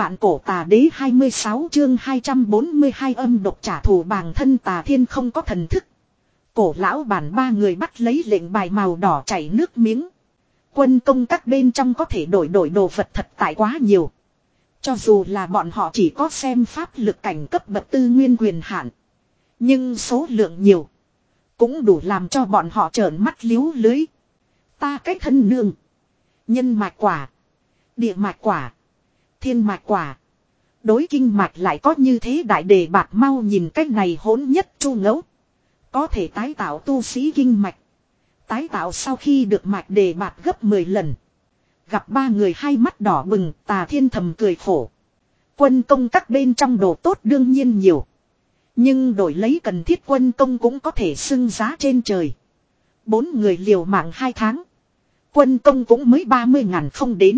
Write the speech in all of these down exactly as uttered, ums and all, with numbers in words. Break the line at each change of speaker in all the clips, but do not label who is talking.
Vạn cổ tà đế hai mươi sáu chương hai trăm bốn mươi hai âm độc trả thù bản thân Tà Thiên không có thần thức. Cổ lão bản ba người bắt lấy lệnh bài màu đỏ chảy nước miếng. Quân công các bên trong có thể đổi đổi đồ vật thật tại quá nhiều. Cho dù là bọn họ chỉ có xem pháp lực cảnh cấp bậc tư nguyên quyền hạn. Nhưng số lượng nhiều. Cũng đủ làm cho bọn họ trợn mắt liếu lưới. Ta cái thân nương. Nhân mạch quả. Địa mạch quả. Thiên mạch quả. Đối kinh mạch lại có như thế đại đề bạc mau nhìn cách này hỗn nhất chu ngẫu. Có thể tái tạo tu sĩ kinh mạch. Tái tạo sau khi được mạch đề bạc gấp mười lần. Gặp ba người hai mắt đỏ bừng, Tà Thiên thầm cười khổ. Quân công các bên trong đồ tốt đương nhiên nhiều. Nhưng đổi lấy cần thiết quân công cũng có thể xưng giá trên trời. Bốn người liều mạng hai tháng. Quân công cũng mới ba mươi ngàn không đến.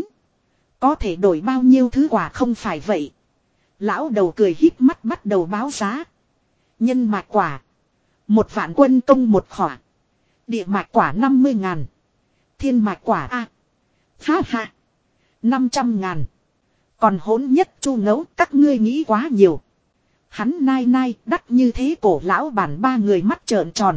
Có thể đổi bao nhiêu thứ quả không phải vậy. Lão đầu cười híp mắt bắt đầu báo giá. Nhân mạch quả. Một vạn quân công một khỏa. Địa mạch quả năm mươi ngàn. Thiên mạch quả A. Ha ha. Năm trăm ngàn. Còn hỗn nhất chu ngẫu các ngươi nghĩ quá nhiều. Hắn nai nai đắt như thế cổ lão bản ba người mắt trợn tròn.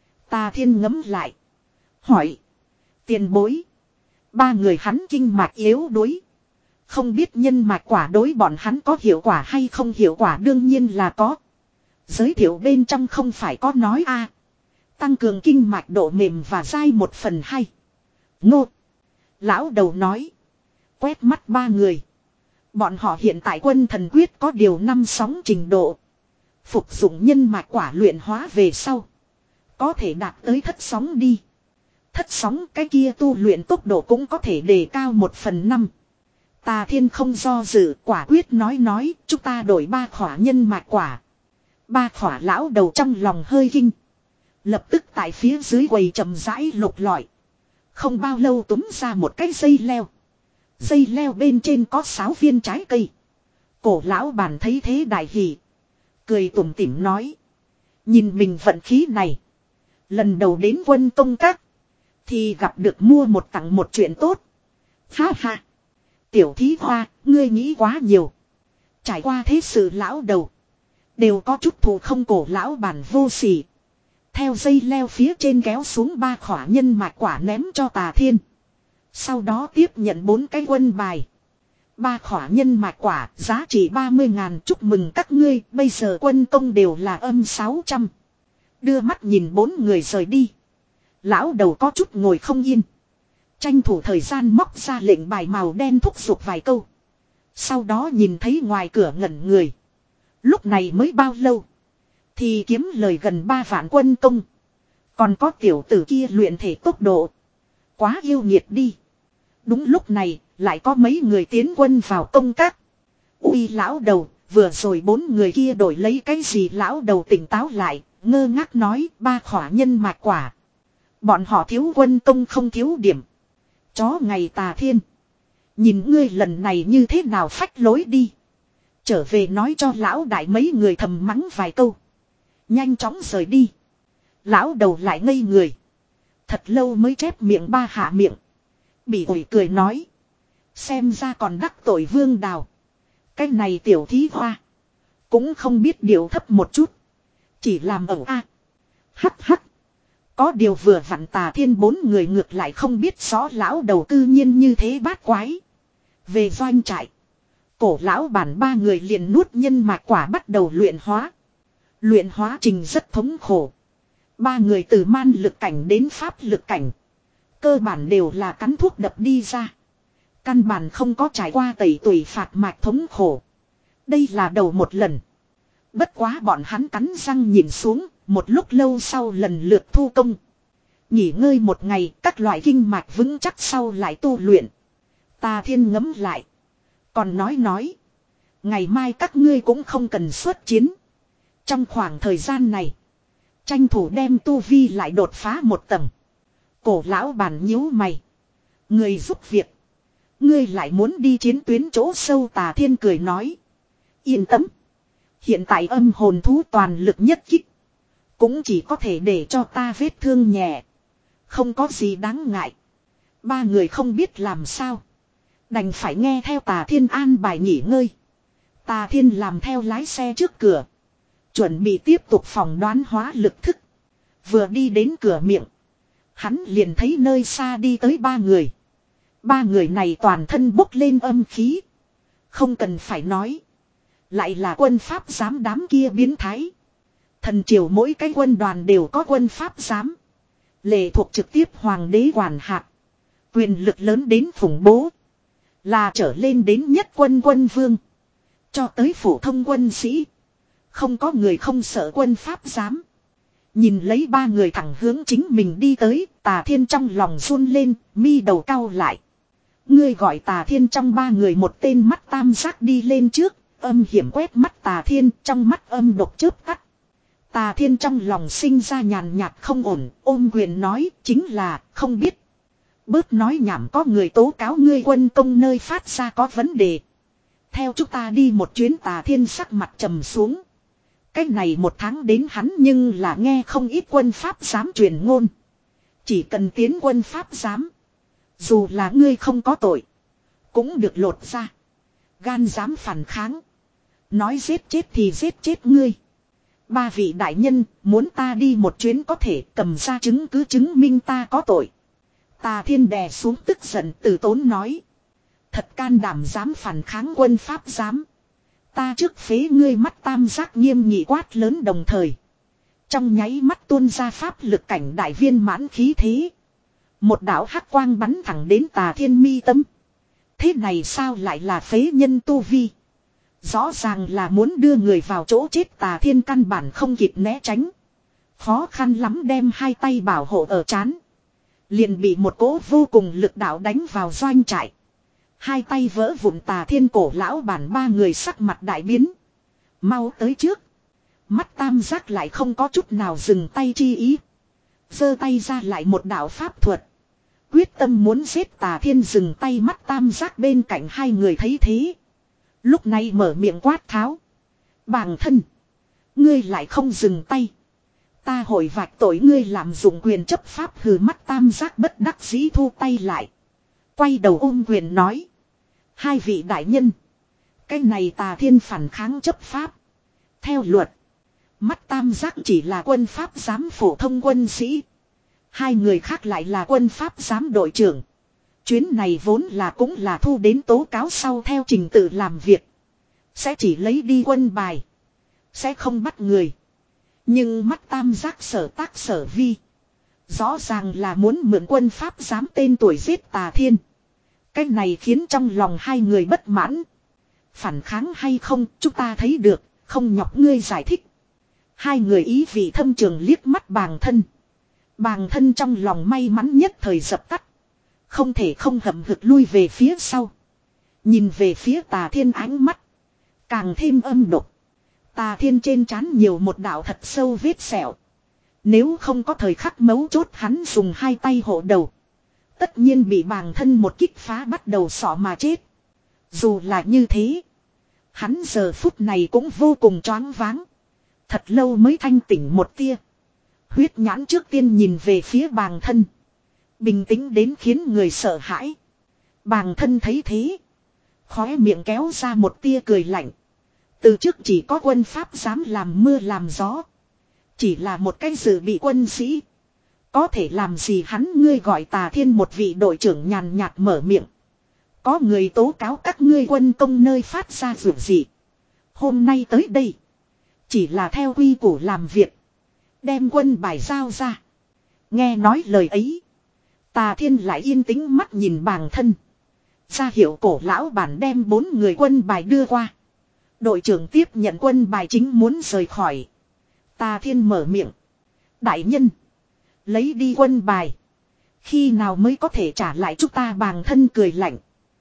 Tà Thiên ngấm lại. Hỏi. Tiền bối. Ba người hắn kinh mạch yếu đuối. Không biết nhân mạch quả đối bọn hắn có hiệu quả hay không hiệu quả đương nhiên là có. Giới thiệu bên trong không phải có nói a à. Tăng cường kinh mạch độ mềm và dai một phần hay. Ngô. Lão đầu nói. Quét mắt ba người. Bọn họ hiện tại quân thần quyết có điều năm sóng trình độ. Phục dụng nhân mạch quả luyện hóa về sau. Có thể đạt tới thất sóng đi. Thất sóng cái kia tu luyện tốc độ cũng có thể đề cao một phần năm. Tà Thiên không do dự quả quyết nói nói chúng ta đổi ba khỏa nhân mạch quả. Ba khỏa lão đầu trong lòng hơi kinh. Lập tức tại phía dưới quầy chậm rãi lục lọi. Không bao lâu túm ra một cái dây leo. Dây leo bên trên có sáu viên trái cây. Cổ lão bản thấy thế đại hỉ. Cười tủm tỉm nói. Nhìn mình vận khí này. Lần đầu đến quân công các. Thì gặp được mua một tặng một chuyện tốt. Ha ha. Tiểu thí hoa, ngươi nghĩ quá nhiều. Trải qua thế sự lão đầu. Đều có chút thù không cổ lão bản vô sỉ. Theo dây leo phía trên kéo xuống ba khỏa nhân mạch quả ném cho Tà Thiên. Sau đó tiếp nhận bốn cái quân bài. Ba khỏa nhân mạch quả giá trị ba mươi ngàn chúc mừng các ngươi. Bây giờ quân công đều là âm sáu trăm. Đưa mắt nhìn bốn người rời đi. Lão đầu có chút ngồi không yên. Tranh thủ thời gian móc ra lệnh bài màu đen thúc giục vài câu. Sau đó nhìn thấy ngoài cửa ngẩn người. Lúc này mới bao lâu. Thì kiếm lời gần ba vạn quân công. Còn có tiểu tử kia luyện thể tốc độ. Quá yêu nghiệt đi. Đúng lúc này lại có mấy người tiến quân vào công các. Ui lão đầu. Vừa rồi bốn người kia đổi lấy cái gì lão đầu tỉnh táo lại. Ngơ ngác nói ba khỏa nhân mạch quả. Bọn họ thiếu quân công không thiếu điểm. Chó ngày Tà Thiên. Nhìn ngươi lần này như thế nào phách lối đi. Trở về nói cho lão đại mấy người thầm mắng vài câu. Nhanh chóng rời đi. Lão đầu lại ngây người. Thật lâu mới chép miệng ba hạ miệng. Bỉ ổi cười nói. Xem ra còn đắc tội Vương Đào. Cái này tiểu thí hoa. Cũng không biết điều thấp một chút. Chỉ làm ở a. Hắc hắc. Có điều vừa vặn Tà Thiên bốn người ngược lại không biết rõ lão đầu cư nhiên như thế bát quái. Về doanh trại. Cổ lão bản ba người liền nuốt nhân mạch quả bắt đầu luyện hóa. Luyện hóa trình rất thống khổ. Ba người từ man lực cảnh đến pháp lực cảnh. Cơ bản đều là cắn thuốc đập đi ra. Căn bản không có trải qua tẩy tùy phạt mạch thống khổ. Đây là đầu một lần. Bất quá bọn hắn cắn răng nhìn xuống. Một lúc lâu sau lần lượt thu công. Nghỉ ngơi một ngày các loại kinh mạch vững chắc sau lại tu luyện. Tà Thiên ngấm lại. Còn nói nói. Ngày mai các ngươi cũng không cần xuất chiến. Trong khoảng thời gian này. Tranh thủ đem tu vi lại đột phá một tầng. Cổ lão bản nhíu mày. Người giúp việc. Ngươi lại muốn đi chiến tuyến chỗ sâu Tà Thiên cười nói. Yên tâm. Hiện tại âm hồn thú toàn lực nhất kích. Cũng chỉ có thể để cho ta vết thương nhẹ. Không có gì đáng ngại. Ba người không biết làm sao. Đành phải nghe theo Tà Thiên an bài nghỉ ngơi. Tà Thiên làm theo lái xe trước cửa. Chuẩn bị tiếp tục phỏng đoán hóa lực thức. Vừa đi đến cửa miệng. Hắn liền thấy nơi xa đi tới ba người. Ba người này toàn thân bốc lên âm khí. Không cần phải nói. Lại là quân Pháp giám đám kia biến thái. Thần triều mỗi cái quân đoàn đều có quân Pháp giám. Lệ thuộc trực tiếp hoàng đế quản hạt. Quyền lực lớn đến khủng bố. Là trở lên đến nhất quân quân vương. Cho tới phổ thông quân sĩ. Không có người không sợ quân Pháp giám. Nhìn lấy ba người thẳng hướng chính mình đi tới. Tà Thiên trong lòng run lên. Mi đầu cau lại. Ngươi gọi Tà Thiên trong ba người một tên mắt tam giác đi lên trước. Âm hiểm quét mắt Tà Thiên, trong mắt âm độc chớp tắt. Tà Thiên trong lòng sinh ra nhàn nhạt không ổn, ôm quyền nói chính là không biết. Bớt nói nhảm, có người tố cáo ngươi quân công nơi phát ra có vấn đề. Theo chúng ta đi một chuyến. Tà Thiên sắc mặt trầm xuống. Cách này một tháng đến hắn nhưng là nghe không ít quân Pháp giám truyền ngôn. Chỉ cần tiến quân Pháp giám. Dù là ngươi không có tội. Cũng được lột ra. Gan dám phản kháng. Nói giết chết thì giết chết ngươi. Ba vị đại nhân muốn ta đi một chuyến có thể cầm ra chứng cứ chứng minh ta có tội. Tà Thiên đè xuống tức giận từ tốn nói. Thật can đảm dám phản kháng quân Pháp giám. Ta trước phế ngươi. Mắt tam giác nghiêm nghị quát lớn đồng thời. Trong nháy mắt tuôn ra pháp lực cảnh đại viên mãn khí thế. Một đạo hắc quang bắn thẳng đến Tà Thiên mi tâm. Thế này sao lại là phế nhân tu vi? Rõ ràng là muốn đưa người vào chỗ chết. Tà Thiên căn bản không kịp né tránh. Khó khăn lắm đem hai tay bảo hộ ở trán. Liền bị một cỗ vô cùng lực đạo đánh vào doanh trại. Hai tay vỡ vụn. Tà Thiên cổ lão bản ba người sắc mặt đại biến. Mau tới trước. Mắt tam giác lại không có chút nào dừng tay chi ý. Giơ tay ra lại một đạo pháp thuật. Quyết tâm muốn giết Tà Thiên. Dừng tay. Mắt tam giác bên cạnh hai người thấy thế. Lúc này mở miệng quát tháo. Bàng thân. Ngươi lại không dừng tay. Ta hội vạch tội ngươi lạm dụng quyền chấp pháp. Hừ. Mắt tam giác bất đắc dĩ thu tay lại. Quay đầu ôm quyền nói. Hai vị đại nhân. Cái này Tà Thiên phản kháng chấp pháp. Theo luật. Mắt tam giác chỉ là quân Pháp giám phổ thông quân sĩ. Hai người khác lại là quân Pháp giám đội trưởng. Chuyến này vốn là cũng là thu đến tố cáo sau theo trình tự làm việc. Sẽ chỉ lấy đi quân bài. Sẽ không bắt người. Nhưng mắt tam giác sở tác sở vi. Rõ ràng là muốn mượn quân Pháp giám tên tuổi giết Tà Thiên. Cái này khiến trong lòng hai người bất mãn. Phản kháng hay không chúng ta thấy được. Không nhọc ngươi giải thích. Hai người ý vị thâm trường liếc mắt Bàng thân. Bàng thân trong lòng may mắn nhất thời dập tắt. Không thể không hậm hực lui về phía sau. Nhìn về phía Tà Thiên ánh mắt. Càng thêm âm độc. Tà Thiên trên trán nhiều một đạo thật sâu vết sẹo. Nếu không có thời khắc mấu chốt hắn dùng hai tay hộ đầu. Tất nhiên bị Bàng thân một kích phá bắt đầu sọ mà chết. Dù là như thế. Hắn giờ phút này cũng vô cùng choáng váng. Thật lâu mới thanh tỉnh một tia. Huyết nhãn trước tiên nhìn về phía Bàng thân. Bình tĩnh đến khiến người sợ hãi. Bàng thân thấy thế. Khóe miệng kéo ra một tia cười lạnh. Từ trước chỉ có quân Pháp dám làm mưa làm gió. Chỉ là một cái dự bị quân sĩ. Có thể làm gì hắn? Ngươi gọi Tà Thiên một vị đội trưởng nhàn nhạt mở miệng. Có người tố cáo các ngươi quân công nơi phát ra dù gì. Hôm nay tới đây. Chỉ là theo quy củ làm việc. Đem quân bài giao ra. Nghe nói lời ấy. Tà Thiên lại yên tĩnh mắt nhìn Bàng thân. Ra hiệu cổ lão bản đem bốn người quân bài đưa qua. Đội trưởng tiếp nhận quân bài chính muốn rời khỏi. Tà Thiên mở miệng. Đại nhân. Lấy đi quân bài. Khi nào mới có thể trả lại chúng ta? Bàng thân cười lạnh.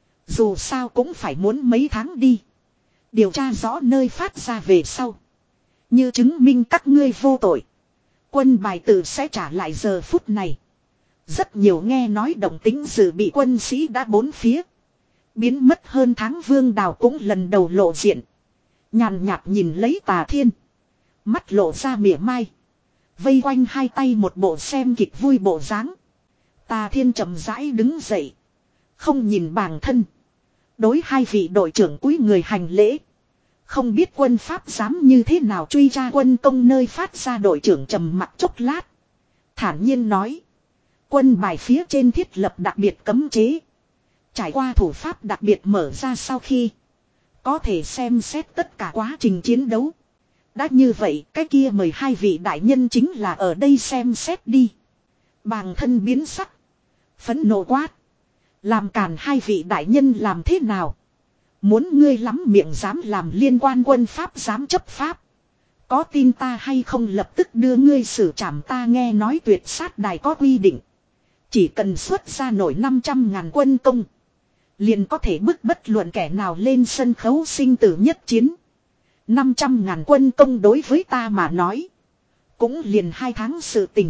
Dù sao cũng phải muốn mấy tháng đi. Điều tra rõ nơi phát ra về sau. Như chứng minh các ngươi vô tội. Quân bài tự sẽ trả lại. Giờ phút này. Rất nhiều nghe nói động tính dự bị quân sĩ đã bốn phía. Biến mất hơn tháng. Vương Đào cũng lần đầu lộ diện. Nhàn nhạt nhìn lấy Tà Thiên. Mắt lộ ra mỉa mai. Vây quanh hai tay một bộ xem kịch vui bộ dáng. Tà Thiên chậm rãi đứng dậy. Không nhìn Bàng thân. Đối hai vị đội trưởng cúi người hành lễ. Không biết quân pháp dám như thế nào truy tra quân công nơi phát ra, đội trưởng trầm mặc chốc lát. Thản nhiên nói. Quân bài phía trên thiết lập đặc biệt cấm chế. Trải qua thủ pháp đặc biệt mở ra sau khi. Có thể xem xét tất cả quá trình chiến đấu. Đã như vậy, cái kia mời hai vị đại nhân chính là ở đây xem xét đi. Bàng thân biến sắc. Phẫn nộ quát. Làm càn hai vị đại nhân làm thế nào? Muốn ngươi lắm miệng dám làm liên quan quân pháp dám chấp pháp. Có tin ta hay không lập tức đưa ngươi xử trảm, ta nghe nói tuyệt sát đài có quy định. Chỉ cần xuất ra nổi năm trăm ngàn quân công. Liền có thể bức bất luận kẻ nào lên sân khấu sinh tử nhất chiến. năm trăm ngàn quân công đối với ta mà nói. Cũng liền hai tháng sự tình.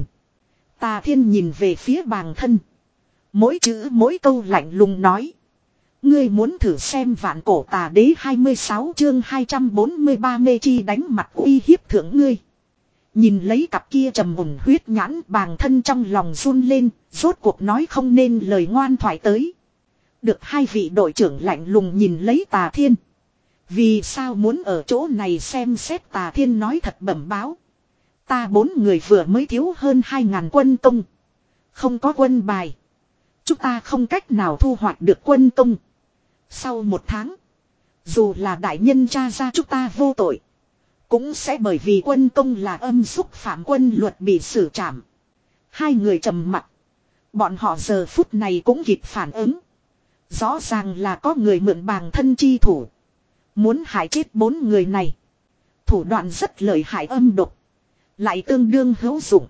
Tà Thiên nhìn về phía Bàng thân. Mỗi chữ mỗi câu lạnh lùng nói. Ngươi muốn thử xem vạn cổ tà đế hai mươi sáu chương hai trăm bốn mươi ba mê chi đánh mặt uy hiếp thượng ngươi. Nhìn lấy cặp kia trầm mùn huyết nhãn, Bàng thân trong lòng run lên, rốt cuộc nói không nên lời ngoan thoại tới. Được hai vị đội trưởng lạnh lùng nhìn lấy Tà Thiên. Vì sao muốn ở chỗ này xem xét? Tà Thiên nói thật bẩm báo. Ta bốn người vừa mới thiếu hơn hai ngàn quân công. Không có quân bài. Chúng ta không cách nào thu hoạch được quân công. Sau một tháng. Dù là đại nhân tra ra chúng ta vô tội. Cũng sẽ bởi vì quân công là âm xúc phạm quân luật bị xử trảm. Hai người trầm mặc. Bọn họ giờ phút này cũng kịp phản ứng. Rõ ràng là có người mượn Bàng thân chi thủ. Muốn hại chết bốn người này. Thủ đoạn rất lợi hại, âm độc. Lại tương đương hữu dụng.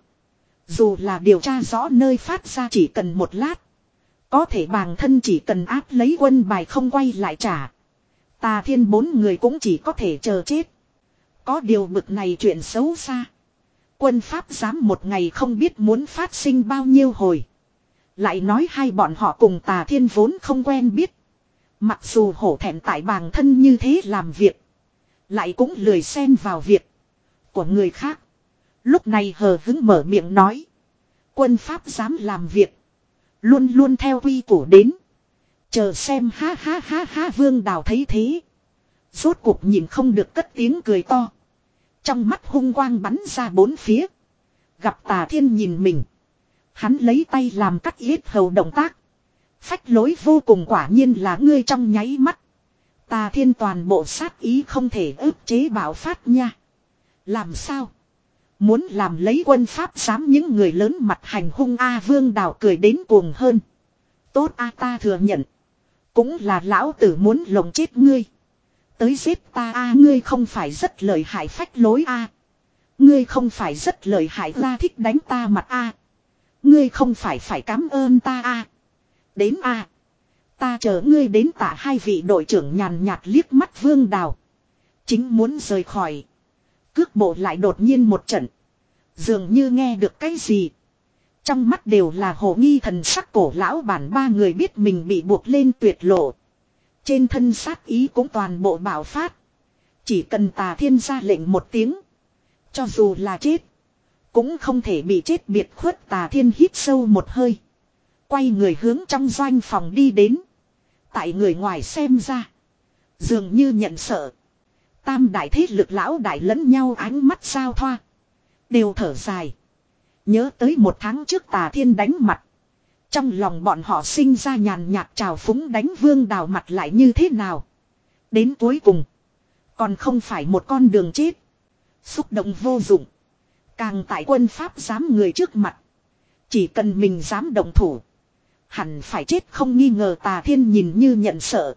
Dù là điều tra rõ nơi phát ra chỉ cần một lát. Có thể Bàng thân chỉ cần áp lấy quân bài không quay lại trả. Tà Thiên bốn người cũng chỉ có thể chờ chết. Có điều bực này chuyện xấu xa. Quân pháp dám một ngày không biết muốn phát sinh bao nhiêu hồi. Lại nói hai bọn họ cùng Tà Thiên vốn không quen biết. Mặc dù hổ thẹn tại Bàng thân như thế làm việc. Lại cũng lười xen vào việc của người khác. Lúc này hờ hứng mở miệng nói. Quân pháp dám làm việc. Luôn luôn theo quy củ đến. Chờ xem, ha ha ha ha. Vương Đào thấy thế. Rốt cuộc nhìn không được cất tiếng cười to. Trong mắt hung quang bắn ra bốn phía. Gặp Tà Thiên nhìn mình. Hắn lấy tay làm cắt yết hầu động tác. Phách lối vô cùng, quả nhiên là ngươi. Trong nháy mắt. Tà Thiên toàn bộ sát ý không thể ức chế bạo phát nha. Làm sao? Muốn làm lấy quân pháp dám những người lớn mặt hành hung a? Vương Đào cười đến cuồng hơn. Tốt a, ta thừa nhận. Cũng là lão tử muốn lồng chết ngươi. Tới giết ta a, ngươi không phải rất lợi hại phách lối a. Ngươi không phải rất lợi hại ra thích đánh ta mặt a. Ngươi không phải phải cảm ơn ta a. Đến a. Ta chờ ngươi đến. Tạ hai vị đội trưởng nhàn nhạt liếc mắt Vương Đào. Chính muốn rời khỏi. Cước bộ lại đột nhiên một trận. Dường như nghe được cái gì. Trong mắt đều là hồ nghi thần sắc. Cổ lão bản ba người biết mình bị buộc lên tuyệt lộ. Trên thân sát ý cũng toàn bộ bạo phát. Chỉ cần Tà Thiên ra lệnh một tiếng. Cho dù là chết. Cũng không thể bị chết biệt khuất. Tà Thiên hít sâu một hơi. Quay người hướng trong doanh phòng đi đến. Tại người ngoài xem ra. Dường như nhận sợ. Tam đại thế lực lão đại lẫn nhau ánh mắt giao thoa. Đều thở dài. Nhớ tới một tháng trước Tà Thiên đánh mặt. Trong lòng bọn họ sinh ra nhàn nhạt trào phúng, đánh Vương Đào mặt lại như thế nào. Đến cuối cùng. Còn không phải một con đường chết. Xúc động vô dụng. Càng tại quân pháp dám người trước mặt. Chỉ cần mình dám động thủ. Hẳn phải chết không nghi ngờ. Tà Thiên nhìn như nhận sợ.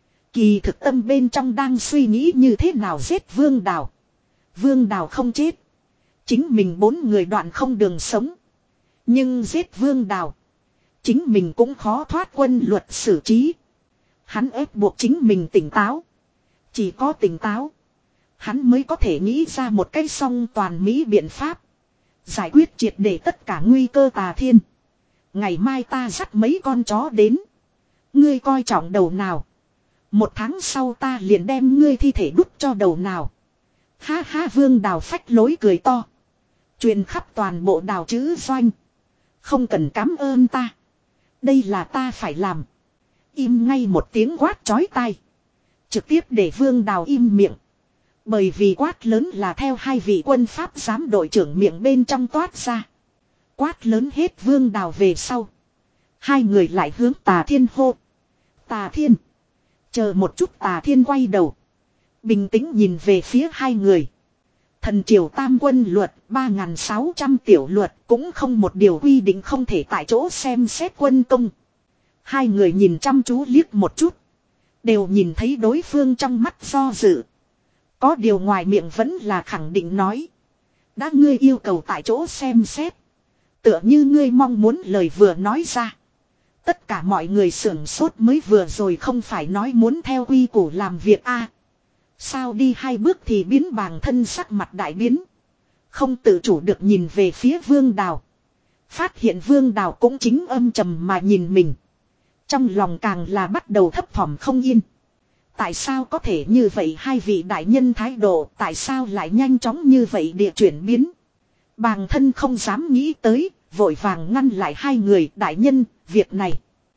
Kỳ thực tâm bên trong đang suy nghĩ như thế nào giết Vương Đào. Vương Đào không chết. Chính mình bốn người đoạn không đường sống. Nhưng giết Vương Đào. Chính mình cũng khó thoát quân luật xử trí. Hắn ép buộc chính mình tỉnh táo. Chỉ có tỉnh táo. Hắn mới có thể nghĩ ra một cách song toàn mỹ biện pháp. Giải quyết triệt để tất cả nguy cơ. Tà Thiên. Ngày mai ta dắt mấy con chó đến. Ngươi coi trọng đầu nào. Một tháng sau ta liền đem ngươi thi thể đút cho đầu nào. Ha ha. Vương Đào phách lối cười to. Truyền khắp toàn bộ Đào chữ doanh. Không cần cảm ơn ta. Đây là ta phải làm. Im ngay một tiếng quát chói tai. Trực tiếp để Vương Đào im miệng. Bởi vì quát lớn là theo hai vị quân pháp giám đội trưởng miệng bên trong toát ra. Quát lớn hết Vương Đào về sau. Hai người lại hướng Tà Thiên hô. Tà Thiên. Chờ một chút. Tà Thiên quay đầu. Bình tĩnh nhìn về phía hai người. Thần triều tam quân luật ba nghìn sáu trăm tiểu luật cũng không một điều quy định không thể tại chỗ xem xét quân công. Hai người nhìn chăm chú liếc một chút. Đều nhìn thấy đối phương trong mắt do dự. Có điều ngoài miệng vẫn là khẳng định nói. Đã ngươi yêu cầu tại chỗ xem xét. Tựa như ngươi mong muốn lời vừa nói ra. Tất cả mọi người sưởng sốt mới vừa rồi không phải nói muốn theo quy củ làm việc a Sao đi hai bước thì biến bàng thân sắc mặt đại biến. Không tự chủ được nhìn về phía Vương Đào. Phát hiện Vương Đào cũng chính âm trầm mà nhìn mình. Trong lòng càng là bắt đầu thấp thỏm không yên. Tại sao có thể như vậy hai vị đại nhân thái độ, tại sao lại nhanh chóng như vậy địa chuyển biến. Bàng thân không dám nghĩ tới, vội vàng ngăn lại hai người đại nhân, việc này.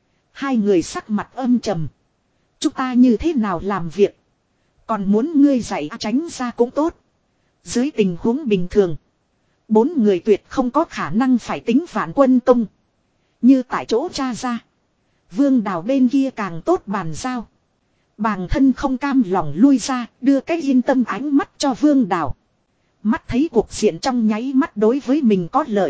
Hai người sắc mặt âm trầm. Chúng ta như thế nào làm việc? Còn muốn ngươi dạy tránh ra cũng tốt. Dưới tình huống bình thường. Bốn người tuyệt không có khả năng phải tính vạn quân công. Như tại chỗ cha ra. Vương Đào bên kia càng tốt bàn giao. Bàng thân không cam lòng lui ra, đưa cái yên tâm ánh mắt cho Vương Đào. Mắt thấy cuộc diện trong nháy mắt đối với mình có lợi.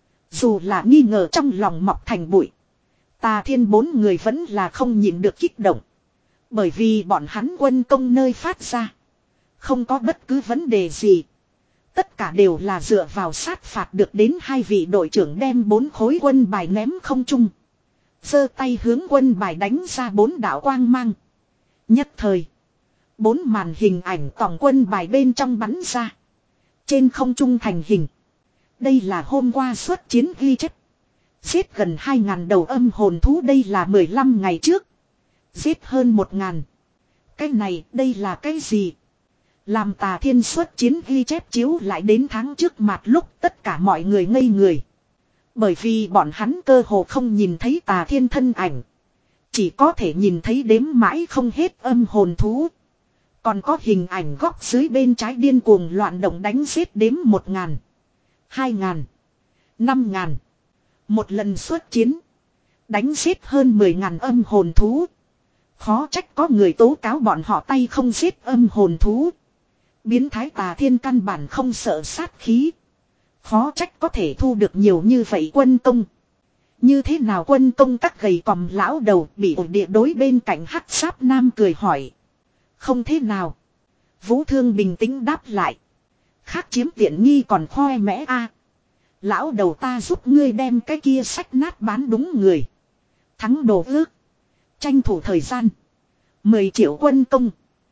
Dù là nghi ngờ trong lòng mọc thành bụi. Tà Thiên bốn người vẫn là không nhịn được kích động. Bởi vì bọn hắn quân công nơi phát ra. Không có bất cứ vấn đề gì. Tất cả đều là dựa vào sát phạt được đến hai vị đội trưởng đem bốn khối quân bài ném không trung. Giơ tay hướng quân bài đánh ra bốn đạo quang mang. Nhất thời. Bốn màn hình ảnh tổng quân bài bên trong bắn ra. Trên không trung thành hình. Đây là hôm qua xuất chiến ghi chép. Giết gần hai ngàn đầu âm hồn thú, đây là mười lăm ngày trước. Giết hơn một ngàn. Cái này đây là cái gì? Làm Tà Thiên xuất chiến ghi chép chiếu lại đến tháng trước mặt lúc tất cả mọi người ngây người. Bởi vì bọn hắn cơ hồ không nhìn thấy Tà Thiên thân ảnh. Chỉ có thể nhìn thấy đếm mãi không hết âm hồn thú. Còn có hình ảnh góc dưới bên trái điên cuồng loạn động đánh giết đếm một ngàn. Hai ngàn. Năm ngàn. Một lần xuất chiến. Đánh giết hơn mười ngàn âm hồn thú. Khó trách có người tố cáo bọn họ tay không giết âm hồn thú. Biến thái Tà Thiên căn bản không sợ sát khí. Khó trách có thể thu được nhiều như vậy quân công. Như thế nào quân công các gầy còm lão đầu bị ổn địa đối bên cạnh hắc sáp nam cười hỏi. Không thế nào. Vũ Thương bình tĩnh đáp lại. Khác chiếm tiện nghi còn khoe mẽ a. Lão đầu ta giúp ngươi đem cái kia sách nát bán đúng người. Thắng đồ ước. Tranh thủ thời gian. Mười triệu quân công.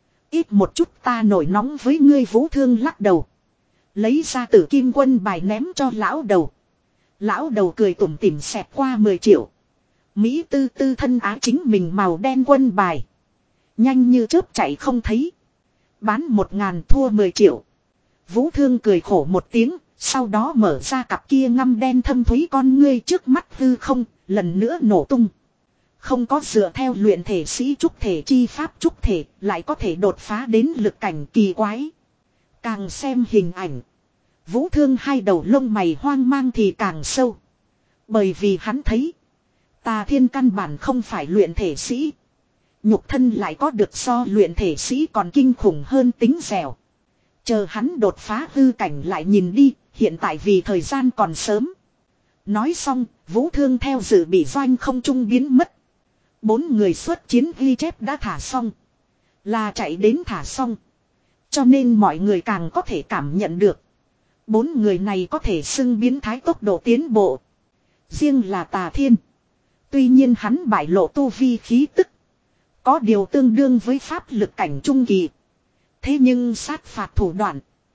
Ít một chút ta nổi nóng với ngươi. Vũ Thương lắc đầu. Lấy ra tử kim quân bài ném cho lão đầu. Lão đầu cười tủm tỉm xẹt qua mười triệu. Mỹ tư tư thân áo chính mình màu đen quân bài. Nhanh như chớp chạy không thấy. Bán một ngàn thua mười triệu. Vũ Thương cười khổ một tiếng. Sau đó mở ra cặp kia ngăm đen thâm thúy con ngươi trước mắt hư không. Lần nữa nổ tung. Không có dựa theo luyện thể sĩ trúc thể chi pháp trúc thể. Lại có thể đột phá đến lực cảnh kỳ quái. Càng xem hình ảnh. Vũ Thương hai đầu lông mày hoang mang thì càng sâu. Bởi vì hắn thấy. Tà Thiên căn bản không phải luyện thể sĩ. Nhục thân lại có được so luyện thể sĩ còn kinh khủng hơn tính dẻo. Chờ hắn đột phá hư cảnh lại nhìn đi. Hiện tại vì thời gian còn sớm. Nói xong, Vũ Thương theo dự bị doanh không trung biến mất. Bốn người xuất chiến ghi chép đã thả xong. Là chạy đến thả xong. Cho nên mọi người càng có thể cảm nhận được. Bốn người này có thể xưng biến thái tốc độ tiến bộ. Riêng là Tà Thiên. Tuy nhiên hắn bại lộ tu vi khí tức. Có điều tương đương với pháp lực cảnh trung kỳ. Thế nhưng sát phạt thủ đoạn.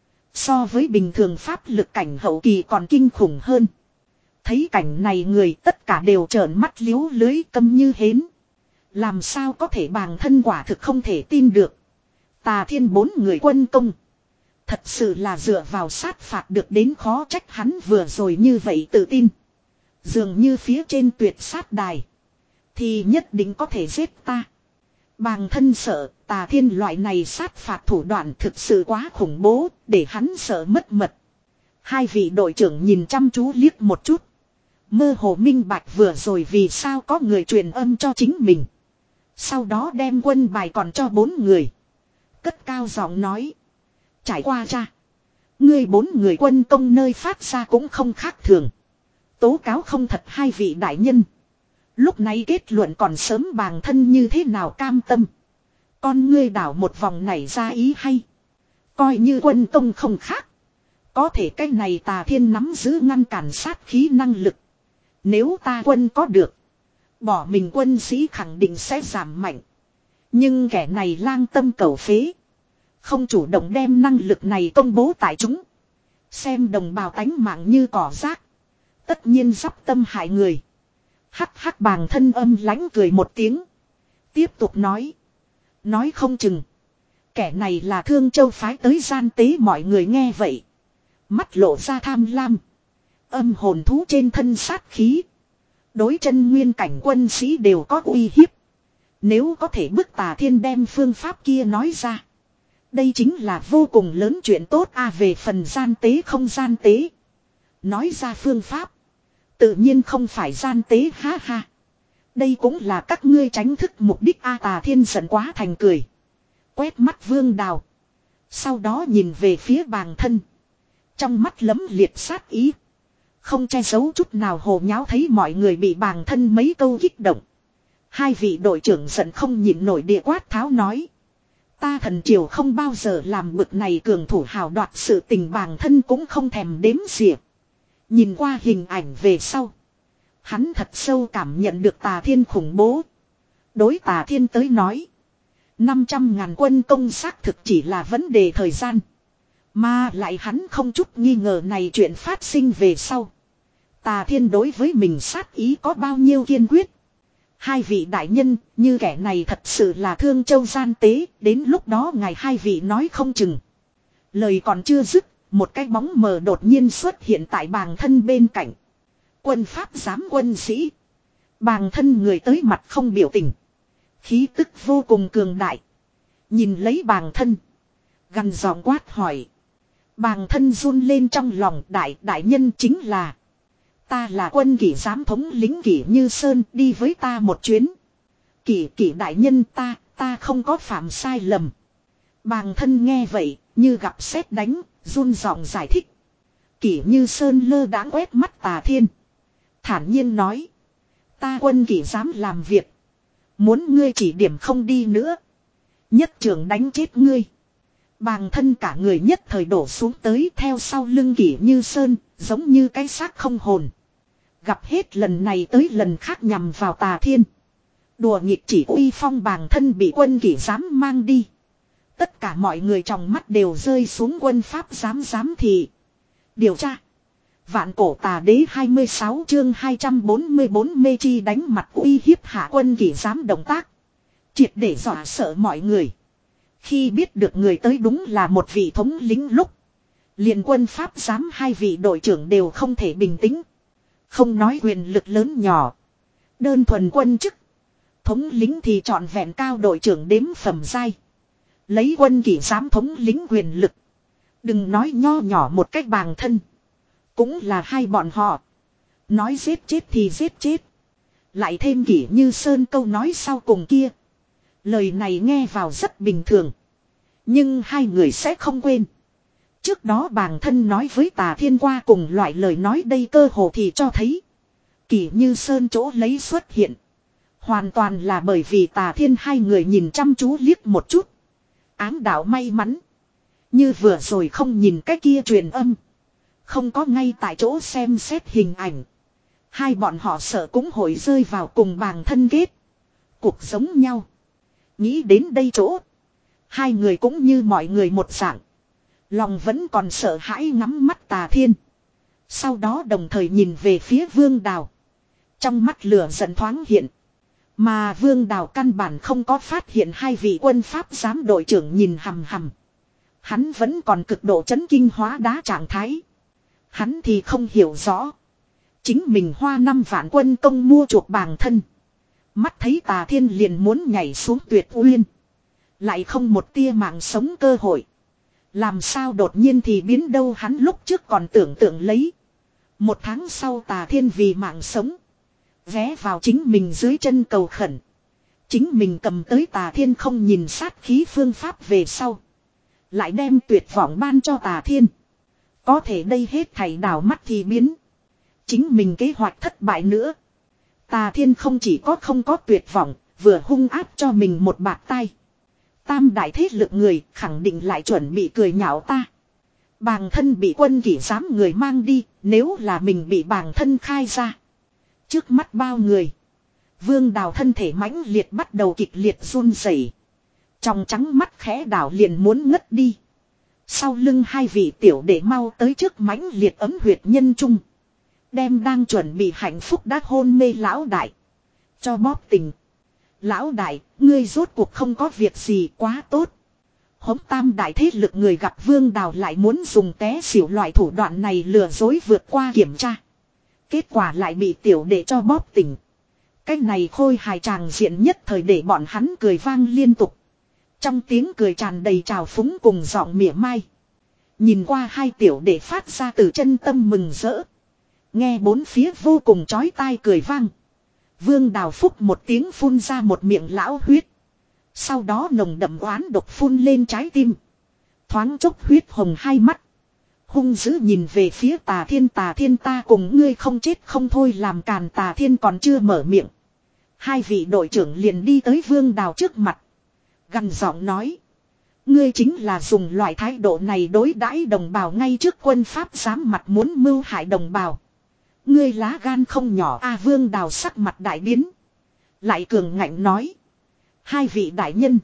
So với bình thường pháp lực cảnh hậu kỳ còn kinh khủng hơn. Thấy cảnh này người tất cả đều trợn mắt liếu lưới câm như hến. Làm sao có thể bàng thân quả thực không thể tin được. Tà Thiên bốn người quân công. Thật sự là dựa vào sát phạt được đến, khó trách hắn vừa rồi như vậy tự tin. Dường như phía trên tuyệt sát đài. Thì nhất định có thể giết ta. Bàng thân sợ, Tà Thiên loại này sát phạt thủ đoạn thực sự quá khủng bố, để hắn sợ mất mật. Hai vị đội trưởng nhìn chăm chú liếc một chút. Mơ hồ minh bạch vừa rồi vì sao có người truyền âm cho chính mình. Sau đó đem quân bài còn cho bốn người. Cất cao giọng nói. Trải qua cha. Ngươi bốn người quân công nơi phát ra cũng không khác thường. Tố cáo không thật hai vị đại nhân. Lúc này kết luận còn sớm bàng thân như thế nào cam tâm. Con ngươi đảo một vòng nảy ra ý hay. Coi như quân công không khác. Có thể cái này Tà Thiên nắm giữ ngăn cản sát khí năng lực. Nếu ta quân có được. Bỏ mình quân sĩ khẳng định sẽ giảm mạnh. Nhưng kẻ này lang tâm cầu phế. Không chủ động đem năng lực này công bố tại chúng. Xem đồng bào tánh mạng như cỏ rác. Tất nhiên dắp tâm hại người. Hắc hắc bàng thân âm lãnh cười một tiếng. Tiếp tục nói. Nói không chừng. Kẻ này là Thương Châu phái tới gian tế mọi người nghe vậy. Mắt lộ ra tham lam. Âm hồn thú trên thân sát khí. Đối chân nguyên cảnh quân sĩ đều có uy hiếp. Nếu có thể bức Tà Thiên đem phương pháp kia nói ra. Đây chính là vô cùng lớn chuyện tốt a về phần gian tế không gian tế. Nói ra phương pháp. Tự nhiên không phải gian tế ha ha. Đây cũng là các ngươi tránh thức mục đích a Tà Thiên giận quá thành cười. Quét mắt Vương Đào. Sau đó nhìn về phía bàng thân. Trong mắt lấm liệt sát ý. Không che giấu chút nào hồ nháo thấy mọi người bị bàng thân mấy câu kích động. Hai vị đội trưởng giận không nhịn nổi địa quát tháo nói. Ta thần triều không bao giờ làm bực này cường thủ hào đoạt sự tình bàng thân cũng không thèm đếm xỉa. Nhìn qua hình ảnh về sau. Hắn thật sâu cảm nhận được Tà Thiên khủng bố. Đối Tà Thiên tới nói. năm trăm ngàn quân công xác thực chỉ là vấn đề thời gian. Mà lại hắn không chút nghi ngờ này chuyện phát sinh về sau. Tà Thiên đối với mình sát ý có bao nhiêu kiên quyết. Hai vị đại nhân, như kẻ này thật sự là Thương Châu gian tế, đến lúc đó ngài hai vị nói không chừng. Lời còn chưa dứt, một cái bóng mờ đột nhiên xuất hiện tại bàng thân bên cạnh. Quân Pháp giám quân sĩ. Bàng thân người tới mặt không biểu tình. Khí tức vô cùng cường đại. Nhìn lấy bàng thân. Gằn giọng quát hỏi. Bàng thân run lên trong lòng đại đại nhân chính là. Ta là quân kỷ giám thống lính Kỷ Như Sơn đi với ta một chuyến. Kỷ kỷ đại nhân ta, ta không có phạm sai lầm. Bàng thân nghe vậy, như gặp sét đánh, run giọng giải thích. Kỷ Như Sơn lơ đãng quét mắt Tà Thiên. Thản nhiên nói. Ta quân kỷ dám làm việc. Muốn ngươi chỉ điểm không đi nữa. Nhất trưởng đánh chết ngươi. Bàng thân cả người nhất thời đổ xuống tới theo sau lưng Kỷ Như Sơn, giống như cái xác không hồn. Gặp hết lần này tới lần khác nhằm vào Tà Thiên. Đùa nghịch chỉ uy phong bàng thân bị quân kỷ dám mang đi. Tất cả mọi người trong mắt đều rơi xuống quân Pháp giám giám thị. Điều tra. Vạn cổ tà đế hai mươi sáu chương hai trăm bốn mươi bốn mê chi đánh mặt uy hiếp hạ quân kỷ giám động tác. Triệt để dọa sợ mọi người. Khi biết được người tới đúng là một vị thống lính lúc. Liền quân Pháp giám hai vị đội trưởng đều không thể bình tĩnh. Không nói quyền lực lớn nhỏ. Đơn thuần quân chức. Thống lính thì trọn vẹn cao đội trưởng đếm phẩm giai. Lấy quân kỷ giám thống lính quyền lực. Đừng nói nho nhỏ một cách bàng thân. Cũng là hai bọn họ. Nói giết chết thì giết chết. Lại thêm Kỷ Như Sơn câu nói sau cùng kia. Lời này nghe vào rất bình thường. Nhưng hai người sẽ không quên. Trước đó bàng thân nói với Tà Thiên qua cùng loại lời nói đây cơ hồ thì cho thấy. Kỷ Như Sơn chỗ lấy xuất hiện. Hoàn toàn là bởi vì Tà Thiên hai người nhìn chăm chú liếc một chút. Ám đạo may mắn. Như vừa rồi không nhìn cái kia truyền âm. Không có ngay tại chỗ xem xét hình ảnh. Hai bọn họ sợ cũng hội rơi vào cùng bàng thân kết. Cuộc giống nhau. Nghĩ đến đây chỗ. Hai người cũng như mọi người một dạng. Lòng vẫn còn sợ hãi ngắm mắt Tà Thiên. Sau đó đồng thời nhìn về phía Vương Đào. Trong mắt lửa giận thoáng hiện. Mà Vương Đào căn bản không có phát hiện hai vị quân Pháp giám đội trưởng nhìn hằm hằm. Hắn vẫn còn cực độ chấn kinh hóa đá trạng thái. Hắn thì không hiểu rõ. Chính mình hoa năm vạn quân công mua chuộc bàng thân. Mắt thấy Tà Thiên liền muốn nhảy xuống tuyệt uyên. Lại không một tia mạng sống cơ hội. Làm sao đột nhiên thì biến đâu, hắn lúc trước còn tưởng tượng lấy. Một tháng sau Tà Thiên vì mạng sống. Ghé vào chính mình dưới chân cầu khẩn. Chính mình cầm tới Tà Thiên không nhìn sát khí phương pháp về sau. Lại đem tuyệt vọng ban cho Tà Thiên. Có thể đây hết thảy đảo mắt thì biến. Chính mình kế hoạch thất bại nữa. Tà Thiên không chỉ có không có tuyệt vọng, vừa hung áp cho mình một bạt tai. Tam đại thế lực người khẳng định lại chuẩn bị cười nhạo ta. Bàng thân bị quân kỷ giám người mang đi, nếu là mình bị bàng thân khai ra. Trước mắt bao người. Vương Đào thân thể mãnh liệt bắt đầu kịch liệt run rẩy. Trong trắng mắt khẽ đảo liền muốn ngất đi. Sau lưng hai vị tiểu đệ mau tới trước mãnh liệt ấm huyệt nhân trung. Đem đang chuẩn bị hạnh phúc đã hôn mê lão đại. Cho bóp tình. Lão đại, ngươi rốt cuộc không có việc gì, quá tốt. Hống tam đại thế lực người gặp Vương Đào lại muốn dùng té xỉu loại thủ đoạn này lừa dối vượt qua kiểm tra. Kết quả lại bị tiểu đệ cho bóp tình. Cái này khôi hài tràng diện nhất thời để bọn hắn cười vang liên tục. Trong tiếng cười tràn đầy trào phúng cùng giọng mỉa mai. Nhìn qua hai tiểu đệ phát ra từ chân tâm mừng rỡ. Nghe bốn phía vô cùng chói tai cười vang. Vương Đào phúc một tiếng phun ra một miệng lão huyết. Sau đó nồng đậm oán độc phun lên trái tim. Thoáng chốc huyết hồng hai mắt. Hung dữ nhìn về phía Tà Thiên. Tà Thiên, ta cùng ngươi không chết không thôi làm càn. Tà Thiên còn chưa mở miệng. Hai vị đội trưởng liền đi tới Vương Đào trước mặt. Gằn giọng nói. Ngươi chính là dùng loại thái độ này đối đãi đồng bào ngay trước quân pháp giám mặt muốn mưu hại đồng bào. Ngươi lá gan không nhỏ a. Vương Đào sắc mặt đại biến. Lại cường ngạnh nói. Hai vị đại nhân.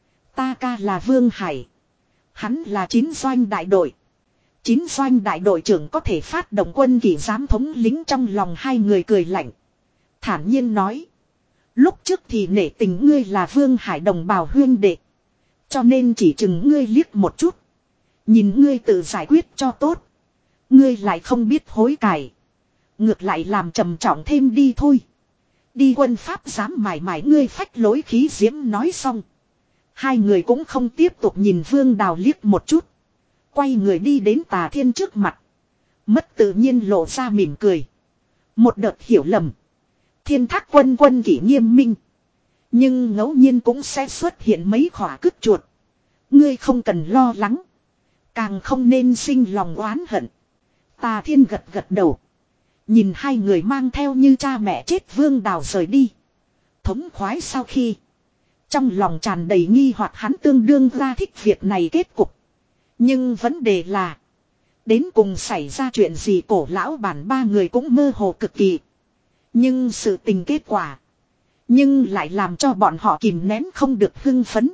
Ta ca là Vương Hải. Hắn là chín doanh đại đội. Chín doanh đại đội trưởng có thể phát động quân kỷ giám thống lính. Trong lòng hai người cười lạnh. Thản nhiên nói. Lúc trước thì nể tình ngươi là Vương Hải đồng bào huyên đệ. Cho nên chỉ chừng ngươi liếc một chút. Nhìn ngươi tự giải quyết cho tốt. Ngươi lại không biết hối cải. Ngược lại làm trầm trọng thêm đi thôi. Đi quân pháp dám mải mải ngươi phách lối khí diễm nói xong. Hai người cũng không tiếp tục nhìn Vương Đào liếc một chút. Quay người đi đến Tà Thiên trước mặt. Mất tự nhiên lộ ra mỉm cười. Một đợt hiểu lầm. Thiên Thác quân quân kỷ nghiêm minh. Nhưng ngẫu nhiên cũng sẽ xuất hiện mấy khỏa cứt chuột. Ngươi không cần lo lắng. Càng không nên sinh lòng oán hận. Tà Thiên gật gật đầu. Nhìn hai người mang theo như cha mẹ chết Vương Đào rời đi. Thống khoái sau khi. Trong lòng tràn đầy nghi hoặc hắn tương đương ra thích việc này kết cục. Nhưng vấn đề là. Đến cùng xảy ra chuyện gì Cổ lão bản ba người cũng mơ hồ cực kỳ. Nhưng sự tình kết quả. Nhưng lại làm cho bọn họ kìm nén không được hưng phấn.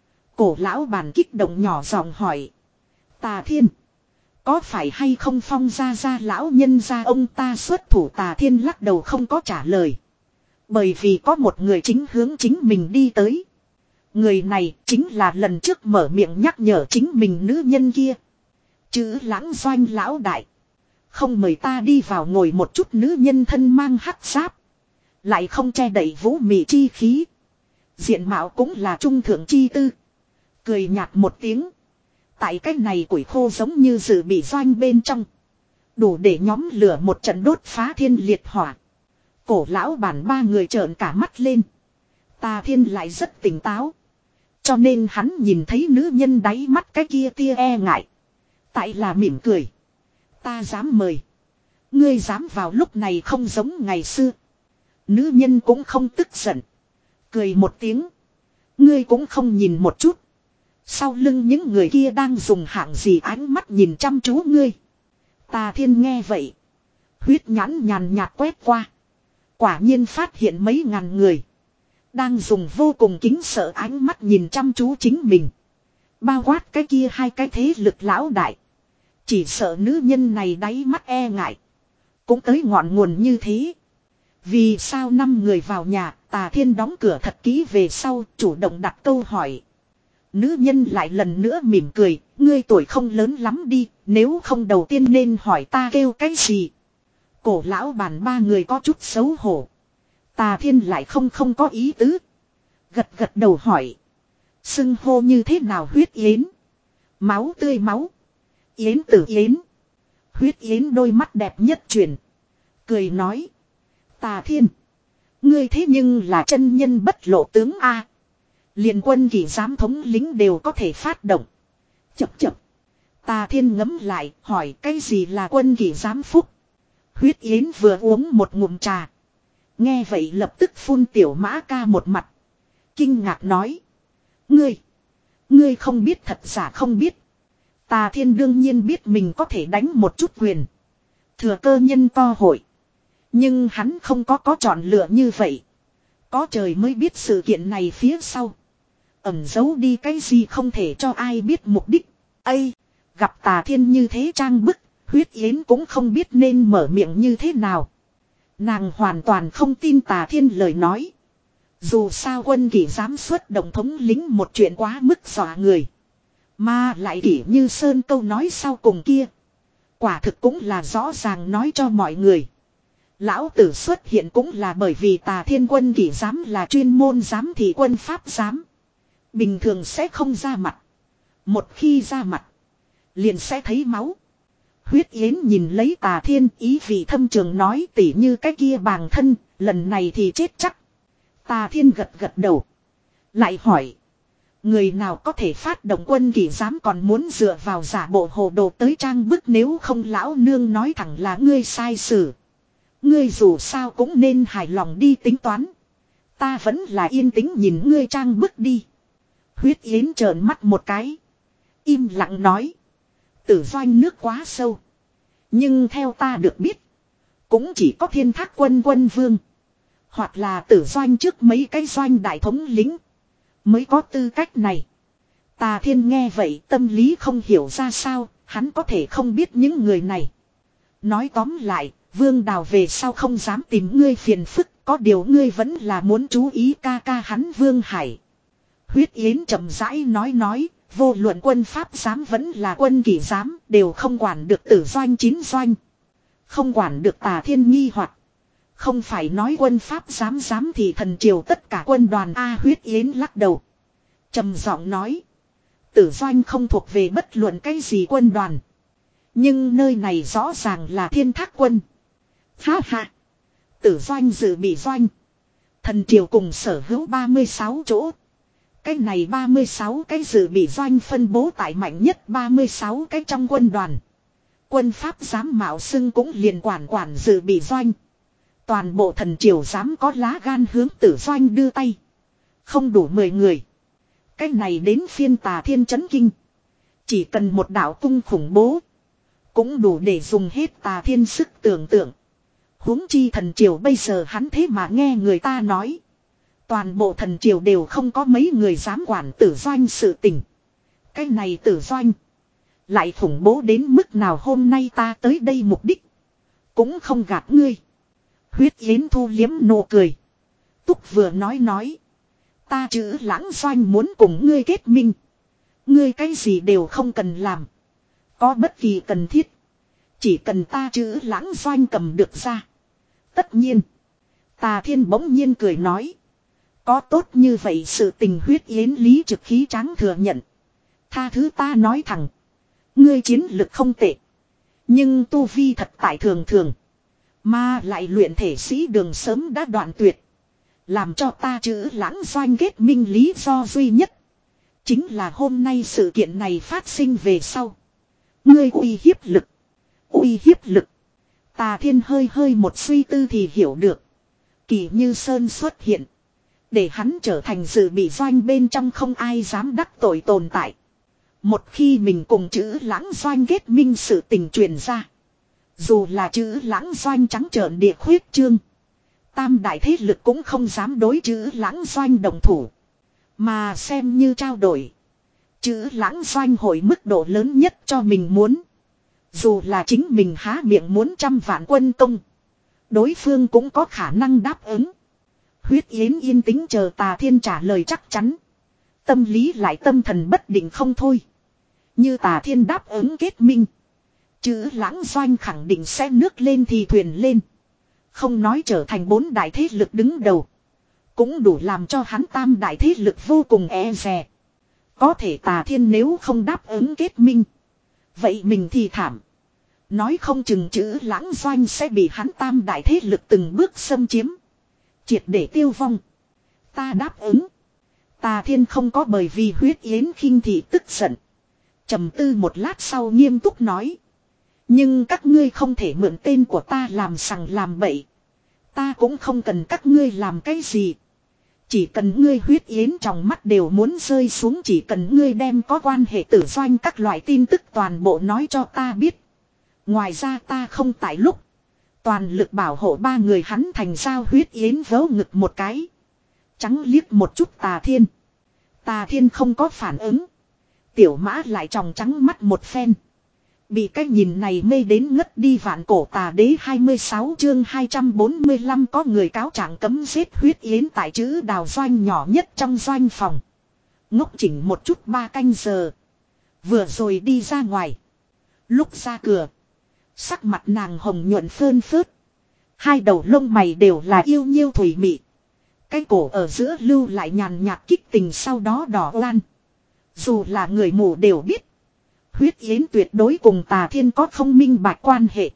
Cổ lão bản kích động nhỏ giọng hỏi. Tà Thiên. Có phải hay không Phong gia gia lão nhân gia ông ta xuất thủ? Tà Thiên lắc đầu không có trả lời. Bởi vì có một người chính hướng chính mình đi tới. Người này chính là lần trước mở miệng nhắc nhở chính mình nữ nhân kia. Chữ Lãng Doanh lão đại. Không mời ta đi vào ngồi một chút. Nữ nhân thân mang hắc giáp. Lại không che đậy vũ mị chi khí. Diện mạo cũng là trung thượng chi tư. Cười nhạt một tiếng. Tại cách này củi khô giống như dự bị doanh bên trong. Đủ để nhóm lửa một trận đốt phá thiên liệt hỏa. Cổ lão bản ba người trợn cả mắt lên. Tà Thiên lại rất tỉnh táo. Cho nên hắn nhìn thấy nữ nhân đáy mắt cái kia tia e ngại. Tại là mỉm cười. Ta dám mời. Ngươi dám vào lúc này không giống ngày xưa. Nữ nhân cũng không tức giận. Cười một tiếng. Ngươi cũng không nhìn một chút. Sau lưng những người kia đang dùng hạng gì ánh mắt nhìn chăm chú ngươi. Tà Thiên nghe vậy. Huyết nhãn nhàn nhạt quét qua. Quả nhiên phát hiện mấy ngàn người. Đang dùng vô cùng kính sợ ánh mắt nhìn chăm chú chính mình. Bao quát cái kia hai cái thế lực lão đại. Chỉ sợ nữ nhân này đáy mắt e ngại. Cũng tới ngọn nguồn như thế. Vì sao năm người vào nhà, Tà Thiên đóng cửa thật kỹ về sau, chủ động đặt câu hỏi. Nữ nhân lại lần nữa mỉm cười, ngươi tuổi không lớn lắm đi, nếu không đầu tiên nên hỏi ta kêu cái gì. Cổ lão bản ba người có chút xấu hổ. Tà Thiên lại không không có ý tứ. Gật gật đầu hỏi. Xưng hô như thế nào huyết yến? Máu tươi máu. Yến tử yến. Huyết yến đôi mắt đẹp nhất chuyển. Cười nói. Tà Thiên. Ngươi thế nhưng là chân nhân bất lộ tướng A. Liền quân kỷ giám thống lính đều có thể phát động. Chập chập. Tà Thiên ngấm lại hỏi cái gì là quân kỷ giám phúc. Huyết yến vừa uống một ngụm trà. Nghe vậy lập tức phun tiểu mã ca một mặt. Kinh ngạc nói. Ngươi. Ngươi không biết thật giả không biết. Tà Thiên đương nhiên biết mình có thể đánh một chút quyền. Thừa cơ nhân to hội. Nhưng hắn không có có chọn lựa như vậy. Có trời mới biết sự kiện này phía sau. Ẩn giấu đi cái gì không thể cho ai biết mục đích. Ây. Gặp Tà Thiên như thế trang bức. Huyết yến cũng không biết nên mở miệng như thế nào. Nàng hoàn toàn không tin Tà Thiên lời nói. Dù sao quân kỷ dám xuất động thống lính một chuyện quá mức dọa người. Mà lại kỷ như Sơn câu nói sau cùng kia. Quả thực cũng là rõ ràng nói cho mọi người. Lão tử xuất hiện cũng là bởi vì Tà Thiên quân kỷ giám là chuyên môn giám thị quân pháp giám. Bình thường sẽ không ra mặt. Một khi ra mặt. Liền sẽ thấy máu. Huyết yến nhìn lấy Tà Thiên ý vị thâm trường nói tỉ như cái kia bàng thân. Lần này thì chết chắc. Tà Thiên gật gật đầu. Lại hỏi. Người nào có thể phát động quân kỷ giám còn muốn dựa vào giả bộ hồ đồ tới trang bức nếu không lão nương nói thẳng là ngươi sai xử. Ngươi dù sao cũng nên hài lòng đi tính toán. Ta vẫn là yên tĩnh nhìn ngươi trang bức đi. Huyết yến trợn mắt một cái. Im lặng nói. Tử doanh nước quá sâu. Nhưng theo ta được biết. Cũng chỉ có Thiên Thác quân quân vương. Hoặc là tử doanh trước mấy cái doanh đại thống lính. Mới có tư cách này. Tà Thiên nghe vậy tâm lý không hiểu ra sao. Hắn có thể không biết những người này. Nói tóm lại. Vương Đào về sau không dám tìm ngươi phiền phức. Có điều ngươi vẫn là muốn chú ý ca ca hắn Vương Hải. Huyết yến chậm rãi nói nói. Vô luận quân pháp giám vẫn là quân kỷ giám. Đều không quản được tử doanh chín doanh. Không quản được Tà Thiên nghi hoặc. Không phải nói quân pháp giám giám thì thần triều tất cả quân đoàn A. Huyết yến lắc đầu. Trầm giọng nói. Tử doanh không thuộc về bất luận cái gì quân đoàn. Nhưng nơi này rõ ràng là Thiên Thác quân. Ha ha. Tử doanh dự bị doanh. Thần triều cùng sở hữu ba mươi sáu chỗ. Cái này ba mươi sáu cái dự bị doanh phân bố tại mạnh nhất ba mươi sáu cái trong quân đoàn. Quân pháp giám mạo xưng cũng liền quản quản dự bị doanh. Toàn bộ thần triều dám có lá gan hướng tử doanh đưa tay. Không đủ mười người. Cái này đến phiên Tà Thiên chấn kinh. Chỉ cần một đạo cung khủng bố. Cũng đủ để dùng hết Tà Thiên sức tưởng tượng. Huống chi thần triều bây giờ hắn thế mà nghe người ta nói. Toàn bộ thần triều đều không có mấy người dám quản tử doanh sự tình. Cái này tử doanh. Lại khủng bố đến mức nào hôm nay ta tới đây mục đích. Cũng không gạt ngươi. Huyết yến thu liếm nụ cười. Túc vừa nói nói. Ta chữ lãng doanh muốn cùng ngươi kết minh. Ngươi cái gì đều không cần làm. Có bất kỳ cần thiết. Chỉ cần ta chữ lãng doanh cầm được ra. Tất nhiên. Tà Thiên bỗng nhiên cười nói. Có tốt như vậy sự tình huyết yến lý trực khí tráng thừa nhận. Tha thứ ta nói thẳng. Ngươi chiến lực không tệ. Nhưng tu vi thật tại thường thường. Mà lại luyện thể sĩ đường sớm đã đoạn tuyệt. Làm cho ta chữ lãng doanh kết minh lý do duy nhất. Chính là hôm nay sự kiện này phát sinh về sau. Ngươi uy hiếp lực. Uy hiếp lực. Tà Thiên hơi hơi một suy tư thì hiểu được. Kỳ Như Sơn xuất hiện. Để hắn trở thành dự bị doanh bên trong không ai dám đắc tội tồn tại. Một khi mình cùng chữ lãng doanh kết minh sự tình truyền ra. Dù là chữ lãng doanh trắng trợn địa khuyết trương. Tam đại thế lực cũng không dám đối chữ lãng doanh đồng thủ. Mà xem như trao đổi. Chữ lãng doanh hội mức độ lớn nhất cho mình muốn. Dù là chính mình há miệng muốn trăm vạn quân công. Đối phương cũng có khả năng đáp ứng. Huyết yến yên tĩnh chờ Tà Thiên trả lời chắc chắn. Tâm lý lại tâm thần bất định không thôi. Như Tà Thiên đáp ứng kết minh. Chữ lãng doanh khẳng định sẽ nước lên thì thuyền lên. Không nói trở thành bốn đại thế lực đứng đầu. Cũng đủ làm cho hắn tam đại thế lực vô cùng e dè. Có thể Tà Thiên nếu không đáp ứng kết minh. Vậy mình thì thảm. Nói không chừng chữ Lãng Doanh sẽ bị hắn tam đại thế lực từng bước xâm chiếm. Triệt để tiêu vong. Ta đáp ứng. Tà Thiên không có bởi vì Huyết Yến khinh thị tức giận. Trầm tư một lát sau nghiêm túc nói. Nhưng các ngươi không thể mượn tên của ta làm sằng làm bậy. Ta cũng không cần các ngươi làm cái gì. Chỉ cần ngươi Huyết Yến trong mắt đều muốn rơi xuống, chỉ cần ngươi đem có quan hệ Tử Doanh các loại tin tức toàn bộ nói cho ta biết. Ngoài ra ta không tại lúc. Toàn lực bảo hộ ba người hắn thành giao. Huyết Yến vớ ngực một cái. Trắng liếc một chút Tà Thiên. Tà Thiên không có phản ứng. Tiểu Mã lại tròng trắng mắt một phen. Bị cái nhìn này mê đến ngất đi. Vạn Cổ Tà Đế hai mươi sáu chương hai trăm bốn mươi lăm có người cáo trạng cấm giết Huyết Yến tại chữ Đào Doanh nhỏ nhất trong doanh phòng. Ngốc chỉnh một chút ba canh giờ. Vừa rồi đi ra ngoài. Lúc ra cửa. Sắc mặt nàng hồng nhuận phơn phớt. Hai đầu lông mày đều là yêu nhiêu thủy mị. Cái cổ ở giữa lưu lại nhàn nhạt kích tình, sau đó đỏ lan. Dù là người mù đều biết. Huyết Yến tuyệt đối cùng Tà Thiên có không minh bạch quan hệ.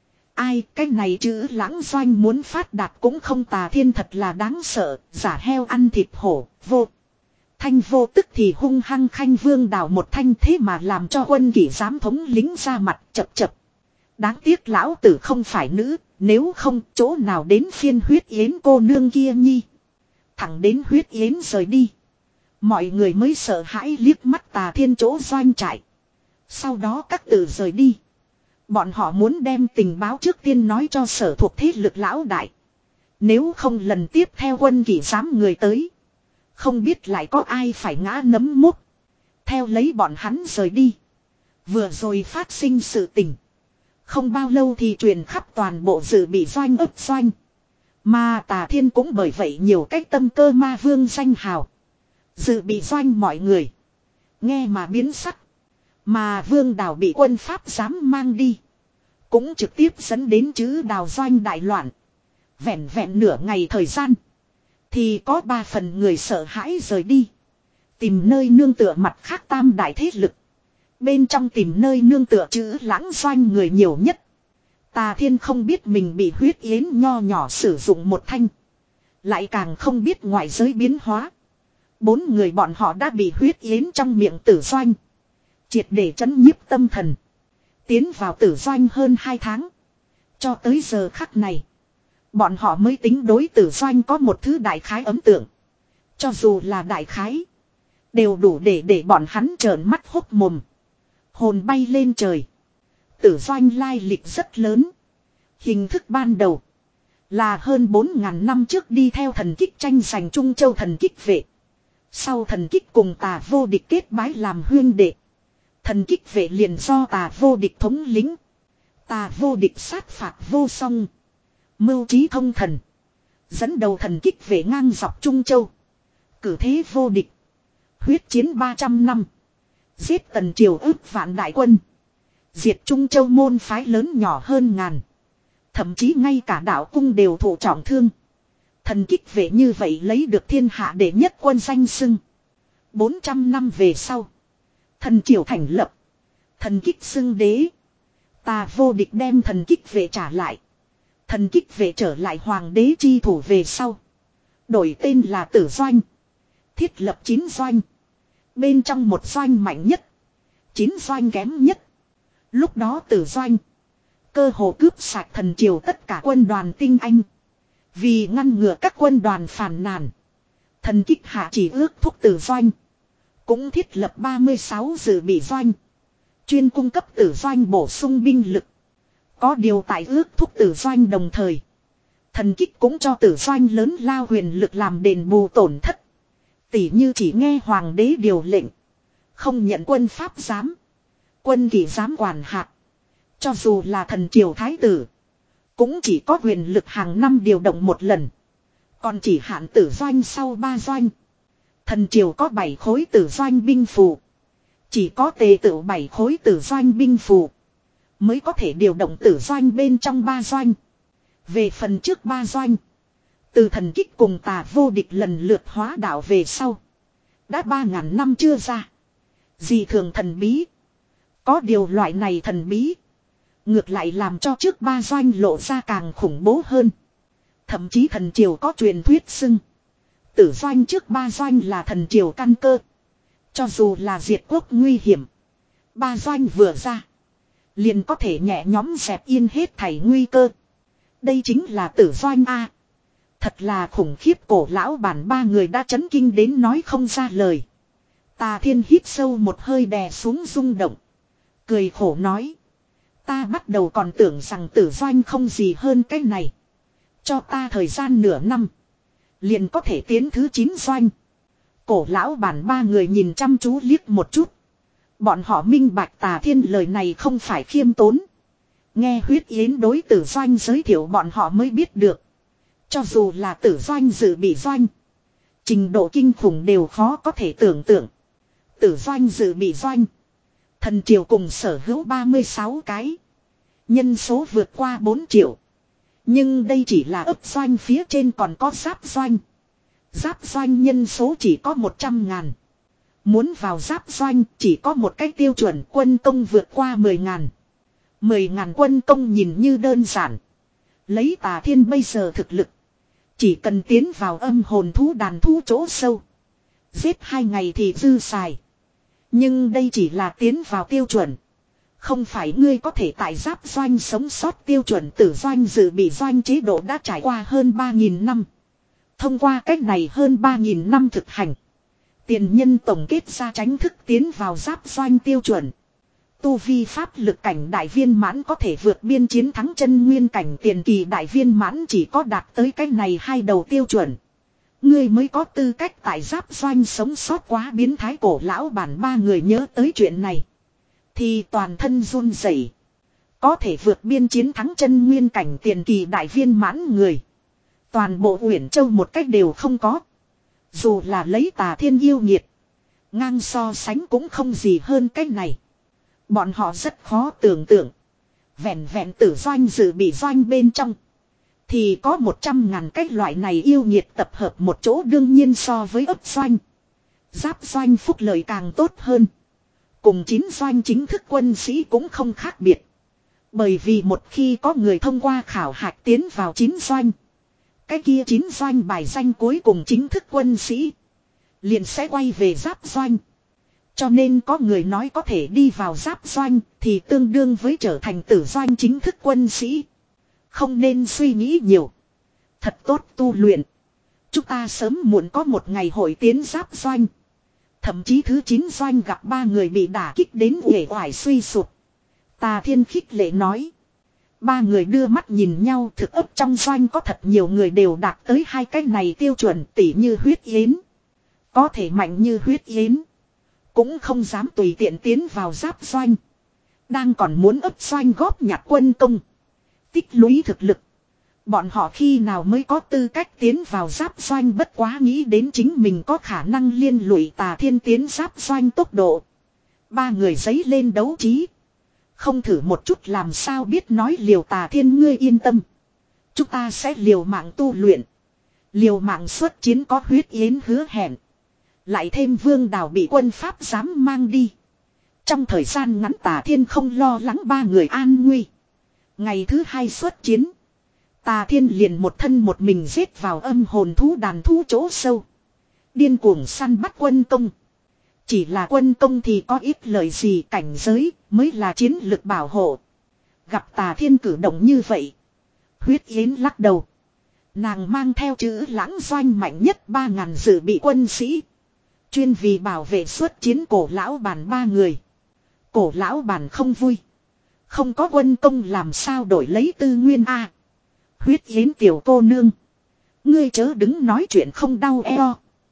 Ai cái này chữ Lãng Doanh muốn phát đạt cũng không. Tà Thiên thật là đáng sợ. Giả heo ăn thịt hổ. Vô Thanh vô tức thì hung hăng khanh Vương Đào một thanh, thế mà làm cho Quân Kỷ giám thống lính ra mặt chập chập. Đáng tiếc lão tử không phải nữ. Nếu không chỗ nào đến phiên Huyết Yến cô nương kia nhi. Thẳng đến Huyết Yến rời đi. Mọi người mới sợ hãi liếc mắt Tà Thiên chỗ doanh trại. Sau đó các tử rời đi. Bọn họ muốn đem tình báo trước tiên nói cho sở thuộc thế lực lão đại. Nếu không lần tiếp theo Quân Kỷ giám người tới. Không biết lại có ai phải ngã nấm mốc. Theo lấy bọn hắn rời đi. Vừa rồi phát sinh sự tình. Không bao lâu thì truyền khắp toàn bộ dự bị doanh ấp doanh. Mà Tà Thiên cũng bởi vậy nhiều cách tâm cơ ma vương danh hào. Dự bị doanh mọi người. Nghe mà biến sắc. Mà Vương Đào bị quân Pháp dám mang đi. Cũng trực tiếp dẫn đến chữ Đào Doanh đại loạn. Vẹn vẹn nửa ngày thời gian. Thì có ba phần người sợ hãi rời đi. Tìm nơi nương tựa mặt khác tam đại thế lực. Bên trong tìm nơi nương tựa chữ Lãng Doanh người nhiều nhất. Tà Thiên không biết mình bị Huyết Yến nho nhỏ sử dụng một thanh. Lại càng không biết ngoại giới biến hóa. Bốn người bọn họ đã bị Huyết Yến trong miệng Tử Doanh. Triệt để chấn nhiếp tâm thần. Tiến vào Tử Doanh hơn hai tháng. Cho tới giờ khắc này. Bọn họ mới tính đối Tử Doanh có một thứ đại khái ấn tượng. Cho dù là đại khái. Đều đủ để để bọn hắn trợn mắt hốc mồm. Hồn bay lên trời. Tử Doanh lai lịch rất lớn. Hình thức ban đầu. Là hơn bốn ngàn năm trước đi theo thần kích tranh giành Trung Châu thần kích vệ. Sau thần kích cùng Tà Vô Địch kết bái làm huyên đệ. Thần kích vệ liền do Tà Vô Địch thống lĩnh. Tà Vô Địch sát phạt vô song. Mưu trí thông thần. Dẫn đầu thần kích vệ ngang dọc Trung Châu. Cử thế vô địch. Huyết chiến ba trăm năm. Giết Tần Triều ước vạn đại quân. Diệt Trung Châu môn phái lớn nhỏ hơn ngàn. Thậm chí ngay cả đạo cung đều thụ trọng thương. Thần kích vệ như vậy lấy được thiên hạ đệ nhất quân danh xưng. bốn trăm năm về sau. Thần Triều thành lập. Thần kích xưng đế. Tà Vô Địch đem thần kích vệ trả lại. Thần kích vệ trở lại hoàng đế chi thủ về sau. Đổi tên là Tử Doanh. Thiết lập chín doanh. Bên trong một doanh mạnh nhất. Chín doanh kém nhất. Lúc đó Tử Doanh. Cơ hồ cướp sạch thần triều tất cả quân đoàn tinh anh. Vì ngăn ngừa các quân đoàn phàn nàn. Thần kích hạ chỉ ước thúc Tử Doanh. Cũng thiết lập ba mươi sáu dự bị doanh. Chuyên cung cấp Tử Doanh bổ sung binh lực. Có điều tại ước thúc Tử Doanh đồng thời. Thần kích cũng cho Tử Doanh lớn lao huyền lực làm đền bù tổn thất. Tỷ như chỉ nghe hoàng đế điều lệnh. Không nhận quân Pháp giám. Quân Kỷ giám quản hạt. Cho dù là thần triều thái tử. Cũng chỉ có quyền lực hàng năm điều động một lần. Còn chỉ hạn Tử Doanh sau ba doanh. Thần triều có bảy khối Tử Doanh binh phù. Chỉ có tề tự bảy khối Tử Doanh binh phù. Mới có thể điều động Tử Doanh bên trong ba doanh. Về phần trước ba doanh. Từ thần kích cùng tà vô địch lần lượt hóa đạo về sau. Đã ba ngàn năm chưa ra. Gì thường thần bí. Có điều loại này thần bí. Ngược lại làm cho trước ba doanh lộ ra càng khủng bố hơn. Thậm chí thần triều có truyền thuyết xưng. Tử doanh trước ba doanh là thần triều căn cơ. Cho dù là diệt quốc nguy hiểm. Ba doanh vừa ra. Liền có thể nhẹ nhóm dẹp yên hết thảy nguy cơ. Đây chính là tử doanh A. Thật là khủng khiếp, cổ lão bản ba người đã chấn kinh đến nói không ra lời. Tà Thiên hít sâu một hơi đè xuống rung động. Cười khổ nói. Ta bắt đầu còn tưởng rằng tử doanh không gì hơn cái này. Cho ta thời gian nửa năm. Liền có thể tiến thứ chín doanh. Cổ lão bản ba người nhìn chăm chú liếc một chút. Bọn họ minh bạch Tà Thiên lời này không phải khiêm tốn. Nghe huyết yến đối tử doanh giới thiệu bọn họ mới biết được. Cho dù là tử doanh dự bị doanh. Trình độ kinh khủng đều khó có thể tưởng tượng. Tử doanh dự bị doanh. Thần triều cùng sở hữu ba mươi sáu cái. Nhân số vượt qua bốn triệu. Nhưng đây chỉ là ấp doanh phía trên còn có giáp doanh. Giáp doanh nhân số chỉ có một trăm ngàn. Muốn vào giáp doanh chỉ có một cách tiêu chuẩn, quân công vượt qua mười ngàn. Mười ngàn quân công nhìn như đơn giản. Lấy Tà Thiên bây giờ thực lực. Chỉ cần tiến vào âm hồn thú đàn thú chỗ sâu. Giết hai ngày thì dư xài. Nhưng đây chỉ là tiến vào tiêu chuẩn. Không phải ngươi có thể tại giáp doanh sống sót tiêu chuẩn. Tử doanh dự bị doanh chế độ đã trải qua hơn ba nghìn năm. Thông qua cách này hơn ba nghìn năm thực hành. Tiền nhân tổng kết ra tránh thức tiến vào giáp doanh tiêu chuẩn. Tu vi pháp lực cảnh đại viên mãn có thể vượt biên chiến thắng chân nguyên cảnh tiền kỳ đại viên mãn chỉ có đạt tới cách này hai đầu tiêu chuẩn. Ngươi mới có tư cách tại giáp doanh sống sót quá biến thái, cổ lão bản ba người nhớ tới chuyện này. Thì toàn thân run rẩy. Có thể vượt biên chiến thắng chân nguyên cảnh tiền kỳ đại viên mãn người. Toàn bộ Uyển Châu một cách đều không có. Dù là lấy Tà Thiên yêu nghiệt. Ngang so sánh cũng không gì hơn cách này. Bọn họ rất khó tưởng tượng. Vẹn vẹn tử doanh dự bị doanh bên trong. Thì có một trăm ngàn cách loại này yêu nghiệt tập hợp một chỗ, đương nhiên so với ấp doanh. Giáp doanh phúc lợi càng tốt hơn. Cùng chín doanh chính thức quân sĩ cũng không khác biệt. Bởi vì một khi có người thông qua khảo hạch tiến vào chín doanh. Cái kia chín doanh bài danh cuối cùng chính thức quân sĩ. Liền sẽ quay về giáp doanh. Cho nên có người nói có thể đi vào giáp doanh thì tương đương với trở thành tử doanh chính thức quân sĩ. Không nên suy nghĩ nhiều. Thật tốt tu luyện. Chúng ta sớm muộn có một ngày hội tiến giáp doanh. Thậm chí thứ chín doanh gặp ba người bị đả kích đến uể oải suy sụp. Tà Thiên khích lệ nói. Ba người đưa mắt nhìn nhau, thực ấp trong doanh có thật nhiều người đều đạt tới hai cái này tiêu chuẩn, tỉ như huyết yến. Có thể mạnh như huyết yến. Cũng không dám tùy tiện tiến vào giáp doanh. Đang còn muốn ấp doanh góp nhặt quân công. Tích lũy thực lực. Bọn họ khi nào mới có tư cách tiến vào giáp doanh, bất quá nghĩ đến chính mình có khả năng liên lụy Tà Thiên tiến giáp doanh tốc độ. Ba người giấy lên đấu trí. Không thử một chút làm sao biết nói liều. Tà Thiên ngươi yên tâm. Chúng ta sẽ liều mạng tu luyện. Liều mạng xuất chiến, có huyết yến hứa hẹn. Lại thêm Vương Đào bị quân Pháp dám mang đi. Trong thời gian ngắn Tà Thiên không lo lắng ba người an nguy. Ngày thứ hai xuất chiến. Tà Thiên liền một thân một mình giết vào âm hồn thú đàn thú chỗ sâu. Điên cuồng săn bắt quân công. Chỉ là quân công thì có ít lời gì, cảnh giới mới là chiến lực bảo hộ. Gặp Tà Thiên cử động như vậy. Huyết Yến lắc đầu. Nàng mang theo chữ lãng doanh mạnh nhất ba ngàn dự bị quân sĩ. Chuyên vì bảo vệ xuất chiến cổ lão bản ba người. Cổ lão bản không vui. Không có quân công làm sao đổi lấy tư nguyên a? Huyết Yến tiểu cô nương. Ngươi chớ đứng nói chuyện không đau eo.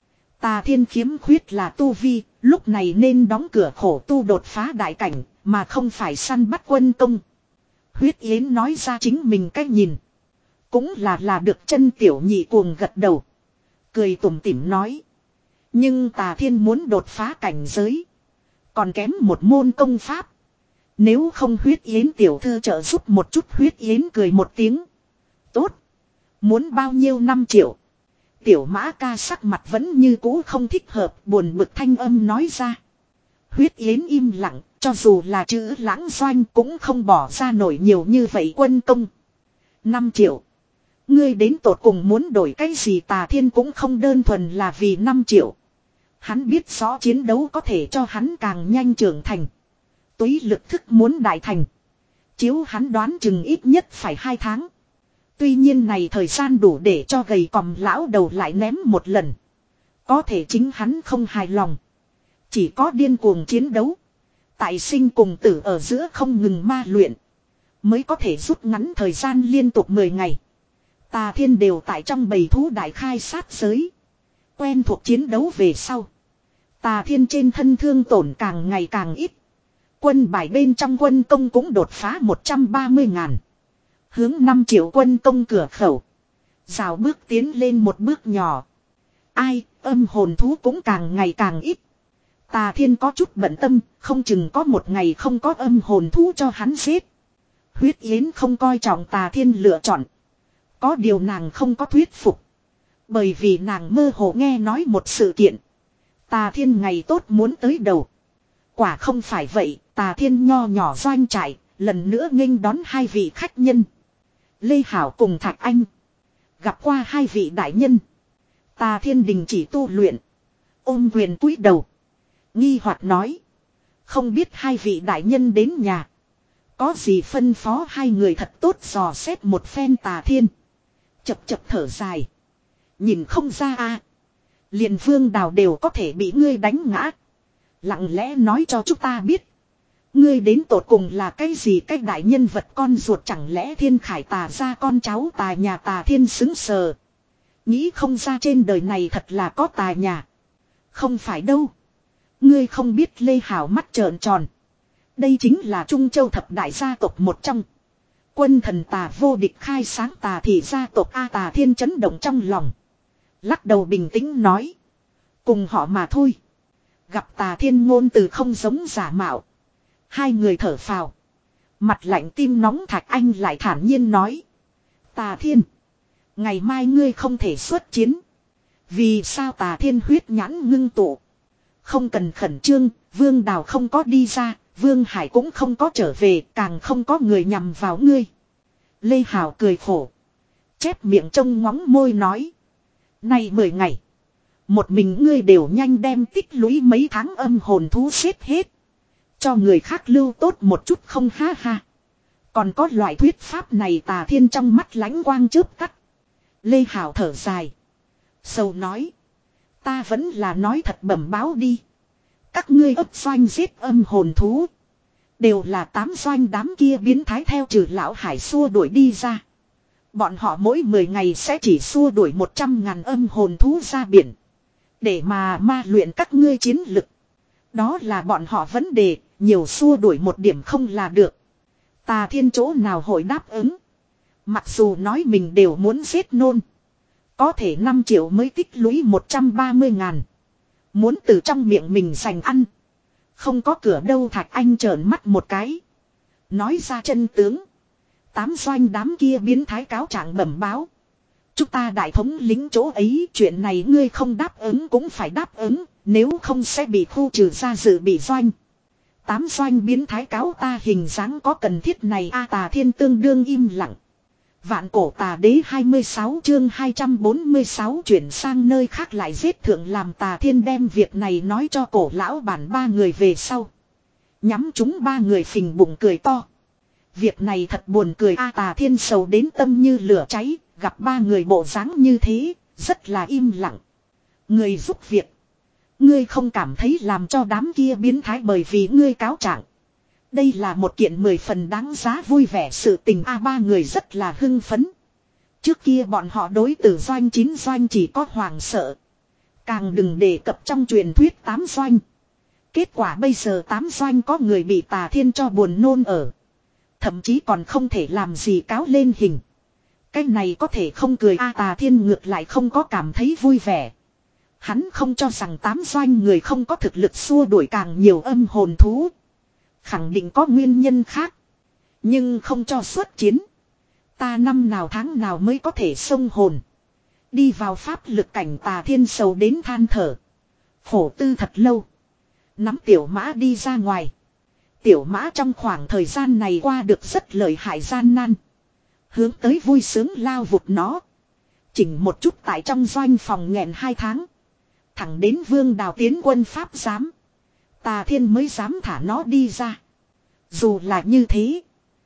Tà Thiên khiếm khuyết là tu vi, lúc này nên đóng cửa khổ tu đột phá đại cảnh, mà không phải săn bắt quân công. Huyết Yến nói ra chính mình cách nhìn. Cũng là là được chân tiểu nhị cuồng gật đầu. Cười tủm tỉm nói. Nhưng Tà Thiên muốn đột phá cảnh giới. Còn kém một môn công pháp. Nếu không Huyết Yến tiểu thư trợ giúp một chút. Huyết Yến cười một tiếng. Tốt. Muốn bao nhiêu năm triệu. Tiểu Mã Ca sắc mặt vẫn như cũ không thích hợp, buồn bực thanh âm nói ra. Huyết Yến im lặng, cho dù là chữ Lãng Doanh cũng không bỏ ra nổi nhiều như vậy quân công. năm triệu. Ngươi đến tột cùng muốn đổi cái gì? Tà Thiên cũng không đơn thuần là vì năm triệu. Hắn biết rõ chiến đấu có thể cho hắn càng nhanh trưởng thành. Túy lực thức muốn đại thành. Chiếu hắn đoán chừng ít nhất phải hai tháng. Tuy nhiên này thời gian đủ để cho gầy còm lão đầu lại ném một lần. Có thể chính hắn không hài lòng. Chỉ có điên cuồng chiến đấu. Tại sinh cùng tử ở giữa không ngừng ma luyện. Mới có thể rút ngắn thời gian liên tục mười ngày. Tà Thiên đều tại trong bầy thú đại khai sát giới. Quen thuộc chiến đấu về sau. Tà Thiên trên thân thương tổn càng ngày càng ít. Quân bài bên trong quân công cũng đột phá một trăm ba mươi ngàn. Hướng năm triệu quân công cửa khẩu. Rào bước tiến lên một bước nhỏ. Ai, âm hồn thú cũng càng ngày càng ít. Tà Thiên có chút bận tâm, không chừng có một ngày không có âm hồn thú cho hắn giết. Huyết Yến không coi trọng Tà Thiên lựa chọn. Có điều nàng không có thuyết phục. Bởi vì nàng mơ hồ nghe nói một sự kiện. Tà Thiên ngày tốt muốn tới đầu. Quả không phải vậy, Tà Thiên nho nhỏ doanh trại, lần nữa nghênh đón hai vị khách nhân. Lê Hảo cùng Thạch Anh. Gặp qua hai vị đại nhân. Tà Thiên đình chỉ tu luyện. Ôm quyền cúi đầu. Nghi hoặc nói. Không biết hai vị đại nhân đến nhà. Có gì phân phó hai người thật tốt dò xét một phen. Tà Thiên. Chập chập thở dài. Nhìn không ra a, liền Vương Đào đều có thể bị ngươi đánh ngã. Lặng lẽ nói cho chúng ta biết. Ngươi đến tột cùng là cái gì? Cái đại nhân vật con ruột chẳng lẽ Thiên Khải Tà ra con cháu Tà nhà? Tà Thiên xứng sờ. Nghĩ không ra trên đời này thật là có Tà nhà. Không phải đâu. Ngươi không biết. Lê Hảo mắt trợn tròn. Đây chính là Trung Châu thập đại gia tộc một trong. Quân thần Tà vô địch khai sáng Tà thì gia tộc A. Tà Thiên chấn động trong lòng. Lắc đầu bình tĩnh nói. Cùng họ mà thôi. Gặp Tà Thiên ngôn từ không giống giả mạo. Hai người thở phào. Mặt lạnh tim nóng Thạch Anh lại thản nhiên nói. Tà Thiên. Ngày mai ngươi không thể xuất chiến. Vì sao? Tà Thiên huyết nhãn ngưng tụ. Không cần khẩn trương. Vương Đào không có đi ra. Vương Hải cũng không có trở về. Càng không có người nhằm vào ngươi. Lê Hảo cười khổ. Chép miệng trông ngóng môi nói. Nay mười ngày. Một mình ngươi đều nhanh đem tích lũy mấy tháng âm hồn thú xếp hết. Cho người khác lưu tốt một chút không ha ha. Còn có loại thuyết pháp này? Tà Thiên trong mắt lánh quang chớp tắt. Lê Hảo thở dài. Sầu nói. Ta vẫn là nói thật bẩm báo đi. Các ngươi ấp doanh giết âm hồn thú. Đều là tám doanh đám kia biến thái theo trừ lão Hải xua đuổi đi ra. Bọn họ mỗi mười ngày sẽ chỉ xua đuổi một trăm ngàn âm hồn thú ra biển. Để mà ma luyện các ngươi chiến lực. Đó là bọn họ vấn đề. Nhiều xua đuổi một điểm không là được. Tà Thiên chỗ nào hội đáp ứng. Mặc dù nói mình đều muốn giết nôn. Có thể năm triệu mới tích lũy một trăm ba mươi ngàn. Muốn từ trong miệng mình giành ăn. Không có cửa đâu. Thạch Anh trợn mắt một cái. Nói ra chân tướng. Tám doanh đám kia biến thái cáo trạng bẩm báo. Chúng ta đại thống lính chỗ ấy. Chuyện này ngươi không đáp ứng cũng phải đáp ứng. Nếu không sẽ bị khu trừ ra dự bị doanh. Tám doanh biến thái cáo ta hình dáng có cần thiết này a? Tà Thiên tương đương im lặng. Vạn cổ tà đế hai mươi sáu chương hai trăm bốn mươi sáu chuyển sang nơi khác lại giết thượng làm. Tà Thiên đem việc này nói cho cổ lão bản ba người về sau. Nhắm chúng ba người phình bụng cười to. Việc này thật buồn cười a. Tà Thiên sầu đến tâm như lửa cháy. Gặp ba người bộ dáng như thế. Rất là im lặng. Người giúp việc. Ngươi không cảm thấy làm cho đám kia biến thái bởi vì ngươi cáo trạng. Đây là một kiện mười phần đáng giá vui vẻ sự tình a. Ba người rất là hưng phấn. Trước kia bọn họ đối tử doanh chín doanh chỉ có hoàng sợ. Càng đừng đề cập trong truyền thuyết tám doanh. Kết quả bây giờ tám doanh có người bị Tà Thiên cho buồn nôn ở. Thậm chí còn không thể làm gì cáo lên hình. Cái này có thể không cười a. Tà Thiên ngược lại không có cảm thấy vui vẻ. Hắn không cho rằng tám doanh người không có thực lực xua đuổi càng nhiều âm hồn thú. Khẳng định có nguyên nhân khác. Nhưng không cho xuất chiến. Ta năm nào tháng nào mới có thể xông hồn. Đi vào pháp lực cảnh Tà Thiên sầu đến than thở. Khổ tư thật lâu. Nắm tiểu mã đi ra ngoài. Tiểu mã trong khoảng thời gian này qua được rất lợi hại gian nan. Hướng tới vui sướng lao vụt nó. Chỉnh một chút tại trong doanh phòng nghẹn hai tháng. Thẳng đến Vương Đào tiến quân pháp giám. Tà Thiên mới dám thả nó đi ra. Dù là như thế.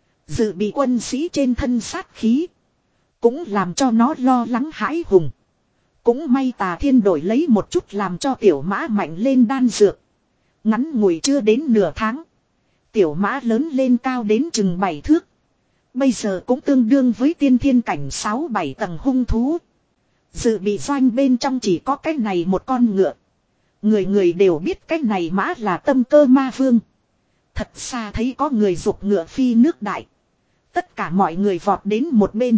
Dự bị quân sĩ trên thân sát khí. Cũng làm cho nó lo lắng hãi hùng. Cũng may Tà Thiên đổi lấy một chút làm cho tiểu mã mạnh lên đan dược. Ngắn ngủi chưa đến nửa tháng. Tiểu mã lớn lên cao đến chừng bảy thước. Bây giờ cũng tương đương với tiên thiên cảnh sáu bảy tầng hung thú. Dự bị doanh bên trong chỉ có cái này một con ngựa. Người người đều biết cái này mã là tâm cơ ma vương. Thật xa thấy có người giục ngựa phi nước đại. Tất cả mọi người vọt đến một bên.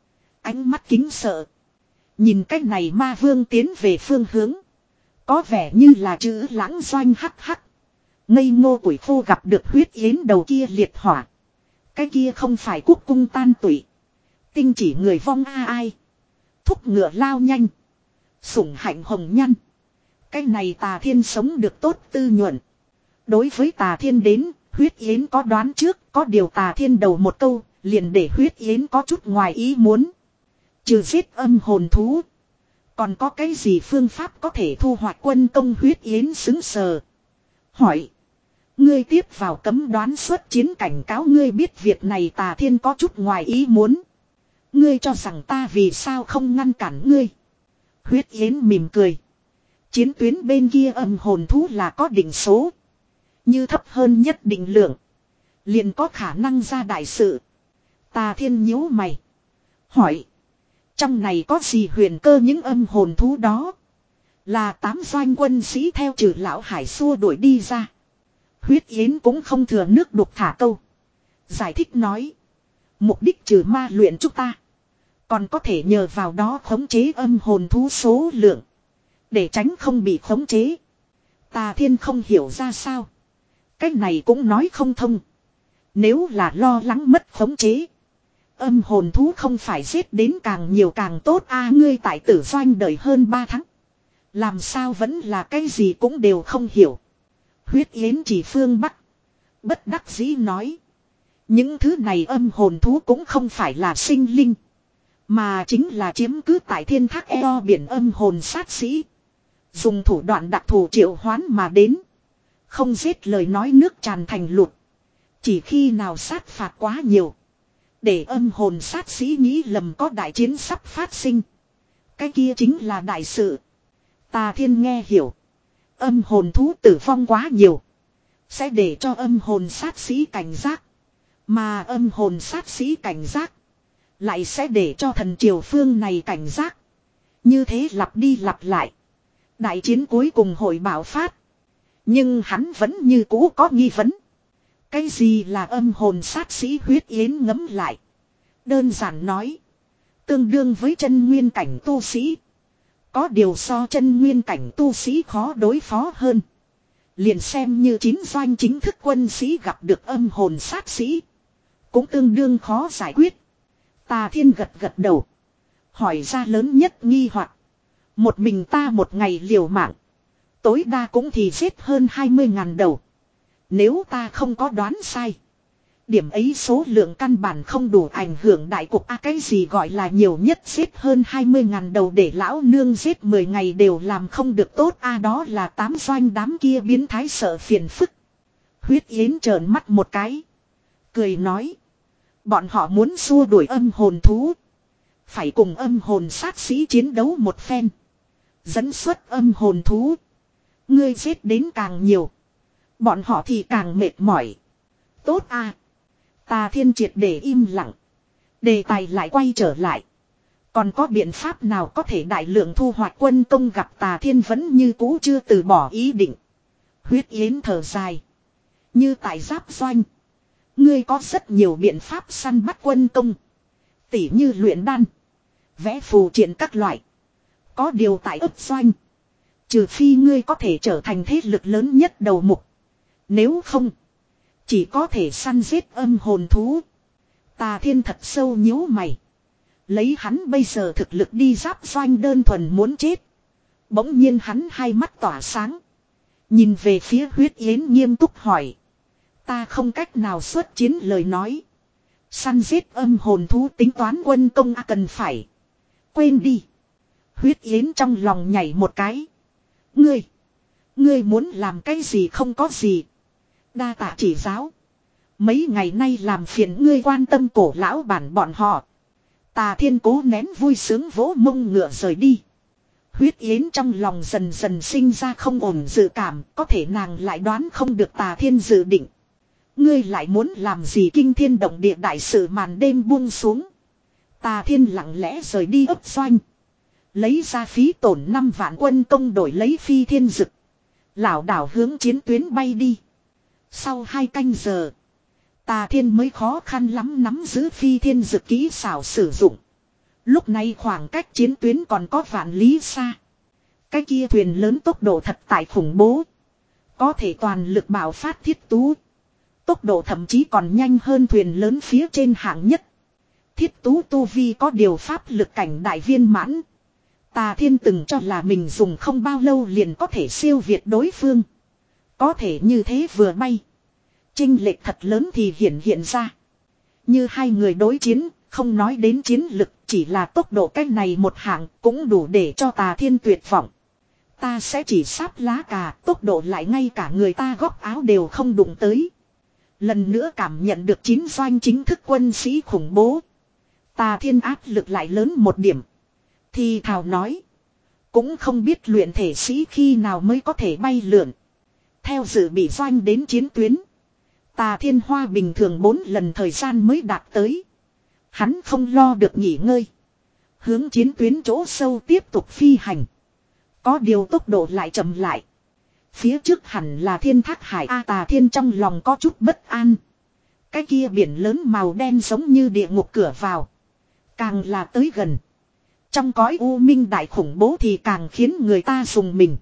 Ánh mắt kính sợ. Nhìn cái này ma vương tiến về phương hướng. Có vẻ như là chữ lãng doanh hắc hắc. Ngây ngô tuổi khô gặp được huyết yến đầu kia liệt hỏa. Cái kia không phải quốc cung tan tụy. Tinh chỉ người vong a ai. Thúc ngựa lao nhanh. Sủng hạnh hồng nhăn. Cái này Tà Thiên sống được tốt tư nhuận. Đối với Tà Thiên đến, huyết yến có đoán trước, có điều Tà Thiên đầu một câu, liền để huyết yến có chút ngoài ý muốn. Trừ giết âm hồn thú. Còn có cái gì phương pháp có thể thu hoạch quân công huyết yến xứng sờ. Hỏi. Ngươi tiếp vào cấm đoán xuất chiến cảnh cáo ngươi biết việc này Tà Thiên có chút ngoài ý muốn. Ngươi cho rằng ta vì sao không ngăn cản ngươi. Huyết yến mỉm cười. Chiến tuyến bên kia âm hồn thú là có định số. Như thấp hơn nhất định lượng. Liền có khả năng ra đại sự. Tà Thiên nhíu mày. Hỏi. Trong này có gì huyền cơ những âm hồn thú đó. Là tám doanh quân sĩ theo trừ lão hải xua đuổi đi ra. Huyết yến cũng không thừa nước đục thả câu. Giải thích nói. Mục đích trừ ma luyện chúng ta. Còn có thể nhờ vào đó khống chế âm hồn thú số lượng. Để tránh không bị khống chế. Tà Thiên không hiểu ra sao. Cái này cũng nói không thông. Nếu là lo lắng mất khống chế. Âm hồn thú không phải giết đến càng nhiều càng tốt a ngươi tại tử doanh đợi hơn ba tháng. Làm sao vẫn là cái gì cũng đều không hiểu. Huyết yến chỉ phương Bắc. Bất đắc dĩ nói. Những thứ này âm hồn thú cũng không phải là sinh linh. Mà chính là chiếm cứ tại thiên thác eo biển âm hồn sát sĩ. Dùng thủ đoạn đặc thù triệu hoán mà đến. Không giết lời nói nước tràn thành lụt. Chỉ khi nào sát phạt quá nhiều. Để âm hồn sát sĩ nghĩ lầm có đại chiến sắp phát sinh. Cái kia chính là đại sự. Tà Thiên nghe hiểu. Âm hồn thú tử vong quá nhiều. Sẽ để cho âm hồn sát sĩ cảnh giác. Mà âm hồn sát sĩ cảnh giác. Lại sẽ để cho thần triều phương này cảnh giác. Như thế lặp đi lặp lại. Đại chiến cuối cùng hội bạo phát. Nhưng hắn vẫn như cũ có nghi vấn. Cái gì là âm hồn sát sĩ huyết yến ngấm lại. Đơn giản nói. Tương đương với chân nguyên cảnh tu sĩ. Có điều so chân nguyên cảnh tu sĩ khó đối phó hơn. Liền xem như chín doanh chính thức quân sĩ gặp được âm hồn sát sĩ. Cũng tương đương khó giải quyết. Tà Thiên gật gật đầu. Hỏi ra lớn nhất nghi hoặc. Một mình ta một ngày liều mạng. Tối đa cũng thì giết hơn hai mươi ngàn đầu. Nếu ta không có đoán sai. Điểm ấy số lượng căn bản không đủ ảnh hưởng đại cục. À, cái gì gọi là nhiều nhất giết hơn hai mươi ngàn đầu để lão nương giết mười ngày đều làm không được tốt. A à, đó là tám doanh đám kia biến thái sợ phiền phức. Huyết yến trợn mắt một cái. Cười nói. Bọn họ muốn xua đuổi âm hồn thú. Phải cùng âm hồn sát sĩ chiến đấu một phen. Dẫn xuất âm hồn thú. Ngươi giết đến càng nhiều. Bọn họ thì càng mệt mỏi. Tốt à. Tà Thiên triệt để im lặng. Đề tài lại quay trở lại. Còn có biện pháp nào có thể đại lượng thu hoạch quân công gặp Tà Thiên vẫn như cũ chưa từ bỏ ý định. Huyết yến thở dài. Như tại giáp doanh. Ngươi có rất nhiều biện pháp săn bắt quân công. Tỉ như luyện đan. Vẽ phù triện các loại. Có điều tại ấp doanh. Trừ phi ngươi có thể trở thành thế lực lớn nhất đầu mục. Nếu không. Chỉ có thể săn giết âm hồn thú. Tà Thiên thật sâu nhíu mày. Lấy hắn bây giờ thực lực đi giáp doanh đơn thuần muốn chết. Bỗng nhiên hắn hai mắt tỏa sáng. Nhìn về phía Huyết Yến nghiêm túc hỏi. Ta không cách nào xuất chiến lời nói. Săn giết âm hồn thú tính toán quân công à cần phải. Quên đi. Huyết Yến trong lòng nhảy một cái. Ngươi. Ngươi muốn làm cái gì không có gì. Đa tạ chỉ giáo. Mấy ngày nay làm phiền ngươi quan tâm cổ lão bản bọn họ. Tà Thiên cố nén vui sướng vỗ mông ngựa rời đi. Huyết Yến trong lòng dần dần sinh ra không ổn dự cảm. Có thể nàng lại đoán không được Tà Thiên dự định. Ngươi lại muốn làm gì kinh thiên động địa đại sự màn đêm buông xuống. Tà Thiên lặng lẽ rời đi ấp doanh. Lấy ra phí tổn năm vạn quân công đổi lấy phi thiên dực. Lảo đảo hướng chiến tuyến bay đi. Sau hai canh giờ. Tà Thiên mới khó khăn lắm nắm giữ phi thiên dực kỹ xảo sử dụng. Lúc này khoảng cách chiến tuyến còn có vạn lý xa. Cái kia thuyền lớn tốc độ thật tại khủng bố. Có thể toàn lực bạo phát thiết tú. Tốc độ thậm chí còn nhanh hơn thuyền lớn phía trên hạng nhất. Thiết tú tu vi có điều pháp lực cảnh đại viên mãn. Tà Thiên từng cho là mình dùng không bao lâu liền có thể siêu việt đối phương. Có thể như thế vừa bay. Chênh lệch thật lớn thì hiện hiện ra. Như hai người đối chiến, không nói đến chiến lực, chỉ là tốc độ cách này một hạng cũng đủ để cho Tà Thiên tuyệt vọng. Ta sẽ chỉ sáp lá cà, tốc độ lại ngay cả người ta góc áo đều không đụng tới. Lần nữa cảm nhận được chín doanh chính thức quân sĩ khủng bố. Tà Thiên áp lực lại lớn một điểm. Thì thào nói. Cũng không biết luyện thể sĩ khi nào mới có thể bay lượn. Theo dự bị doanh đến chiến tuyến. Tà Thiên Hoa bình thường bốn lần thời gian mới đạt tới. Hắn không lo được nghỉ ngơi. Hướng chiến tuyến chỗ sâu tiếp tục phi hành. Có điều tốc độ lại chậm lại. Phía trước hẳn là Thiên Thác Hải A. Tà Thiên trong lòng có chút bất an. Cái kia biển lớn màu đen giống như địa ngục cửa vào. Càng là tới gần. Trong cõi u minh đại khủng bố thì càng khiến người ta dùng mình.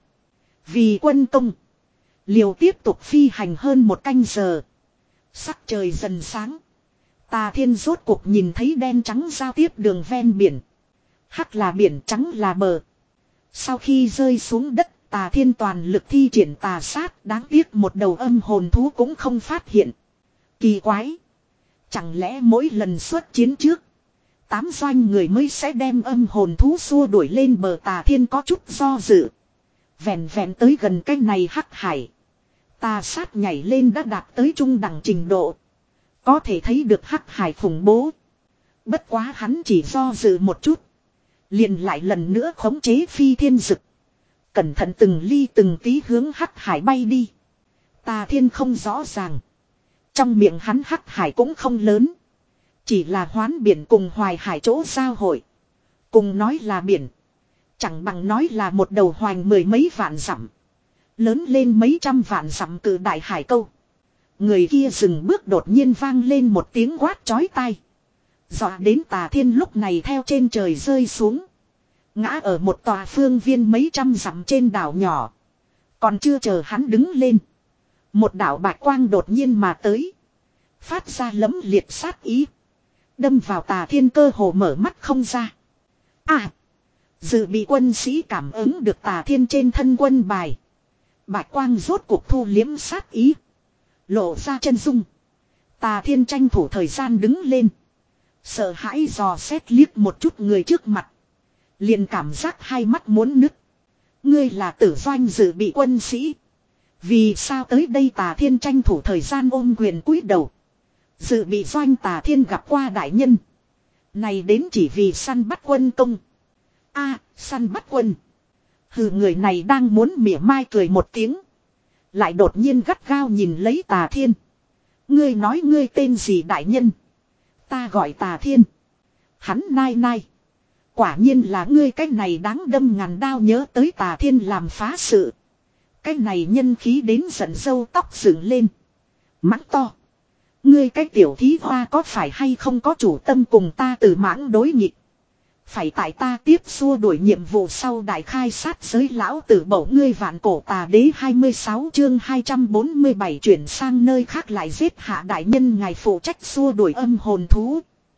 Vì quân công. Liều tiếp tục phi hành hơn một canh giờ. Sắc trời dần sáng. Tà Thiên rốt cuộc nhìn thấy đen trắng giao tiếp đường ven biển. Hắc là biển, trắng là bờ. Sau khi rơi xuống đất, Tà Thiên toàn lực thi triển tà sát. Đáng tiếc một đầu âm hồn thú cũng không phát hiện. Kỳ quái. Chẳng lẽ mỗi lần xuất chiến trước, tám doanh người mới sẽ đem âm hồn thú xua đuổi lên bờ. Tà Thiên có chút do dự. Vẹn vẹn tới gần cái này hắc hải. Tà sát nhảy lên đã đạt tới trung đẳng trình độ. Có thể thấy được hắc hải khủng bố. Bất quá hắn chỉ do dự một chút. Liền lại lần nữa khống chế phi thiên dực. Cẩn thận từng ly từng tí hướng hắc hải bay đi. Tà Thiên không rõ ràng. Trong miệng hắn hắc hải cũng không lớn. Chỉ là hoán biển cùng hoài hải chỗ giao hội. Cùng nói là biển. Chẳng bằng nói là một đầu hoành mười mấy vạn dặm. Lớn lên mấy trăm vạn dặm từ đại hải câu. Người kia dừng bước đột nhiên vang lên một tiếng quát chói tai. Dọa đến Tà Thiên lúc này theo trên trời rơi xuống. Ngã ở một tòa phương viên mấy trăm dặm trên đảo nhỏ. Còn chưa chờ hắn đứng lên. Một đảo bạch quang đột nhiên mà tới. Phát ra lấm liệt sát ý. Đâm vào Tà Thiên cơ hồ mở mắt không ra. À! Dự bị quân sĩ cảm ứng được Tà Thiên trên thân quân bài. Bạch quang rốt cuộc thu liếm sát ý. Lộ ra chân dung. Tà Thiên tranh thủ thời gian đứng lên. Sợ hãi dò xét liếc một chút người trước mặt. Liền cảm giác hai mắt muốn nứt. Ngươi là Tử Doanh dự bị quân sĩ. Vì sao tới đây? Tà Thiên tranh thủ thời gian ôm quyền cúi đầu. Dự bị Doanh Tà Thiên gặp qua đại nhân. Này đến chỉ vì săn bắt quân công. A, săn bắt quân. Hừ, người này đang muốn mỉa mai cười một tiếng. Lại đột nhiên gắt gao nhìn lấy Tà Thiên. Ngươi nói ngươi tên gì đại nhân? Ta gọi Tà Thiên. Hắn nai nai. Quả nhiên là ngươi, cái này đáng đâm ngàn đao. Nhớ tới Tà Thiên làm phá sự. Cái này nhân khí đến giận râu tóc dựng lên. Mắng to. Ngươi cái tiểu thí hoa có phải hay không có chủ tâm cùng ta từ mãng đối nghịch. Phải tại ta tiếp xua đuổi nhiệm vụ sau đại khai sát giới lão tử bổ ngươi vạn cổ tà đế hai mươi sáu chương hai trăm bốn mươi bảy chuyển sang nơi khác lại giết hạ đại nhân ngài phụ trách xua đuổi âm hồn thú.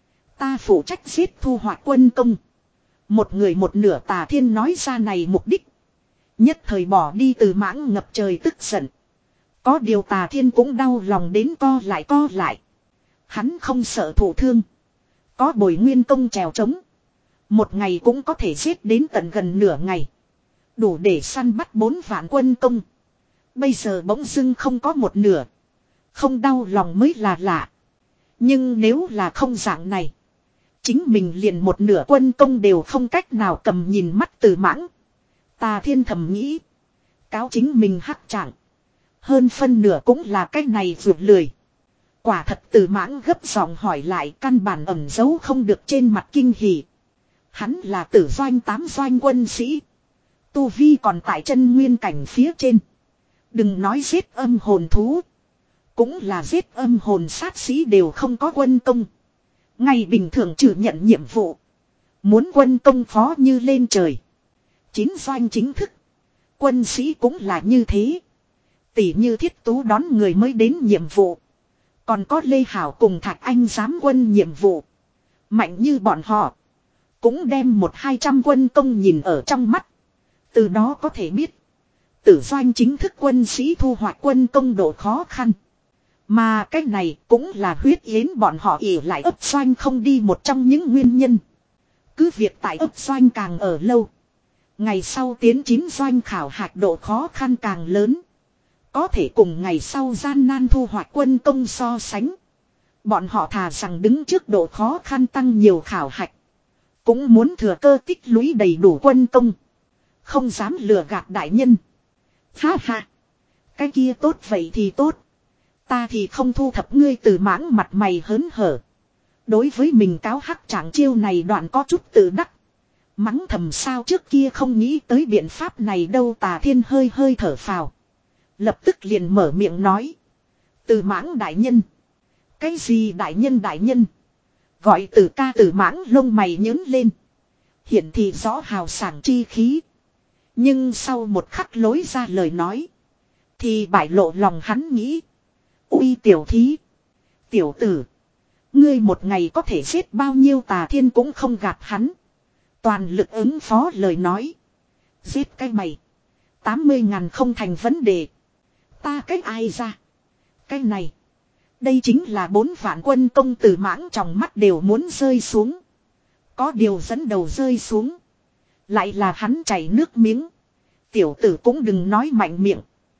Ta phụ trách giết thu hoạch quân công. Một người một nửa Tà Thiên nói ra này mục đích. Nhất thời bỏ đi Từ Mãng ngập trời tức giận. Có điều Tà Thiên cũng đau lòng đến co lại co lại. Hắn không sợ thụ thương. Có bồi nguyên công trèo trống. Một ngày cũng có thể giết đến tận gần nửa ngày. Đủ để săn bắt bốn vạn quân công. Bây giờ bỗng dưng không có một nửa. Không đau lòng mới là lạ. Nhưng nếu là không dạng này. Chính mình liền một nửa quân công đều không cách nào cầm nhìn mắt Từ Mãng. Tà Thiên thầm nghĩ. Cáo chính mình hắc trạng. Hơn phân nửa cũng là cái này vượt lười. Quả thật Từ Mãng gấp giọng hỏi lại căn bản ẩn giấu không được trên mặt kinh hỉ. Hắn là Tử Doanh tám doanh quân sĩ. Tu Vi còn tại chân nguyên cảnh phía trên. Đừng nói giết âm hồn thú. Cũng là giết âm hồn sát sĩ đều không có quân công. Ngày bình thường trừ nhận nhiệm vụ. Muốn quân công phó như lên trời. Chín doanh chính thức. Quân sĩ cũng là như thế. Tỷ như Thiết Tú đón người mới đến nhiệm vụ. Còn có Lê Hảo cùng Thạch Anh giám quân nhiệm vụ. Mạnh như bọn họ. Cũng đem một hai trăm quân công nhìn ở trong mắt. Từ đó có thể biết. Tử doanh chính thức quân sĩ thu hoạch quân công độ khó khăn. Mà cái này cũng là huyết yến bọn họ ỉ lại ấp doanh không đi một trong những nguyên nhân. Cứ việc tại ấp doanh càng ở lâu. Ngày sau tiến chín doanh khảo hạch độ khó khăn càng lớn. Có thể cùng ngày sau gian nan thu hoạch quân công so sánh. Bọn họ thà rằng đứng trước độ khó khăn tăng nhiều khảo hạch. Cũng muốn thừa cơ tích lũy đầy đủ quân công. Không dám lừa gạt đại nhân. Ha ha. Cái kia tốt vậy thì tốt. Ta thì không thu thập ngươi. Từ Mãng mặt mày hớn hở. Đối với mình cáo hắc trạng chiêu này đoạn có chút tự đắc. Mắng thầm sao trước kia không nghĩ tới biện pháp này đâu. Tà Thiên hơi hơi thở phào. Lập tức liền mở miệng nói. Từ Mãng đại nhân. Cái gì đại nhân đại nhân. Gọi Từ ca. Từ Mãng lông mày nhớn lên. Hiện thì rõ hào sảng chi khí. Nhưng sau một khắc lối ra lời nói. Thì bại lộ lòng hắn nghĩ. Ui tiểu thí. Tiểu tử. Ngươi một ngày có thể giết bao nhiêu. Tà Thiên cũng không gạt hắn. Toàn lực ứng phó lời nói. Giết cái mày. tám mươi ngàn không thành vấn đề. Ta cách ai ra. Cái này. Đây chính là bốn vạn quân công. Từ Mãng trong mắt đều muốn rơi xuống. Có điều dẫn đầu rơi xuống. Lại là hắn chảy nước miếng. Tiểu tử cũng đừng nói mạnh miệng.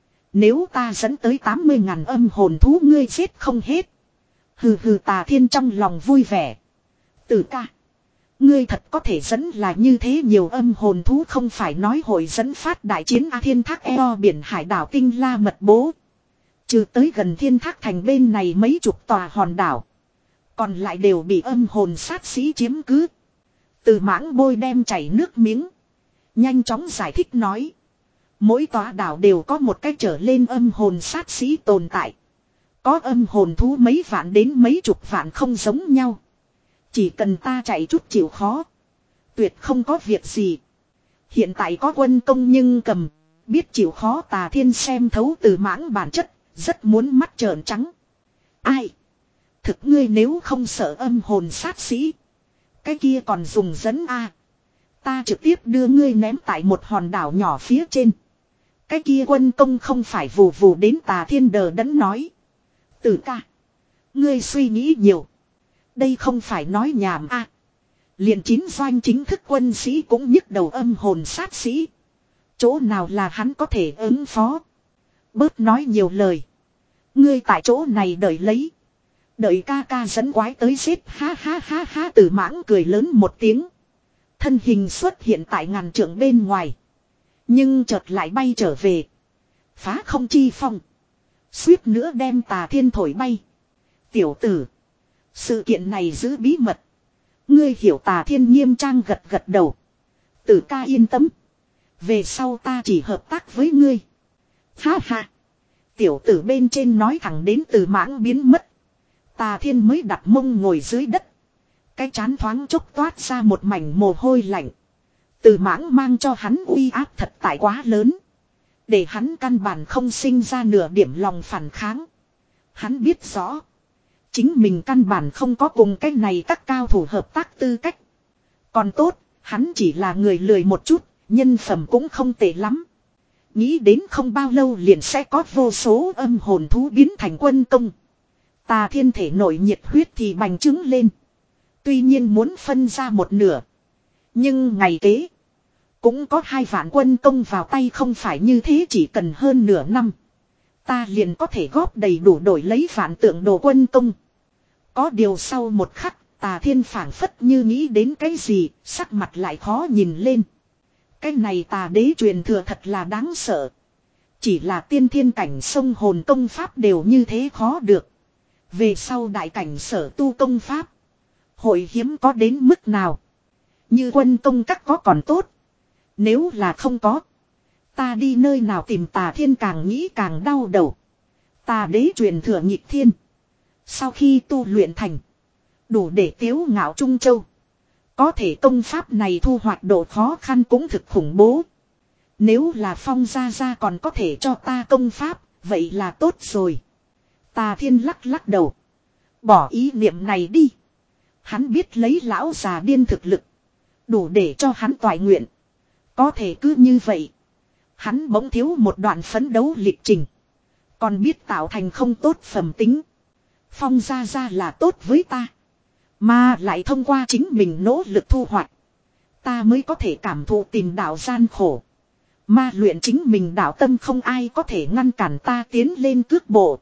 Nếu ta dẫn tới tám mươi ngàn âm hồn thú ngươi giết không hết. Hừ hừ. Tà Thiên trong lòng vui vẻ. Từ ca. Ngươi thật có thể dẫn là như thế nhiều âm hồn thú không phải nói hội dẫn phát đại chiến A Thiên Thác eo biển hải đảo Tinh La mật bố. Trừ tới gần Thiên Thác thành bên này mấy chục tòa hòn đảo. Còn lại đều bị âm hồn sát sĩ chiếm cứ. Từ Mãng bôi đem chảy nước miếng. Nhanh chóng giải thích nói. Mỗi tòa đảo đều có một cái trở lên âm hồn sát sĩ tồn tại. Có âm hồn thú mấy vạn đến mấy chục vạn không giống nhau. Chỉ cần ta chạy chút chịu khó. Tuyệt không có việc gì. Hiện tại có quân công nhưng cầm. Biết chịu khó. Tà Thiên xem thấu Từ Mãng bản chất. Rất muốn mắt trợn trắng. Ai? Thực ngươi nếu không sợ âm hồn sát sĩ. Cái kia còn dùng dẫn A. Ta trực tiếp đưa ngươi ném tại một hòn đảo nhỏ phía trên. Cái kia quân công không phải vù vù đến. Tà Thiên đờ đẫn nói. Từ ca. Ngươi suy nghĩ nhiều. Đây không phải nói nhảm a. Liền chín doanh chính thức quân sĩ cũng nhức đầu âm hồn sát sĩ. Chỗ nào là hắn có thể ứng phó. Bớt nói nhiều lời. Ngươi tại chỗ này đợi lấy. Đợi ca ca dẫn quái tới giết. Ha ha ha ha. Từ Mãng cười lớn một tiếng. Thân hình xuất hiện tại ngàn trượng bên ngoài. Nhưng chợt lại bay trở về. Phá không chi phong. Suýt nữa đem Tà Thiên thổi bay. Tiểu tử. Sự kiện này giữ bí mật. Ngươi hiểu. Tà Thiên nghiêm trang gật gật đầu. Tử ca yên tâm. Về sau ta chỉ hợp tác với ngươi. Ha ha. Tiểu tử bên trên nói thẳng đến Từ Mãng biến mất. Tà Thiên mới đặt mông ngồi dưới đất. Cái chán thoáng chốc toát ra một mảnh mồ hôi lạnh. Từ mãng mang cho hắn uy áp thật tại quá lớn. Để hắn căn bản không sinh ra nửa điểm lòng phản kháng. Hắn biết rõ. Chính mình căn bản không có cùng cái này các cao thủ hợp tác tư cách. Còn tốt, hắn chỉ là người lười một chút, nhân phẩm cũng không tệ lắm. Nghĩ đến không bao lâu liền sẽ có vô số âm hồn thú biến thành quân công. Tà Thiên thể nội nhiệt huyết thì bành trướng lên. Tuy nhiên muốn phân ra một nửa. Nhưng ngày kế. Cũng có hai vạn quân công vào tay không phải như thế chỉ cần hơn nửa năm. Ta liền có thể góp đầy đủ đổi lấy vạn tượng đồ quân công. Có điều sau một khắc, Tà Thiên phảng phất như nghĩ đến cái gì, sắc mặt lại khó nhìn lên. Cái này tà đế truyền thừa thật là đáng sợ. Chỉ là tiên thiên cảnh sông hồn công pháp đều như thế khó được. Về sau đại cảnh sở tu công pháp. Hội hiếm có đến mức nào. Như quân công các có còn tốt. Nếu là không có. Ta đi nơi nào tìm Tà Thiên càng nghĩ càng đau đầu. Tà đế truyền thừa nhịp thiên. Sau khi tu luyện thành. Đủ để tiếu ngạo Trung Châu. Có thể công pháp này thu hoạch độ khó khăn cũng thực khủng bố. Nếu là Phong gia gia còn có thể cho ta công pháp. Vậy là tốt rồi. Tà Thiên lắc lắc đầu. Bỏ ý niệm này đi. Hắn biết lấy lão già điên thực lực. Đủ để cho hắn toại nguyện. Có thể cứ như vậy. Hắn bỗng thiếu một đoạn phấn đấu lịch trình. Còn biết tạo thành không tốt phẩm tính. Phong gia gia là tốt với ta. Mà lại thông qua chính mình nỗ lực thu hoạch. Ta mới có thể cảm thụ tìm đạo gian khổ. Mà luyện chính mình đạo tâm không ai có thể ngăn cản ta tiến lên cước bộ.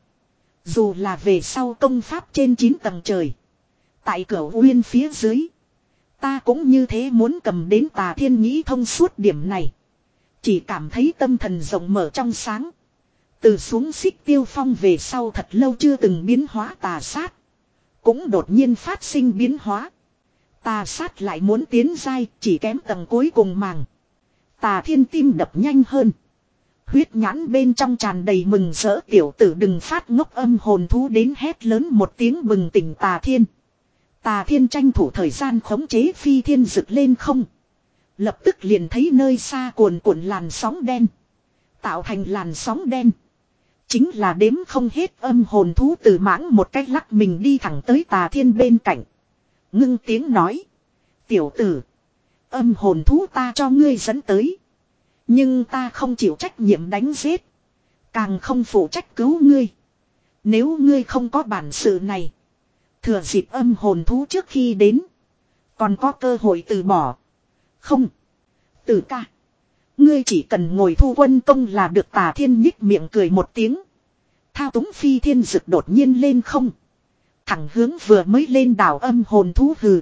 Dù là về sau công pháp trên chín tầng trời. Tại cửa uyên phía dưới. Ta cũng như thế muốn cầm đến Tà Thiên nghĩ thông suốt điểm này. Chỉ cảm thấy tâm thần rộng mở trong sáng. Từ xuống xích tiêu phong về sau thật lâu chưa từng biến hóa tà sát. Cũng đột nhiên phát sinh biến hóa. Tà sát lại muốn tiến giai chỉ kém tầng cuối cùng màng. Tà Thiên tim đập nhanh hơn. Huyết nhãn bên trong tràn đầy mừng rỡ tiểu tử đừng phát ngốc âm hồn thú đến hét lớn một tiếng bừng tỉnh Tà Thiên. Tà Thiên tranh thủ thời gian khống chế phi thiên rực lên không. Lập tức liền thấy nơi xa cuồn cuộn làn sóng đen. Tạo thành làn sóng đen. Chính là đếm không hết âm hồn thú từ mãng một cách lắc mình đi thẳng tới Tà Thiên bên cạnh. Ngưng tiếng nói. Tiểu tử. Âm hồn thú ta cho ngươi dẫn tới. Nhưng ta không chịu trách nhiệm đánh giết. Càng không phụ trách cứu ngươi. Nếu ngươi không có bản sự này. Thừa dịp âm hồn thú trước khi đến. Còn có cơ hội từ bỏ. Không. Tử ca. Ngươi chỉ cần ngồi thu quân công là được. Tà Thiên nhích miệng cười một tiếng. Thao túng phi thiên dực đột nhiên lên không. Thẳng hướng vừa mới lên đảo âm hồn thú hừ.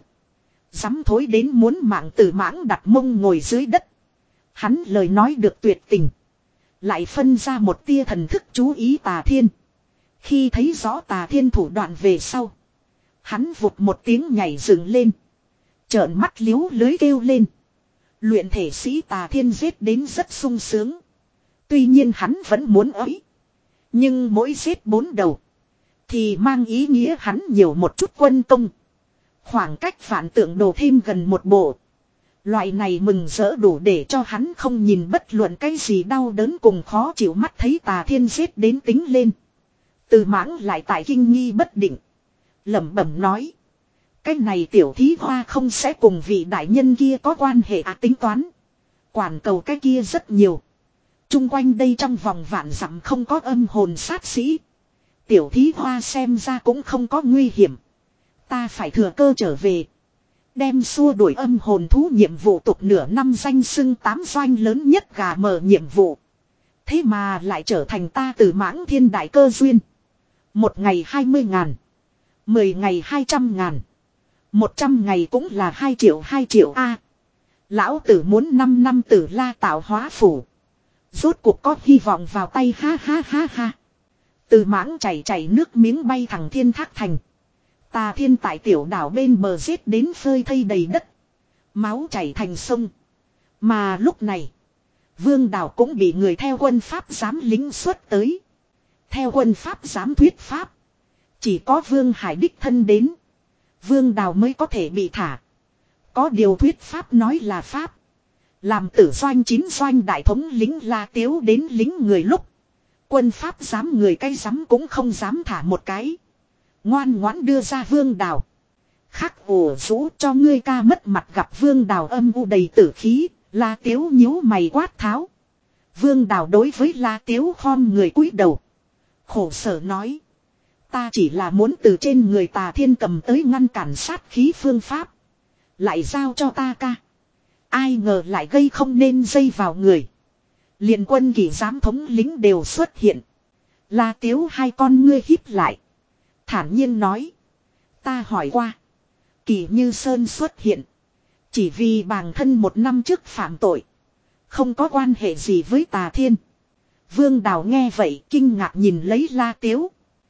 Dám thối đến muốn mạng tử mãng đặt mông ngồi dưới đất. Hắn lời nói được tuyệt tình. Lại phân ra một tia thần thức chú ý Tà Thiên. Khi thấy rõ Tà Thiên thủ đoạn về sau. Hắn vụt một tiếng nhảy dựng lên. Trợn mắt liếu lưới kêu lên. Luyện thể sĩ Tà Thiên giết đến rất sung sướng. Tuy nhiên hắn vẫn muốn ấy. Nhưng mỗi giết bốn đầu. Thì mang ý nghĩa hắn nhiều một chút quân công. Khoảng cách vạn tượng đồ thêm gần một bộ. Loại này mừng rỡ đủ để cho hắn không nhìn bất luận cái gì đau đớn cùng khó chịu mắt thấy Tà Thiên giết đến tính lên. Từ mãng lại tại kinh nghi bất định. Lẩm bẩm nói. Cái này tiểu thí hoa không sẽ cùng vị đại nhân kia có quan hệ à tính toán. Quản cầu cái kia rất nhiều. Trung quanh đây trong vòng vạn dặm không có âm hồn sát sĩ. Tiểu thí hoa xem ra cũng không có nguy hiểm. Ta phải thừa cơ trở về. Đem xua đuổi âm hồn thú nhiệm vụ tục nửa năm danh xưng tám doanh lớn nhất gà mờ nhiệm vụ. Thế mà lại trở thành ta từ mãng thiên đại cơ duyên. Một ngày hai mươi ngàn. Mười ngày hai trăm ngàn. Một trăm ngày cũng là hai triệu hai triệu A. Lão tử muốn năm năm tử la tạo hóa phủ. Rốt cuộc có hy vọng vào tay ha ha ha ha. Từ mãng chảy chảy nước miếng bay thẳng thiên thác thành. Tà Thiên tại tiểu đảo bên bờ giết đến phơi thây đầy đất. Máu chảy thành sông. Mà lúc này. Vương đảo cũng bị người theo quân Pháp giám lính xuất tới. Theo quân Pháp giám thuyết Pháp. Chỉ có Vương Hải đích thân đến. Vương Đào mới có thể bị thả. Có điều thuyết pháp nói là pháp. Làm tử doanh chín doanh đại thống lính La Tiếu đến lính người lúc. Quân pháp dám người cái dám cũng không dám thả một cái. Ngoan ngoãn đưa ra Vương Đào. Khắc ủ rũ cho ngươi ca mất mặt gặp Vương Đào âm u đầy tử khí. La Tiếu nhíu mày quát tháo. Vương Đào đối với La Tiếu khom người cúi đầu. Khổ sở nói. Ta chỉ là muốn từ trên người Tà Thiên cầm tới ngăn cản sát khí phương pháp. Lại giao cho ta ca. Ai ngờ lại gây không nên dây vào người. Liền quân kỷ giám thống lính đều xuất hiện. La Tiếu hai con ngươi híp lại. Thản nhiên nói. Ta hỏi qua. Kỳ Như Sơn xuất hiện. Chỉ vì bản thân một năm trước phạm tội. Không có quan hệ gì với Tà Thiên. Vương Đào nghe vậy kinh ngạc nhìn lấy La Tiếu.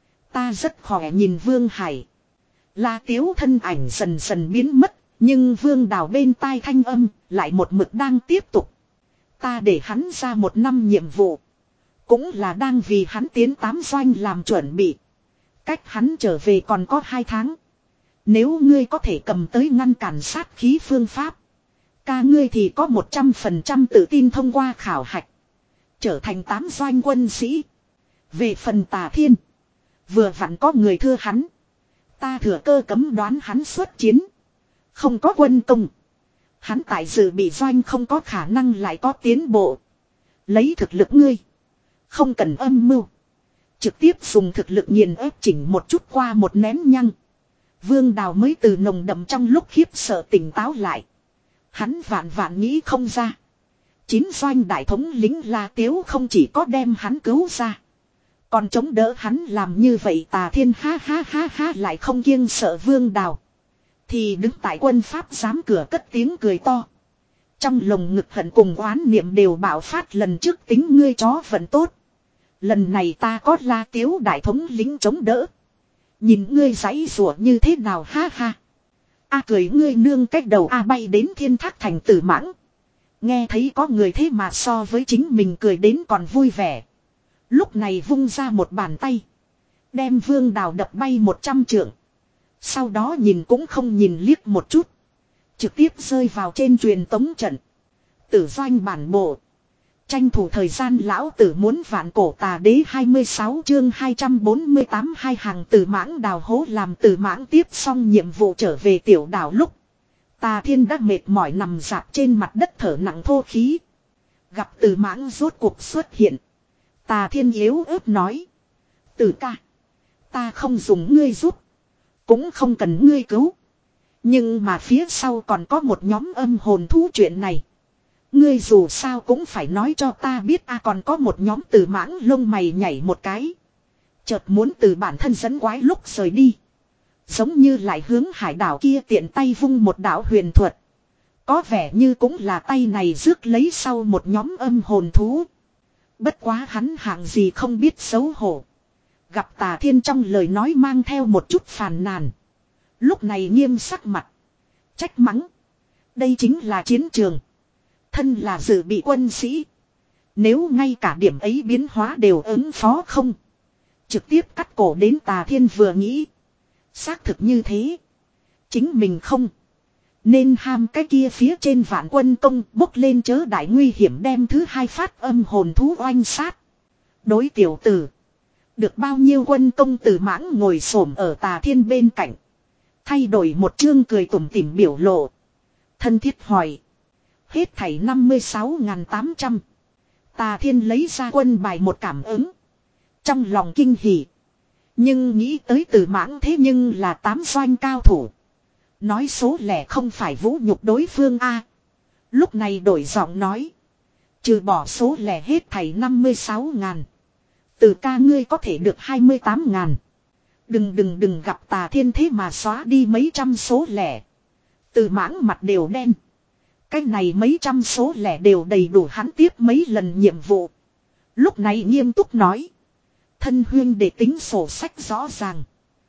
Ta rất khỏe nhìn Vương Hải. La Tiếu thân ảnh dần dần biến mất. Nhưng Vương Đào bên tai thanh âm lại một mực đang tiếp tục. Ta để hắn ra một năm nhiệm vụ. Cũng là đang vì hắn tiến tám doanh làm chuẩn bị. Cách hắn trở về còn có hai tháng. Nếu ngươi có thể cầm tới ngăn cản sát khí phương pháp. Ca ngươi thì có một trăm phần trăm tự tin thông qua khảo hạch. Trở thành tám doanh quân sĩ. Về phần Tà Thiên. Vừa vặn có người thưa hắn. Ta thừa cơ cấm đoán hắn xuất chiến. Không có quân công. Hắn tại dự bị doanh không có khả năng lại có tiến bộ. Lấy thực lực ngươi. Không cần âm mưu. Trực tiếp dùng thực lực nghiền ép chỉnh một chút qua một nén nhăng. Vương Đào mới từ nồng đậm trong lúc khiếp sợ tỉnh táo lại. Hắn vạn vạn nghĩ không ra. Chín doanh đại thống lính La Tiếu không chỉ có đem hắn cứu ra. Còn chống đỡ hắn làm như vậy Tà Thiên ha ha ha ha lại không kiêng sợ Vương Đào. Thì đứng tại quân pháp giám cửa cất tiếng cười to. Trong lồng ngực hận cùng oán niệm đều bạo phát lần trước tính ngươi chó vẫn tốt. Lần này ta có La Tiếu đại thống lính chống đỡ. Nhìn ngươi giãy rủa như thế nào ha ha. A cười ngươi nương cách đầu A bay đến Thiên Thác Thành Tử Mãng. Nghe thấy có người thế mà so với chính mình cười đến còn vui vẻ. Lúc này vung ra một bàn tay. Đem Vương Đào đập bay một trăm trượng. Sau đó nhìn cũng không nhìn liếc một chút. Trực tiếp rơi vào trên truyền tống trận. Tử doanh bản bộ. Tranh thủ thời gian lão tử muốn vạn cổ tà đế hai mươi sáu chương hai trăm bốn mươi tám hai hàng Tử Mãng đào hố làm Tử Mãng tiếp xong nhiệm vụ trở về tiểu đảo lúc. Tà Thiên đã mệt mỏi nằm dạp trên mặt đất thở nặng thô khí. Gặp Tử Mãng rốt cuộc xuất hiện. Tà Thiên yếu ớt nói. Tử ca. Ta không dùng ngươi giúp. Cũng không cần ngươi cứu. Nhưng mà phía sau còn có một nhóm âm hồn thú chuyện này. Ngươi dù sao cũng phải nói cho ta biết a à, còn có một nhóm Tử Mãng lông mày nhảy một cái. Chợt muốn từ bản thân dẫn quái lúc rời đi. Giống như lại hướng hải đảo kia tiện tay vung một đạo huyền thuật. Có vẻ như cũng là tay này rước lấy sau một nhóm âm hồn thú. Bất quá hắn hạng gì không biết xấu hổ. Gặp Tà Thiên trong lời nói mang theo một chút phàn nàn. Lúc này nghiêm sắc mặt. Trách mắng. Đây chính là chiến trường. Thân là dự bị quân sĩ. Nếu ngay cả điểm ấy biến hóa đều ứng phó không. Trực tiếp cắt cổ đến Tà Thiên vừa nghĩ. Xác thực như thế. Chính mình không. Nên ham cái kia phía trên vạn quân công bốc lên chớ đại nguy hiểm đem thứ hai phát âm hồn thú oanh sát. Đối tiểu tử. Được bao nhiêu quân công Tử Mãng ngồi xổm ở Tà Thiên bên cạnh. Thay đổi một chương cười tủm tỉm biểu lộ. Thân thiết hỏi. Hết thảy năm mươi sáu nghìn tám trăm. Tà Thiên lấy ra quân bài một cảm ứng. Trong lòng kinh hỉ. Nhưng nghĩ tới Tử Mãng thế nhưng là tám doanh cao thủ. Nói số lẻ không phải vũ nhục đối phương a. Lúc này đổi giọng nói. Trừ bỏ số lẻ hết thảy năm mươi sáu ngàn. Từ ca ngươi có thể được hai mươi tám ngàn. Đừng đừng đừng gặp Tà Thiên thế mà xóa đi mấy trăm số lẻ. Tử Mãng mặt đều đen. Cái này mấy trăm số lẻ đều đầy đủ hắn tiếp mấy lần nhiệm vụ. Lúc này nghiêm túc nói. Thân huyên để tính sổ sách rõ ràng.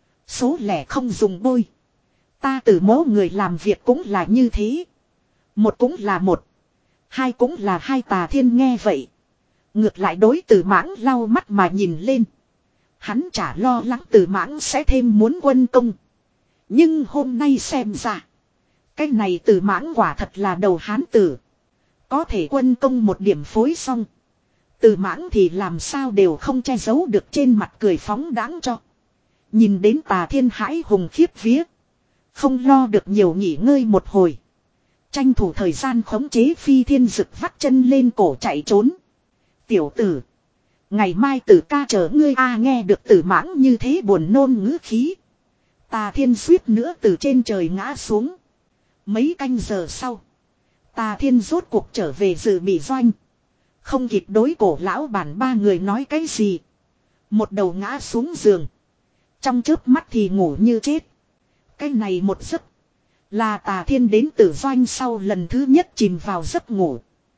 Số lẻ không dùng bôi. Ta Tử mố người làm việc cũng là như thế. Một cũng là một. Hai cũng là hai. Tà Thiên nghe vậy. Ngược lại đối Tử Mãng lau mắt mà nhìn lên. Hắn chả lo lắng Tử Mãng sẽ thêm muốn quân công. Nhưng hôm nay xem ra. Cái này Từ Mãng quả thật là đầu hán tử. Có thể quân công một điểm phối xong. Từ Mãng thì làm sao đều không che giấu được trên mặt cười phóng đáng cho. Nhìn đến Tà Thiên hãi hùng khiếp vía. Không lo được nhiều nghỉ ngơi một hồi. Tranh thủ thời gian khống chế Phi Thiên Dực vắt chân lên cổ chạy trốn. Tiểu tử. Ngày mai Tử ca chờ ngươi a nghe được Từ Mãng như thế buồn nôn ngữ khí. Tà Thiên suýt nữa từ trên trời ngã xuống. Mấy canh giờ sau. Tà Thiên rốt cuộc trở về dự bị doanh. Không kịp đối cổ lão bản ba người nói cái gì. Một đầu ngã xuống giường. Trong chớp mắt thì ngủ như chết. Cái này một giấc. Là Tà Thiên đến tử doanh sau lần thứ nhất chìm vào giấc ngủ.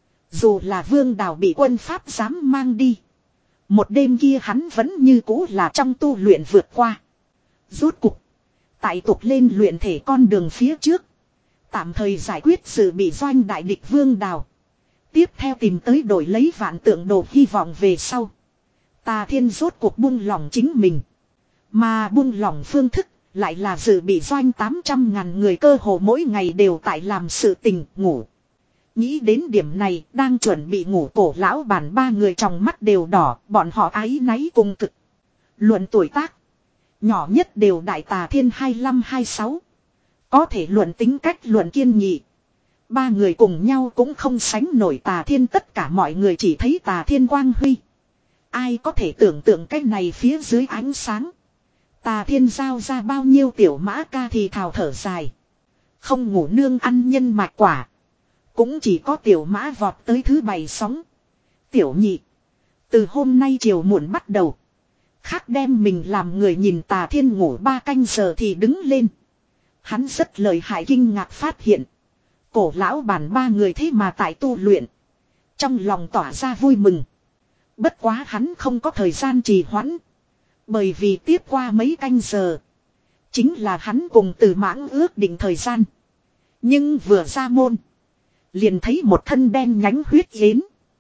Dù là Vương Đào bị quân Pháp dám mang đi. Một đêm kia hắn vẫn như cũ là trong tu luyện vượt qua. Rốt cục. Tại tục lên luyện thể con đường phía trước. Tạm thời giải quyết sự bị doanh đại địch Vương Đào. Tiếp theo tìm tới đổi lấy vạn tượng đồ hy vọng về sau. Tà Thiên rốt cuộc buông lỏng chính mình. Mà buông lỏng phương thức lại là dự bị doanh tám trăm ngàn người cơ hồ mỗi ngày đều tại làm sự tình ngủ. Nghĩ đến điểm này đang chuẩn bị ngủ cổ lão bản ba người trong mắt đều đỏ, bọn họ áy náy cùng cực. Luận tuổi tác. Nhỏ nhất đều đại Tà Thiên hai lăm hai sáu. Có thể luận tính cách luận kiên nghị. Ba người cùng nhau cũng không sánh nổi Tà Thiên, tất cả mọi người chỉ thấy Tà Thiên quang huy. Ai có thể tưởng tượng cái này phía dưới ánh sáng. Tà Thiên giao ra bao nhiêu tiểu mã ca thì thào thở dài. Không ngủ nương ăn nhân mạch quả. Cũng chỉ có tiểu mã vọt tới thứ bảy sóng. Tiểu nhị. Từ hôm nay chiều muộn bắt đầu. Khác đem mình làm người nhìn Tà Thiên ngủ ba canh giờ thì đứng lên. Hắn rất lợi hại kinh ngạc phát hiện. Cổ lão bản ba người thế mà tại tu luyện. Trong lòng tỏa ra vui mừng. Bất quá hắn không có thời gian trì hoãn. Bởi vì tiếp qua mấy canh giờ. Chính là hắn cùng Từ Mãng ước định thời gian. Nhưng vừa ra môn. Liền thấy một thân đen nhánh huyết yến.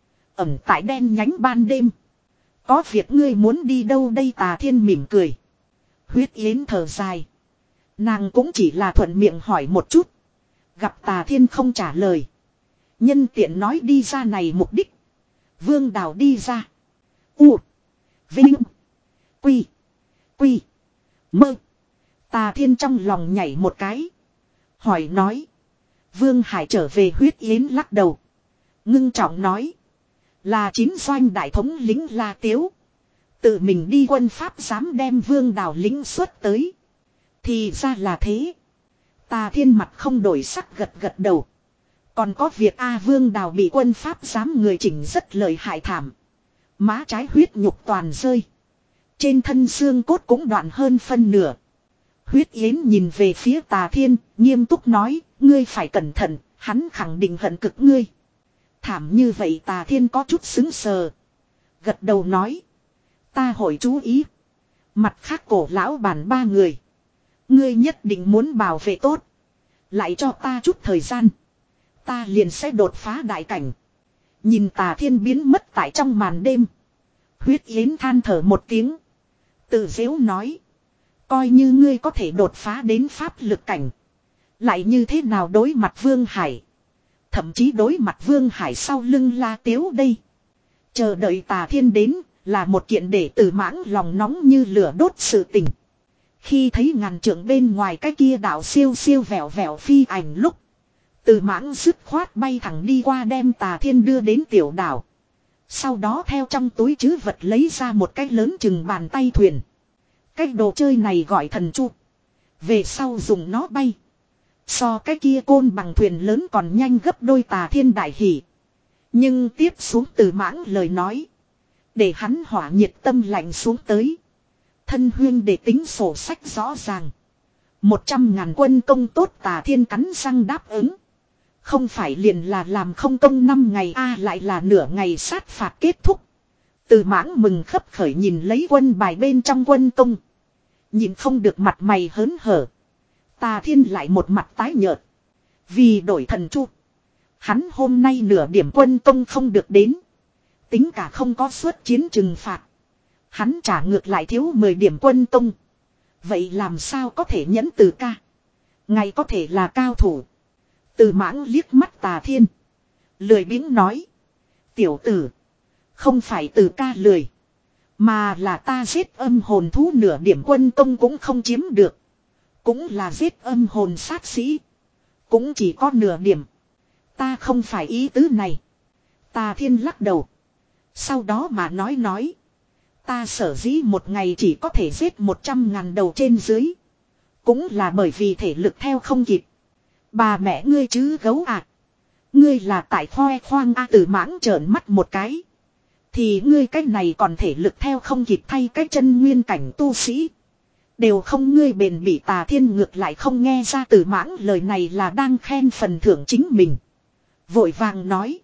Ẩn tại đen nhánh ban đêm. Có việc ngươi muốn đi đâu đây? Tà Thiên mỉm cười. Huyết yến thở dài. Nàng cũng chỉ là thuận miệng hỏi một chút. Gặp Tà Thiên không trả lời. Nhân tiện nói đi ra này mục đích. Vương Đào đi ra. U. Vinh. Quy. Quy. Mơ. Tà Thiên trong lòng nhảy một cái. Hỏi nói. Vương Hải trở về. Huyết yến lắc đầu. Ngưng trọng nói. Là chín doanh đại thống lính La Tiếu. Tự mình đi quân Pháp dám đem Vương Đào lính xuất tới. Thì ra là thế. Tà Thiên mặt không đổi sắc gật gật đầu. Còn có việc A Vương Đào bị quân Pháp giám người chỉnh rất lợi hại thảm. Má trái huyết nhục toàn rơi. Trên thân xương cốt cũng đoạn hơn phân nửa. Huyết Yến nhìn về phía Tà Thiên, nghiêm túc nói, ngươi phải cẩn thận, hắn khẳng định hận cực ngươi. Thảm như vậy Tà Thiên có chút sững sờ. Gật đầu nói. Ta hội chú ý. Mặt khác cổ lão bản ba người. Ngươi nhất định muốn bảo vệ tốt. Lại cho ta chút thời gian. Ta liền sẽ đột phá đại cảnh. Nhìn Tà Thiên biến mất tại trong màn đêm. Huyết Yến than thở một tiếng. Tự dễu nói. Coi như ngươi có thể đột phá đến pháp lực cảnh. Lại như thế nào đối mặt Vương Hải. Thậm chí đối mặt Vương Hải sau lưng La Tiếu đây. Chờ đợi Tà Thiên đến là một kiện để Từ Mãng lòng nóng như lửa đốt sự tình. Khi thấy ngàn trượng bên ngoài cái kia đạo siêu siêu vẹo vẹo phi ảnh lúc. Từ Mãng dứt khoát bay thẳng đi qua đem Tà Thiên đưa đến tiểu đảo. Sau đó theo trong túi trữ vật lấy ra một cái lớn chừng bàn tay thuyền. Cái đồ chơi này gọi thần chu. Về sau dùng nó bay. So cái kia côn bằng thuyền lớn còn nhanh gấp đôi. Tà Thiên đại hỉ. Nhưng tiếp xuống Từ Mãng lời nói. Để hắn hỏa nhiệt tâm lạnh xuống tới. Thân huyên để tính sổ sách rõ ràng. Một trăm ngàn quân công tốt. Tà Thiên cắn răng đáp ứng. Không phải liền là làm không công năm ngày a à, lại là nửa ngày sát phạt kết thúc. Từ Mãng mừng khấp khởi nhìn lấy quân bài bên trong quân công. Nhìn không được mặt mày hớn hở. Tà Thiên lại một mặt tái nhợt. Vì đổi thần chu. Hắn hôm nay nửa điểm quân công không được đến. Tính cả không có suất chiến trừng phạt. Hắn trả ngược lại thiếu mười điểm quân công. Vậy làm sao có thể nhẫn từ ca. Ngài có thể là cao thủ. Từ Mãng liếc mắt Tà Thiên. Lười biếng nói. Tiểu tử. Không phải từ ca lười. Mà là ta giết âm hồn thú nửa điểm quân công cũng không chiếm được. Cũng là giết âm hồn sát sĩ. Cũng chỉ có nửa điểm. Ta không phải ý tứ này. Tà Thiên lắc đầu. Sau đó mà nói nói. Ta sở dĩ một ngày chỉ có thể giết một trăm ngàn đầu trên dưới. Cũng là bởi vì thể lực theo không kịp. Bà mẹ ngươi chứ gấu à. Ngươi là tại khoe khoang a. Từ Mãng trợn mắt một cái. Thì ngươi cái này còn thể lực theo không kịp thay cái chân nguyên cảnh tu sĩ. Đều không ngươi bền bỉ. Tà Thiên ngược lại không nghe ra Từ Mãng lời này là đang khen phần thưởng chính mình. Vội vàng nói.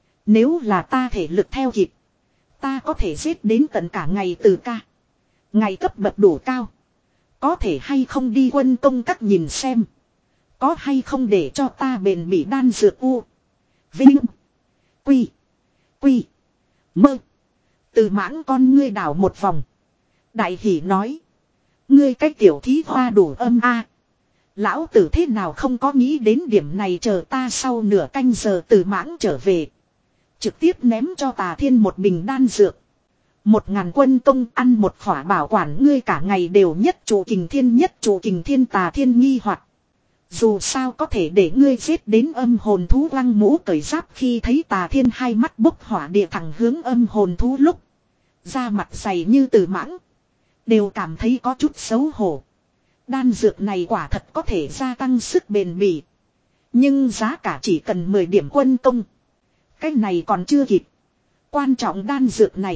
Nếu là ta thể lực theo kịp. Ta có thể giết đến tận cả ngày từ ca. Ngày cấp bậc đủ cao. Có thể hay không đi quân công các nhìn xem. Có hay không để cho ta bền bỉ đan dược u. Vinh. Quy. Quy. Mơ. Từ Mãng con ngươi đảo một vòng. Đại hỉ nói. Ngươi cái tiểu thí hoa đủ âm a. Lão tử thế nào không có nghĩ đến điểm này, chờ ta sau nửa canh giờ Từ Mãng trở về. Trực tiếp ném cho Tà Thiên một bình đan dược. Một ngàn quân công ăn một khỏa bảo quản ngươi cả ngày đều nhất trụ kình thiên nhất trụ kình thiên. Tà Thiên nghi hoặc. Dù sao có thể để ngươi giết đến âm hồn thú lăng mũ cởi giáp. Khi thấy Tà Thiên hai mắt bốc hỏa địa thẳng hướng âm hồn thú lúc. Da mặt dày như Từ Mãng. Đều cảm thấy có chút xấu hổ. Đan dược này quả thật có thể gia tăng sức bền bỉ. Nhưng giá cả chỉ cần mười điểm quân công. Cái này còn chưa kịp. Quan trọng đan dược này.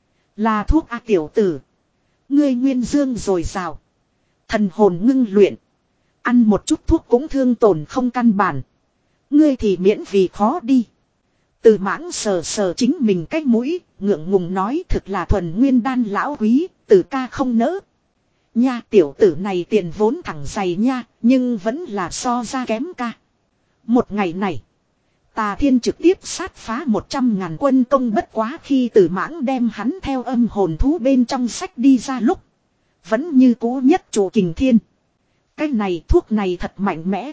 Là thuốc a tiểu tử. Ngươi nguyên dương dồi dào. Thần hồn ngưng luyện. Ăn một chút thuốc cũng thương tổn không căn bản. Ngươi thì miễn vì khó đi. Từ Mãng sờ sờ chính mình cái mũi. Ngượng ngùng nói thực là thuần nguyên đan lão quý. Từ ca không nỡ. Nha tiểu tử này tiền vốn thẳng dày nha. Nhưng vẫn là so ra kém ca. Một ngày này. Tà Thiên trực tiếp sát phá một trăm ngàn quân công. Bất quá khi Từ Mãng đem hắn theo âm hồn thú bên trong sách đi ra lúc. Vẫn như cũ nhất trụ kình thiên. Cái này thuốc này thật mạnh mẽ.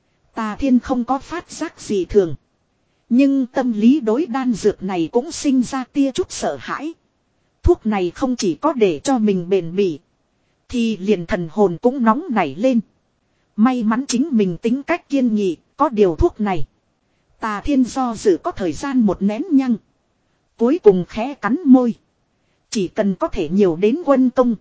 Tà Thiên không có phát giác gì thường. Nhưng tâm lý đối đan dược này cũng sinh ra tia chút sợ hãi. Thuốc này không chỉ có để cho mình bền bỉ. Thì liền thần hồn cũng nóng nảy lên. May mắn chính mình tính cách kiên nghị. Có điều thuốc này. Tà Thiên do dự có thời gian một nén nhăng. Cuối cùng khẽ cắn môi. Chỉ cần có thể nhiều đến quân công.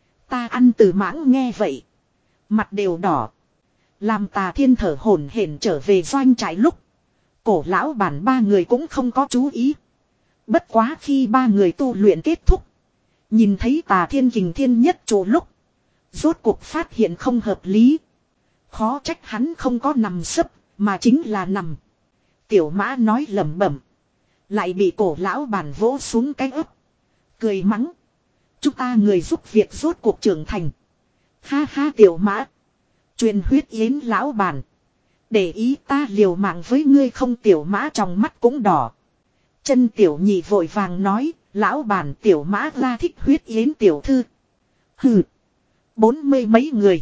Ta ăn. Từ Mãng nghe vậy. Mặt đều đỏ. Làm Tà Thiên thở hổn hển trở về doanh trại lúc. Cổ lão bản ba người cũng không có chú ý. Bất quá khi ba người tu luyện kết thúc. Nhìn thấy Tà Thiên kình thiên nhất trụ lúc. Rốt cuộc phát hiện không hợp lý. Khó trách hắn không có nằm sấp. Mà chính là nằm. Tiểu Mã nói lẩm bẩm. Lại bị cổ lão bản vỗ xuống cái ấp. Cười mắng. Chúng ta người giúp việc rốt cuộc trưởng thành. Ha ha Tiểu Mã. Truyền huyết yến lão bản. Để ý ta liều mạng với ngươi không. Tiểu Mã trong mắt cũng đỏ. Chân Tiểu Nhị vội vàng nói. Lão bản Tiểu Mã ra thích huyết yến tiểu thư. Hừ. Bốn mươi mấy người.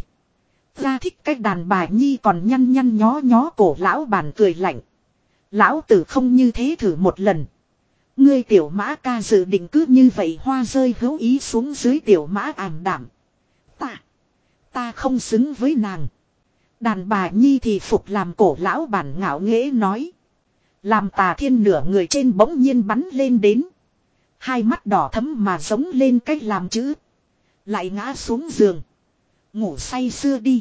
Ra thích cái đàn bà nhi còn nhăn nhăn nhó nhó. Cổ lão bản cười lạnh. Lão tử không như thế thử một lần. Ngươi Tiểu Mã ca dự định cứ như vậy hoa rơi hữu ý xuống dưới. Tiểu Mã ảm đảm. Ta. Ta không xứng với nàng. Đàn bà nhi thì phục làm. Cổ lão bản ngạo nghễ nói. Làm Tà Thiên nửa người trên bỗng nhiên bắn lên đến. Hai mắt đỏ thấm mà giống lên cách làm chữ. Lại ngã xuống giường. Ngủ say sưa đi.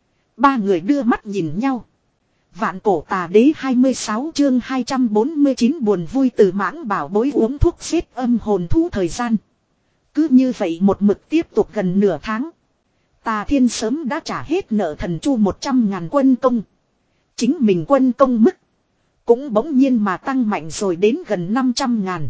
Ba người đưa mắt nhìn nhau. Vạn cổ tà đế hai mươi sáu chương hai trăm bốn mươi chín buồn vui. Từ Mãng bảo bối uống thuốc xếp âm hồn thú thời gian. Cứ như vậy một mực tiếp tục gần nửa tháng. Tà Thiên sớm đã trả hết nợ thần chu một trăm ngàn quân công. Chính mình quân công mức. Cũng bỗng nhiên mà tăng mạnh rồi đến gần năm trăm ngàn.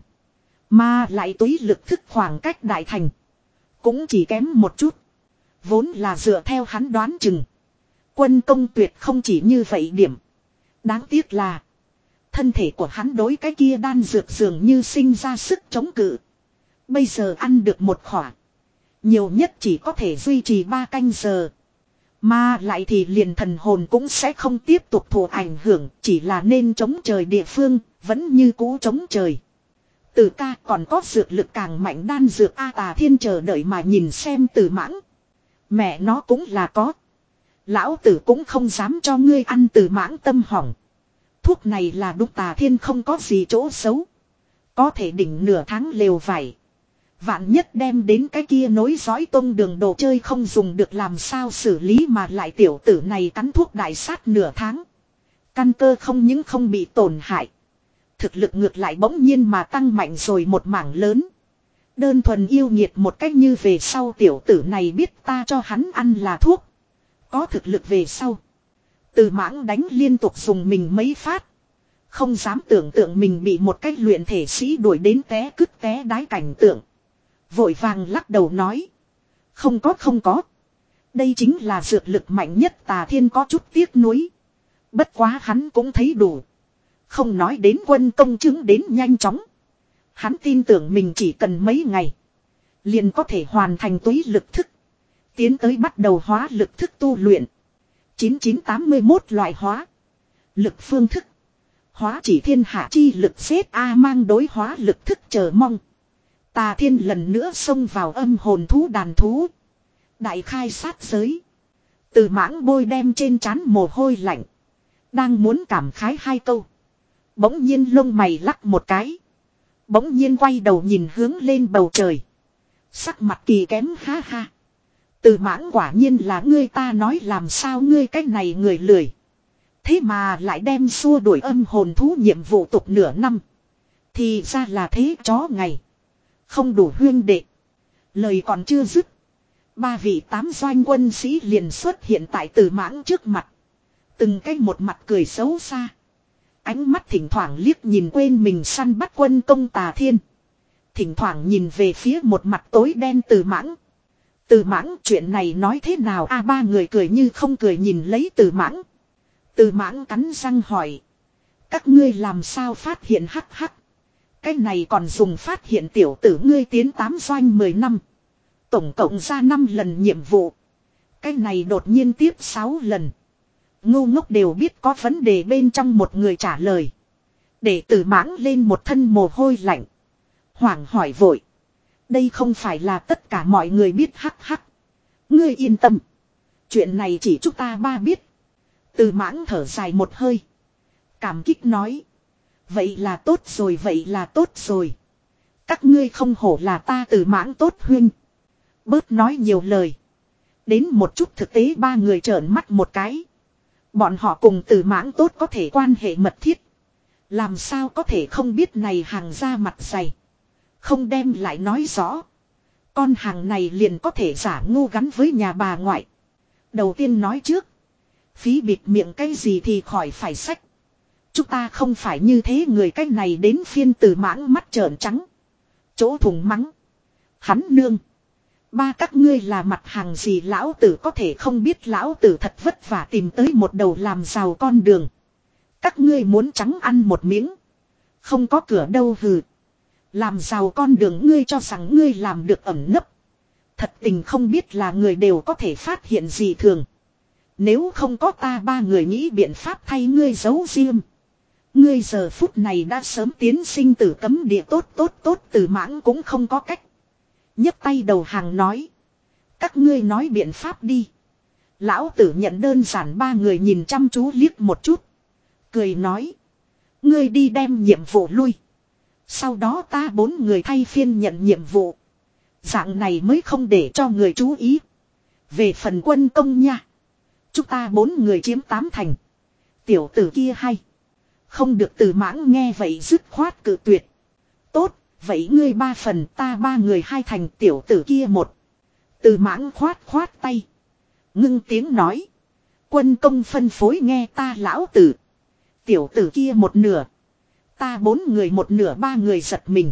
Mà lại túy lực thức khoảng cách đại thành. Cũng chỉ kém một chút. Vốn là dựa theo hắn đoán chừng. Quân công tuyệt không chỉ như vậy điểm. Đáng tiếc là. Thân thể của hắn đối cái kia đan dược dường như sinh ra sức chống cự. Bây giờ ăn được một khỏa. Nhiều nhất chỉ có thể duy trì ba canh giờ. Mà lại thì liền thần hồn cũng sẽ không tiếp tục thụ ảnh hưởng, chỉ là nên chống trời địa phương, vẫn như cũ chống trời. Từ ca còn có dược lực càng mạnh đan dược A Tà Thiên chờ đợi mà nhìn xem Từ Mãng. Mẹ nó cũng là có. Lão tử cũng không dám cho ngươi ăn. Từ Mãng tâm hỏng. Thuốc này là đúc Tà Thiên không có gì chỗ xấu. Có thể đỉnh nửa tháng lều vải. Vạn nhất đem đến cái kia nối dõi tông đường đồ chơi không dùng được làm sao xử lý mà lại tiểu tử này cắn thuốc đại sát nửa tháng. Căn cơ không những không bị tổn hại. Thực lực ngược lại bỗng nhiên mà tăng mạnh rồi một mảng lớn. Đơn thuần yêu nghiệt một cách như về sau tiểu tử này biết ta cho hắn ăn là thuốc. Có thực lực về sau. Từ Mãng đánh liên tục dùng mình mấy phát. Không dám tưởng tượng mình bị một cách luyện thể sĩ đuổi đến té cứt té đái cảnh tượng. Vội vàng lắc đầu nói. Không có không có. Đây chính là dược lực mạnh nhất. Tà Thiên có chút tiếc nuối. Bất quá hắn cũng thấy đủ. Không nói đến quân công chứng đến nhanh chóng. Hắn tin tưởng mình chỉ cần mấy ngày. Liền có thể hoàn thành túy lực thức. Tiến tới bắt đầu hóa lực thức tu luyện. chín chín tám mươi mốt loại hóa. Lực phương thức. Hóa chỉ thiên hạ chi lực xếp A mang đối hóa lực thức chờ mong. Tà Thiên lần nữa xông vào âm hồn thú đàn thú. Đại khai sát giới. Từ Mãng bôi đem trên trán mồ hôi lạnh. Đang muốn cảm khái hai câu. Bỗng nhiên lông mày lắc một cái. Bỗng nhiên quay đầu nhìn hướng lên bầu trời. Sắc mặt kỳ kém ha ha. Từ Mãng quả nhiên là ngươi ta nói làm sao ngươi cái này người lười. Thế mà lại đem xua đuổi âm hồn thú nhiệm vụ tục nửa năm. Thì ra là thế chó ngày. Không đủ huyên đệ. Lời còn chưa dứt. Ba vị tám doanh quân sĩ liền xuất hiện tại Từ Mãng trước mặt. Từng cái một mặt cười xấu xa. Ánh mắt thỉnh thoảng liếc nhìn quên mình săn bắt quân công Tà Thiên. Thỉnh thoảng nhìn về phía một mặt tối đen Từ Mãng. Từ Mãng chuyện này nói thế nào a ba người cười như không cười nhìn lấy Từ Mãng. Từ Mãng cắn răng hỏi. Các ngươi làm sao phát hiện hắc hắc. Cái này còn dùng phát hiện tiểu tử ngươi tiến tám doanh mười năm. Tổng cộng ra năm lần nhiệm vụ. Cái này đột nhiên tiếp sáu lần. Ngu ngốc đều biết có vấn đề bên trong một người trả lời. Để Từ Mãng lên một thân mồ hôi lạnh. Hoảng hỏi vội. Đây không phải là tất cả mọi người biết hắc hắc. Ngươi yên tâm. Chuyện này chỉ chúng ta ba biết. Từ Mãng thở dài một hơi. Cảm kích nói. Vậy là tốt rồi vậy là tốt rồi. Các ngươi không hổ là ta Từ Mãng tốt huynh. Bớt nói nhiều lời. Đến một chút thực tế ba người trợn mắt một cái. Bọn họ cùng Từ Mãng tốt có thể quan hệ mật thiết. Làm sao có thể không biết này hàng ra mặt dày. Không đem lại nói rõ. Con hàng này liền có thể giả ngu gắn với nhà bà ngoại. Đầu tiên nói trước. Phí bịt miệng cái gì thì khỏi phải sách. Chúng ta không phải như thế người cái này đến phiên Từ Mãng mắt trợn trắng. Chỗ thùng mắng. Hắn nương. Ba các ngươi là mặt hàng gì lão tử có thể không biết lão tử thật vất vả tìm tới một đầu làm giàu con đường. Các ngươi muốn trắng ăn một miếng. Không có cửa đâu hừ. Làm giàu con đường ngươi cho rằng ngươi làm được ẩn nấp. Thật tình không biết là người đều có thể phát hiện gì thường. Nếu không có ta ba người nghĩ biện pháp thay ngươi giấu riêng. Ngươi giờ phút này đã sớm tiến sinh tử cấm địa tốt tốt tốt Từ Mãng cũng không có cách. nhấc tay đầu hàng nói. Các ngươi nói biện pháp đi. Lão tử nhận đơn giản ba người nhìn chăm chú liếc một chút. Cười nói. Ngươi đi đem nhiệm vụ lui. Sau đó ta bốn người thay phiên nhận nhiệm vụ. Dạng này mới không để cho người chú ý. Về phần quân công nha. Chúng ta bốn người chiếm tám thành. Tiểu tử kia hay. Không được Từ Mãng nghe vậy dứt khoát cự tuyệt. Tốt, vậy ngươi ba phần ta ba người hai thành tiểu tử kia một. Từ Mãng khoát khoát tay. Ngưng tiếng nói. Quân công phân phối nghe ta lão tử. Tiểu tử kia một nửa. Ta bốn người một nửa ba người giật mình.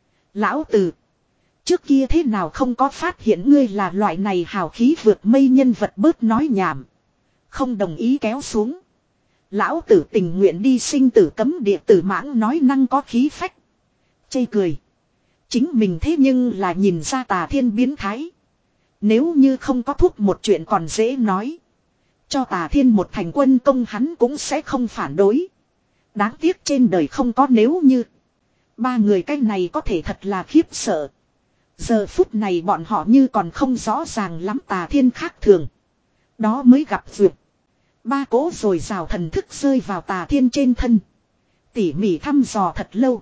Lão tử. Trước kia thế nào không có phát hiện ngươi là loại này hào khí vượt mây nhân vật bớt nói nhảm. Không đồng ý kéo xuống. Lão tử tình nguyện đi sinh tử cấm địa Từ Mãng nói năng có khí phách. Chê cười. Chính mình thế nhưng là nhìn ra Tà Thiên biến thái. Nếu như không có thuốc một chuyện còn dễ nói. Cho Tà Thiên một thành quân công hắn cũng sẽ không phản đối. Đáng tiếc trên đời không có nếu như. Ba người cái này có thể thật là khiếp sợ. Giờ phút này bọn họ như còn không rõ ràng lắm Tà Thiên khác thường. Đó mới gặp duyệt. Ba cỗ rồi rào thần thức rơi vào Tà Thiên trên thân. Tỉ mỉ thăm dò thật lâu.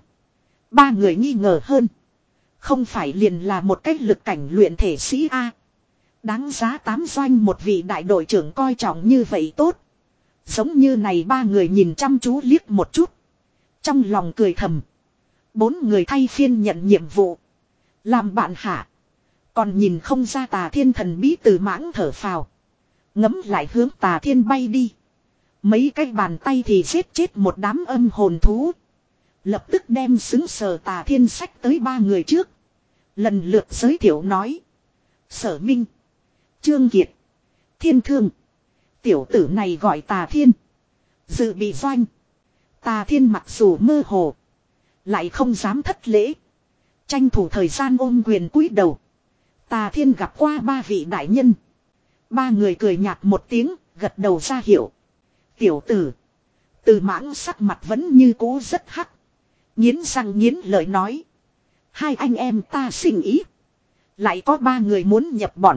Ba người nghi ngờ hơn. Không phải liền là một cách lực cảnh luyện thể sĩ A. Đáng giá tám doanh một vị đại đội trưởng coi trọng như vậy tốt. Giống như này ba người nhìn chăm chú liếc một chút. Trong lòng cười thầm. Bốn người thay phiên nhận nhiệm vụ. Làm bạn hạ. Còn nhìn không ra Tà Thiên thần bí từ mãng thở phào. Ngấm lại hướng Tà Thiên bay đi. Mấy cái bàn tay thì giết chết một đám âm hồn thú. Lập tức đem xứng sờ Tà Thiên sách tới ba người trước. Lần lượt giới thiệu nói. Sở Minh. Trương Kiệt. Thiên Thương. Tiểu tử này gọi Tà Thiên. Dự bị doanh. Tà Thiên mặc dù mơ hồ. Lại không dám thất lễ. Tranh thủ thời gian ôm quyền cúi đầu. Tà Thiên gặp qua ba vị đại nhân. Ba người cười nhạt một tiếng, gật đầu ra hiệu. Tiểu tử. Từ mãng sắc mặt vẫn như cũ rất hắc. Nghiến răng nghiến lợi nói. Hai anh em ta sinh ý. Lại có ba người muốn nhập bọn.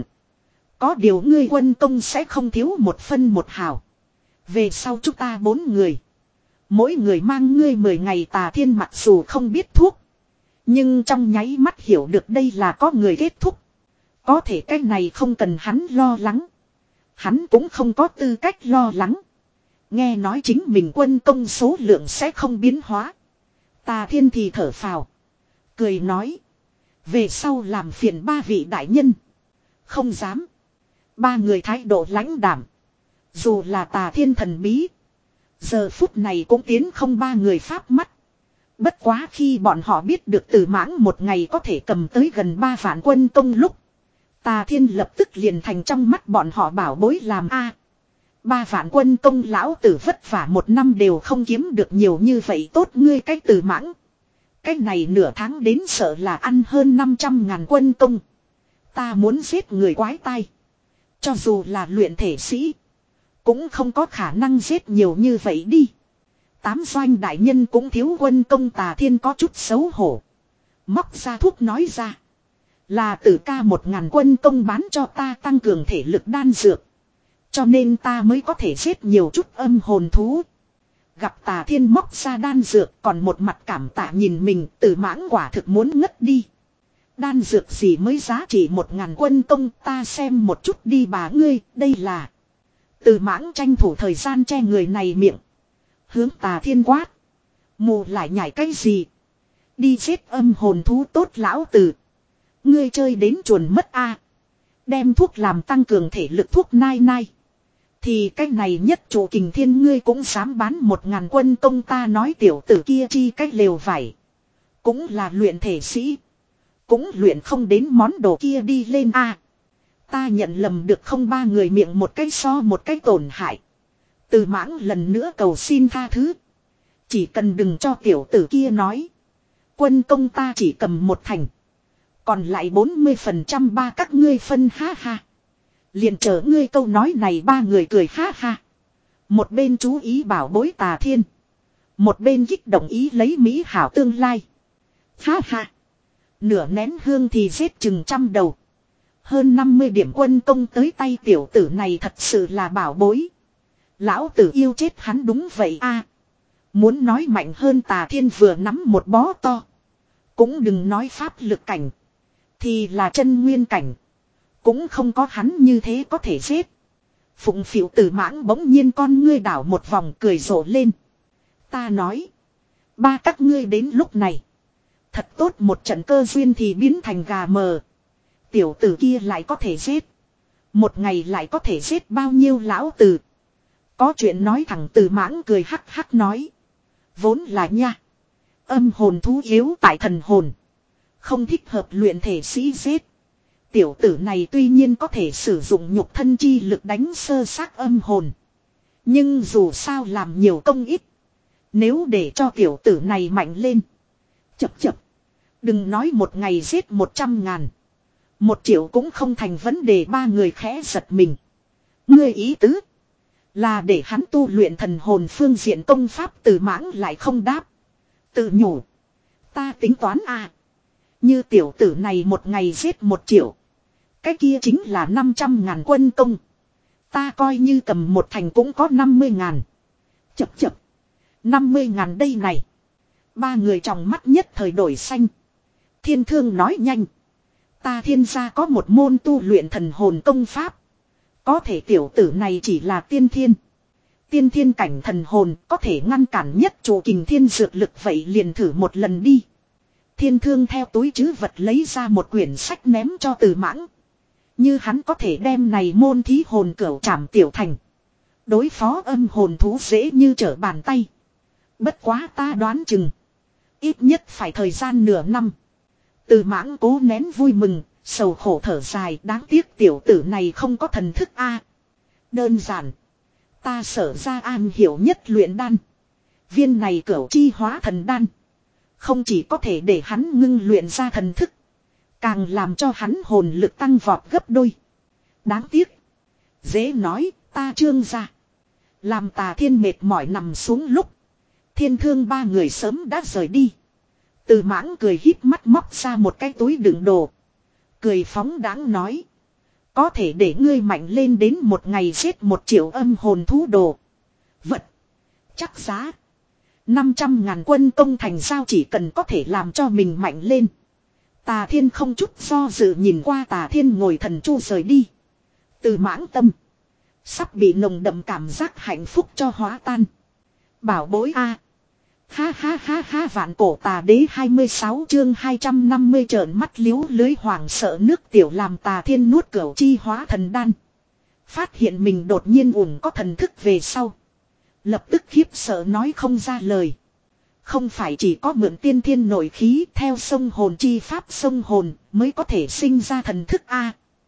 Có điều ngươi quân công sẽ không thiếu một phân một hào. Về sau chúng ta bốn người. Mỗi người mang ngươi mười ngày. Tà Thiên mặc dù không biết thuốc. Nhưng trong nháy mắt hiểu được đây là có người kết thúc. Có thể cái này không cần hắn lo lắng. Hắn cũng không có tư cách lo lắng. Nghe nói chính mình quân công số lượng sẽ không biến hóa. Tà Thiên thì thở phào. Cười nói. Về sau làm phiền ba vị đại nhân. Không dám. Ba người thái độ lãnh đảm. Dù là Tà Thiên thần bí. Giờ phút này cũng tiến không ba người pháp mắt. Bất quá khi bọn họ biết được Từ Mãng một ngày có thể cầm tới gần ba vạn quân công lúc. Tà Thiên lập tức liền thành trong mắt bọn họ bảo bối làm a. Ba vạn quân công lão tử vất vả một năm đều không kiếm được nhiều như vậy tốt ngươi cái Từ Mãng. Cái này nửa tháng đến sợ là ăn hơn năm trăm ngàn quân công. Ta muốn giết người quái tai. Cho dù là luyện thể sĩ. Cũng không có khả năng giết nhiều như vậy đi. Tám doanh đại nhân cũng thiếu quân công. Tà Thiên có chút xấu hổ. Móc ra thuốc nói ra. Là tử ca một ngàn quân công bán cho ta tăng cường thể lực đan dược. Cho nên ta mới có thể giết nhiều chút âm hồn thú. Gặp Tà Thiên móc ra đan dược còn một mặt cảm tạ nhìn mình. Từ Mãng quả thực muốn ngất đi. Đan dược gì mới giá trị một ngàn quân công ta xem một chút đi bà ngươi. Đây là. Từ Mãng tranh thủ thời gian che người này miệng. Hướng Tà Thiên quát. Mù lại nhảy cái gì. Đi giết âm hồn thú tốt lão tử. Ngươi chơi đến chuồn mất a. Đem thuốc làm tăng cường thể lực thuốc nai nai. Thì cái này nhất chủ kình thiên ngươi cũng dám bán một ngàn quân công ta nói tiểu tử kia chi cách lều vải. Cũng là luyện thể sĩ. Cũng luyện không đến món đồ kia đi lên a. Ta nhận lầm được không ba người miệng một cái so một cái tổn hại. Từ Mãng lần nữa cầu xin tha thứ. Chỉ cần đừng cho tiểu tử kia nói. Quân công ta chỉ cầm một thành. Còn lại bốn mươi phần trăm ba các ngươi phân ha ha. Liền chờ ngươi câu nói này ba người cười ha ha. Một bên chú ý bảo bối Tà Thiên. Một bên kích động ý lấy mỹ hảo tương lai. Ha ha. Nửa nén hương thì giết chừng trăm đầu. Hơn năm mươi điểm quân công tới tay tiểu tử này thật sự là bảo bối. Lão tử yêu chết hắn đúng vậy a. Muốn nói mạnh hơn Tà Thiên vừa nắm một bó to. Cũng đừng nói pháp lực cảnh. Thì là chân nguyên cảnh. Cũng không có hắn như thế có thể giết. Phụng phịu Từ Mãng bỗng nhiên con ngươi đảo một vòng cười rộ lên. Ta nói. Ba các ngươi đến lúc này. Thật tốt một trận cơ duyên thì biến thành gà mờ. Tiểu tử kia lại có thể giết. Một ngày lại có thể giết bao nhiêu lão tử. Có chuyện nói thẳng Từ Mãng cười hắc hắc nói. Vốn là nha. Âm hồn thú yếu tại thần hồn. Không thích hợp luyện thể sĩ giết. Tiểu tử này tuy nhiên có thể sử dụng nhục thân chi lực đánh sơ xác âm hồn. Nhưng dù sao làm nhiều công ít. Nếu để cho tiểu tử này mạnh lên. Chập chập. Đừng nói một ngày giết một trăm ngàn. Một triệu cũng không thành vấn đề ba người khẽ giật mình. Ngươi ý tứ. Là để hắn tu luyện thần hồn phương diện công pháp. Từ mãng lại không đáp. Tự nhủ. Ta tính toán à. Như tiểu tử này một ngày giết một triệu. Cái kia chính là năm trăm ngàn quân công. Ta coi như cầm một thành cũng có năm mươi ngàn. Chập chập. năm mươi ngàn đây này. Ba người trong mắt nhất thời đổi xanh. Thiên Thương nói nhanh. Ta Thiên gia có một môn tu luyện thần hồn công pháp. Có thể tiểu tử này chỉ là tiên thiên. Tiên thiên cảnh thần hồn có thể ngăn cản nhất chủ kình thiên dược lực, vậy liền thử một lần đi. Thiên Thương theo túi trữ vật lấy ra một quyển sách ném cho Từ Mãng. Như hắn có thể đem này môn thí hồn cửu trảm tiểu thành. Đối phó âm hồn thú dễ như trở bàn tay. Bất quá ta đoán chừng. Ít nhất phải thời gian nửa năm. Từ Mãng cố nén vui mừng, sầu khổ thở dài, đáng tiếc tiểu tử này không có thần thức a. Đơn giản. Ta sở ra an hiểu nhất luyện đan. Viên này cửu chi hóa thần đan. Không chỉ có thể để hắn ngưng luyện ra thần thức. Càng làm cho hắn hồn lực tăng vọt gấp đôi. Đáng tiếc. Dễ nói, ta Trương gia. Làm Tà Thiên mệt mỏi nằm xuống lúc. Thiên Thương ba người sớm đã rời đi. Từ Mãng cười híp mắt móc ra một cái túi đựng đồ. Cười phóng đáng nói. Có thể để ngươi mạnh lên đến một ngày giết một triệu âm hồn thú đồ. Vật. Chắc giá. năm trăm ngàn quân công thành sao, chỉ cần có thể làm cho mình mạnh lên. Tà Thiên không chút do dự nhìn qua Tà Thiên ngồi thần chu rời đi. Từ Mãng tâm. Sắp bị nồng đậm cảm giác hạnh phúc cho hóa tan. Bảo bối a. Ha ha ha ha, vạn cổ tà đế hai mươi sáu chương hai trăm năm mươi trợn mắt liếu lưới hoàng sợ nước tiểu, làm Tà Thiên nuốt cửu chi hóa thần đan. Phát hiện mình đột nhiên ủng có thần thức về sau. Lập tức khiếp sợ nói không ra lời. Không phải chỉ có mượn tiên thiên nội khí theo sông hồn chi pháp sông hồn mới có thể sinh ra thần thức a.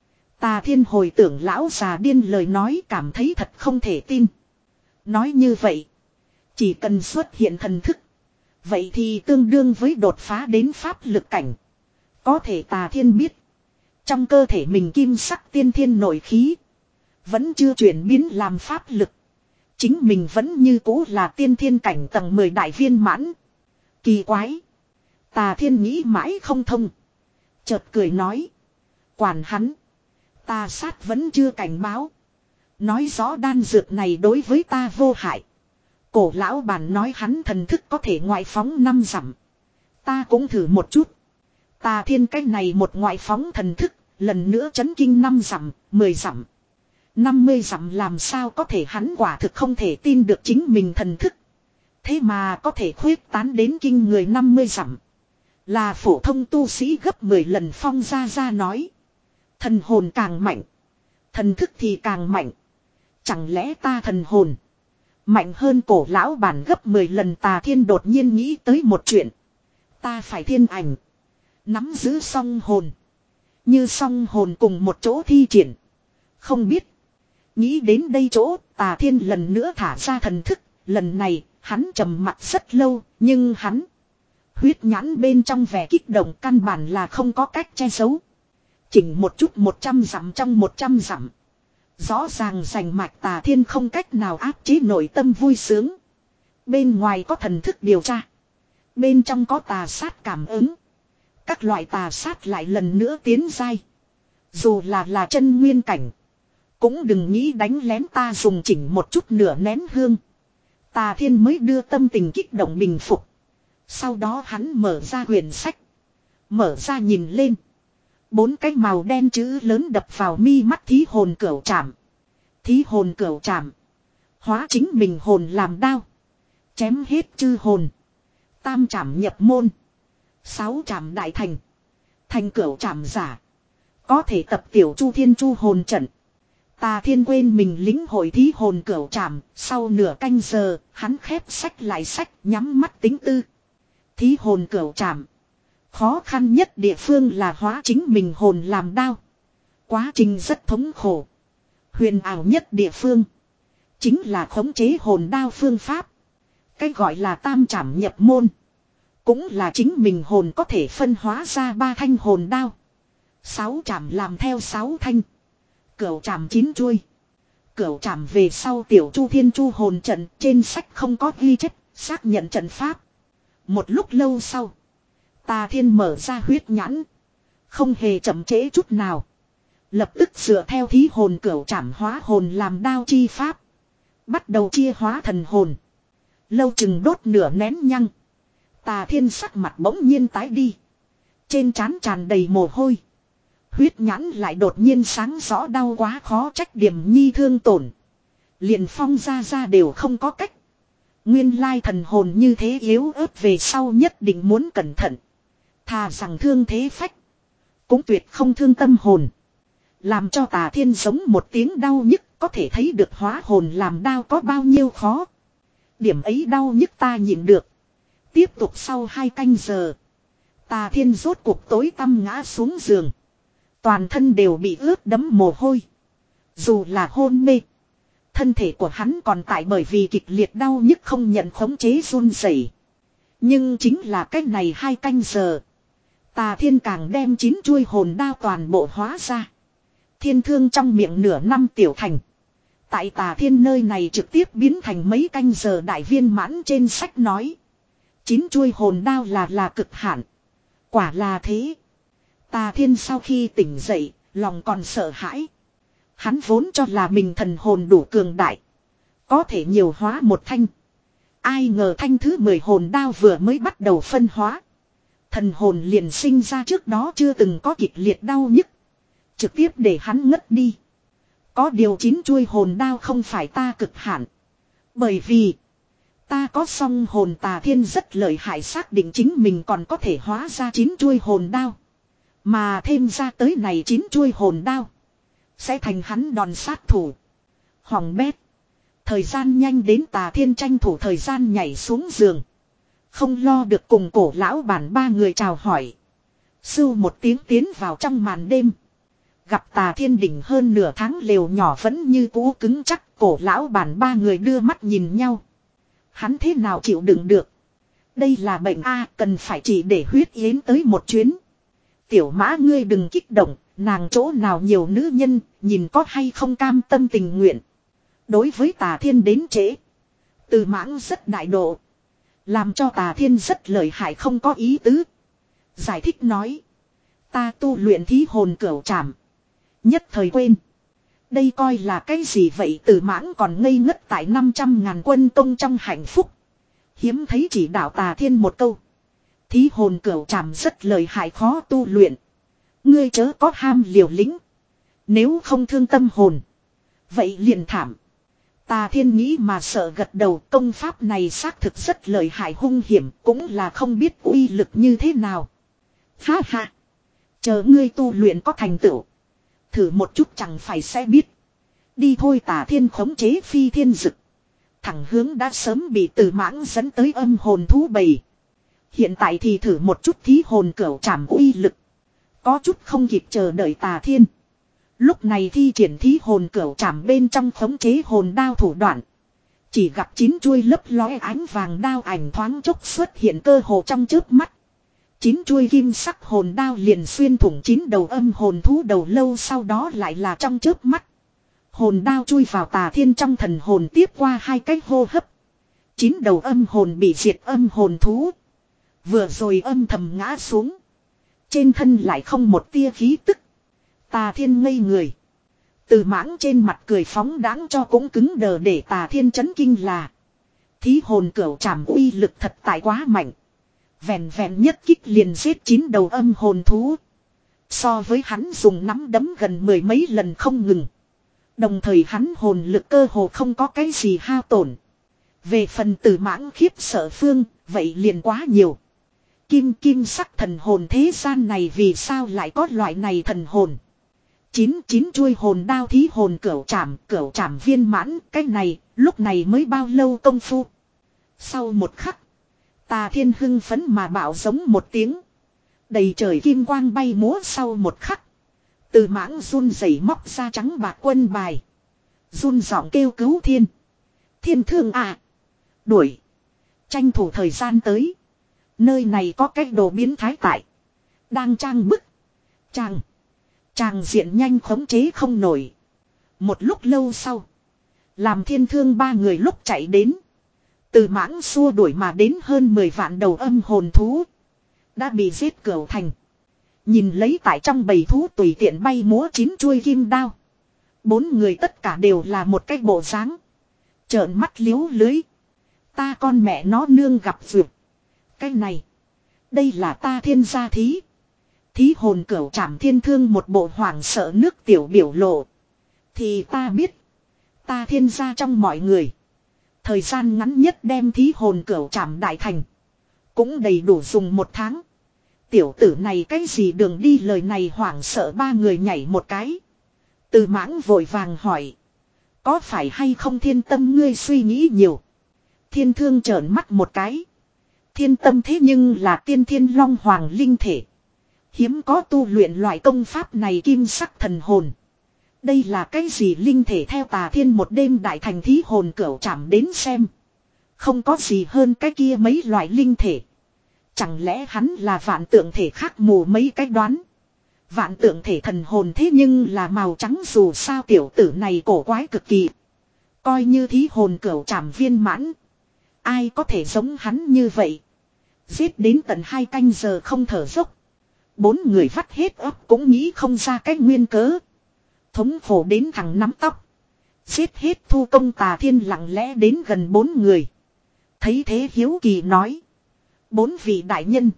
Tà Thiên hồi tưởng lão già điên lời nói, cảm thấy thật không thể tin. Nói như vậy, chỉ cần xuất hiện thần thức, vậy thì tương đương với đột phá đến pháp lực cảnh. Có thể Tà Thiên biết, trong cơ thể mình kim sắc tiên thiên nội khí vẫn chưa chuyển biến làm pháp lực. Chính mình vẫn như cũ là tiên thiên cảnh tầng mười đại viên mãn. Kỳ quái. Tà Thiên nghĩ mãi không thông. Chợt cười nói. Quản hắn. Ta sát vẫn chưa cảnh báo. Nói rõ đan dược này đối với ta vô hại. Cổ lão bản nói hắn thần thức có thể ngoại phóng năm dặm. Ta cũng thử một chút. Tà Thiên cái này một ngoại phóng thần thức, lần nữa chấn kinh năm dặm, mười dặm. năm mươi dặm làm sao có thể, hắn quả thực không thể tin được chính mình thần thức. Thế mà có thể khuyết tán đến kinh người năm mươi dặm. Là phổ thông tu sĩ gấp mười lần. Phong Gia Gia nói. Thần hồn càng mạnh, thần thức thì càng mạnh. Chẳng lẽ ta thần hồn mạnh hơn cổ lão bản gấp mười lần. Tà Thiên đột nhiên nghĩ tới một chuyện. Ta phải thiên ảnh. Nắm giữ song hồn. Như song hồn cùng một chỗ thi triển. Không biết. Nghĩ đến đây chỗ, Tà Thiên lần nữa thả ra thần thức. Lần này, hắn trầm mặt rất lâu, nhưng hắn huyết nhãn bên trong vẻ kích động căn bản là không có cách che giấu. Chỉnh một chút một trăm dặm trong một trăm dặm. Rõ ràng rành mạch. Tà Thiên không cách nào áp chế nội tâm vui sướng. Bên ngoài có thần thức điều tra, bên trong có tà sát cảm ứng. Các loại tà sát lại lần nữa tiến giai. Dù là là chân nguyên cảnh, cũng đừng nghĩ đánh lén ta. Dùng chỉnh một chút nửa nén hương, Tà Thiên mới đưa tâm tình kích động bình phục. Sau đó hắn mở ra quyển sách. Mở ra nhìn lên. Bốn cái màu đen chữ lớn đập vào mi mắt. Thí hồn cửu trảm. Thí hồn cửu trảm. Hóa chính mình hồn làm đao. Chém hết chư hồn. Tam trảm nhập môn. Sáu trảm đại thành. Thành cửu trảm giả. Có thể tập tiểu chu thiên chu hồn trận. Tà Thiên quên mình lính hội thí hồn cửu trảm. Sau nửa canh giờ, hắn khép sách lại sách, nhắm mắt tính tư. Thí hồn cửu trảm. Khó khăn nhất địa phương là hóa chính mình hồn làm đao. Quá trình rất thống khổ. Huyền ảo nhất địa phương chính là khống chế hồn đao phương pháp. Cái gọi là tam trảm nhập môn, cũng là chính mình hồn có thể phân hóa ra ba thanh hồn đao. Sáu trảm làm theo sáu thanh. Cửu trảm chín chuôi. Cửu trảm về sau tiểu chu thiên chu hồn trận trên sách không có ghi chép, xác nhận trận pháp. Một lúc lâu sau. Tà Thiên mở ra huyết nhãn. Không hề chậm trễ chút nào. Lập tức dựa theo thí hồn cửu trảm hóa hồn làm đao chi pháp. Bắt đầu chia hóa thần hồn. Lâu chừng đốt nửa nén nhăng. Tà Thiên sắc mặt bỗng nhiên tái đi. Trên trán tràn đầy mồ hôi. Huyết nhãn lại đột nhiên sáng rõ đau quá khó trách Điểm Nhi thương tổn. Liền phong ra ra đều không có cách. Nguyên lai thần hồn như thế yếu ớt về sau nhất định muốn cẩn thận. Thà rằng thương thế phách. Cũng tuyệt không thương tâm hồn. Làm cho Tà Thiên giống một tiếng đau nhức có thể thấy được hóa hồn làm đau có bao nhiêu khó. Điểm ấy đau nhức ta nhịn được. Tiếp tục sau hai canh giờ. Tà Thiên rốt cuộc tối tăm ngã xuống giường. Toàn thân đều bị ướt đẫm mồ hôi. Dù là hôn mê. Thân thể của hắn còn tại bởi vì kịch liệt đau nhức không nhận khống chế run rẩy. Nhưng chính là cách này hai canh giờ. Tà Thiên càng đem chín chuôi hồn đao toàn bộ hóa ra. Thiên thương trong miệng nửa năm tiểu thành. Tại Tà Thiên nơi này trực tiếp biến thành mấy canh giờ đại viên mãn trên sách nói. Chín chuôi hồn đao là là cực hạn. Quả là thế. Tà Thiên sau khi tỉnh dậy, lòng còn sợ hãi. Hắn vốn cho là mình thần hồn đủ cường đại. Có thể nhiều hóa một thanh. Ai ngờ thanh thứ mười hồn đao vừa mới bắt đầu phân hóa. Thần hồn liền sinh ra trước đó chưa từng có kịch liệt đau nhức. Trực tiếp để hắn ngất đi. Có điều chín chuôi hồn đao không phải ta cực hạn. Bởi vì ta có song hồn. Tà Thiên rất lợi hại xác định chính mình còn có thể hóa ra chín chuôi hồn đao. Mà thêm ra tới này chín chuôi hồn đao. Sẽ thành hắn đòn sát thủ. Hỏng bét. Thời gian nhanh đến. Tà Thiên tranh thủ thời gian nhảy xuống giường. Không lo được cùng cổ lão bản ba người chào hỏi. Sưu một tiếng tiến vào trong màn đêm. Gặp Tà Thiên đỉnh hơn nửa tháng lều nhỏ vẫn như cũ cứng chắc. Cổ lão bản ba người đưa mắt nhìn nhau. Hắn thế nào chịu đựng được. Đây là bệnh A, cần phải chỉ để huyết yến tới một chuyến. Tiểu Mã ngươi đừng kích động. Nàng chỗ nào nhiều nữ nhân, nhìn có hay không cam tâm tình nguyện. Đối với Tà Thiên đến trễ. Từ Mãng rất đại độ. Làm cho Tà Thiên rất lợi hại không có ý tứ. Giải thích nói. Ta tu luyện thí hồn cửu trảm. Nhất thời quên. Đây coi là cái gì vậy? Từ Mãng còn ngây ngất tại năm trăm ngàn quân công trong hạnh phúc. Hiếm thấy chỉ đạo Tà Thiên một câu. Thí hồn cửu trảm rất lợi hại khó tu luyện. Ngươi chớ có ham liều lĩnh. Nếu không thương tâm hồn. Vậy liền thảm. Tà Thiên nghĩ mà sợ gật đầu. Công pháp này xác thực rất lợi hại hung hiểm. Cũng là không biết uy lực như thế nào. Ha ha. Chờ ngươi tu luyện có thành tựu. Thử một chút chẳng phải sẽ biết. Đi thôi. Tà Thiên khống chế phi thiên dực. Thẳng hướng đã sớm bị Từ Mãng dẫn tới âm hồn thú bầy. Hiện tại thì thử một chút thí hồn cửu trảm uy lực. Có chút không kịp chờ đợi Tà Thiên. Lúc này thi triển thí hồn cửu trảm bên trong khống chế hồn đao thủ đoạn. Chỉ gặp chín chuôi lấp lóe ánh vàng đao ảnh thoáng chốc xuất hiện cơ hồ trong chớp mắt. Chín chuôi kim sắc hồn đao liền xuyên thủng chín đầu âm hồn thú đầu lâu, sau đó lại là trong chớp mắt. Hồn đao chui vào Tà Thiên trong thần hồn tiếp qua hai cái hô hấp. Chín đầu âm hồn bị diệt âm hồn thú. Vừa rồi âm thầm ngã xuống. Trên thân lại không một tia khí tức. Tà Thiên ngây người. Từ Mãng trên mặt cười phóng đáng cho cũng cứng đờ để Tà Thiên chấn kinh là. Thí hồn cửu trảm uy lực thật tại quá mạnh. Vẹn vẹn nhất kích liền giết chín đầu âm hồn thú. So với hắn dùng nắm đấm gần mười mấy lần không ngừng. Đồng thời hắn hồn lực cơ hồ không có cái gì hao tổn. Về phần Từ Mãng khiếp sợ phương, vậy liền quá nhiều. Kim kim sắc thần hồn thế gian này vì sao lại có loại này thần hồn. Chín chín chuôi hồn đao thí hồn cửu trảm, cửu trảm viên mãn, cái này, lúc này mới bao lâu công phu. Sau một khắc, Tà Thiên hưng phấn mà bạo giống một tiếng. Đầy trời kim quang bay múa sau một khắc. Từ Mãng run rẩy móc ra trắng bạc quân bài. Run giọng kêu cứu thiên. Thiên thương à. Đuổi. Tranh thủ thời gian tới. Nơi này có cái đồ biến thái tại. Đang trang bức. Chàng. Chàng diện nhanh khống chế không nổi. Một lúc lâu sau. Làm thiên thương ba người lúc chạy đến. Từ mãng xua đuổi mà đến hơn mười vạn đầu âm hồn thú. Đã bị giết cửu thành. Nhìn lấy tại trong bầy thú tùy tiện bay múa chín chuôi kim đao. Bốn người tất cả đều là một cái bộ dáng. Trợn mắt liếu lưới. Ta con mẹ nó nương gặp vượt. Cái này. Đây là ta thiên gia thí. Thí hồn cửu trảm thiên thương một bộ hoảng sợ nước tiểu biểu lộ. Thì ta biết. Ta thiên gia trong mọi người. Thời gian ngắn nhất đem thí hồn cửu trảm đại thành. Cũng đầy đủ dùng một tháng. Tiểu tử này cái gì đường đi lời này hoảng sợ ba người nhảy một cái. Từ mãng vội vàng hỏi. Có phải hay không thiên tâm ngươi suy nghĩ nhiều. Thiên thương trợn mắt một cái. Thiên tâm thế nhưng là tiên thiên long hoàng linh thể. Hiếm có tu luyện loại công pháp này kim sắc thần hồn. Đây là cái gì linh thể theo tà thiên một đêm đại thành thí hồn cửu trảm đến xem. Không có gì hơn cái kia mấy loại linh thể. Chẳng lẽ hắn là vạn tượng thể khác mù mấy cái đoán. Vạn tượng thể thần hồn thế nhưng là màu trắng dù sao tiểu tử này cổ quái cực kỳ. Coi như thí hồn cửu trảm viên mãn. Ai có thể giống hắn như vậy. Giết đến tận hai canh giờ không thở dốc. Bốn người vắt hết óc cũng nghĩ không ra cái nguyên cớ. Thống khổ đến thẳng nắm tóc. Giết hết thu công tà thiên lặng lẽ đến gần bốn người. Thấy thế hiếu kỳ nói. Bốn vị đại nhân.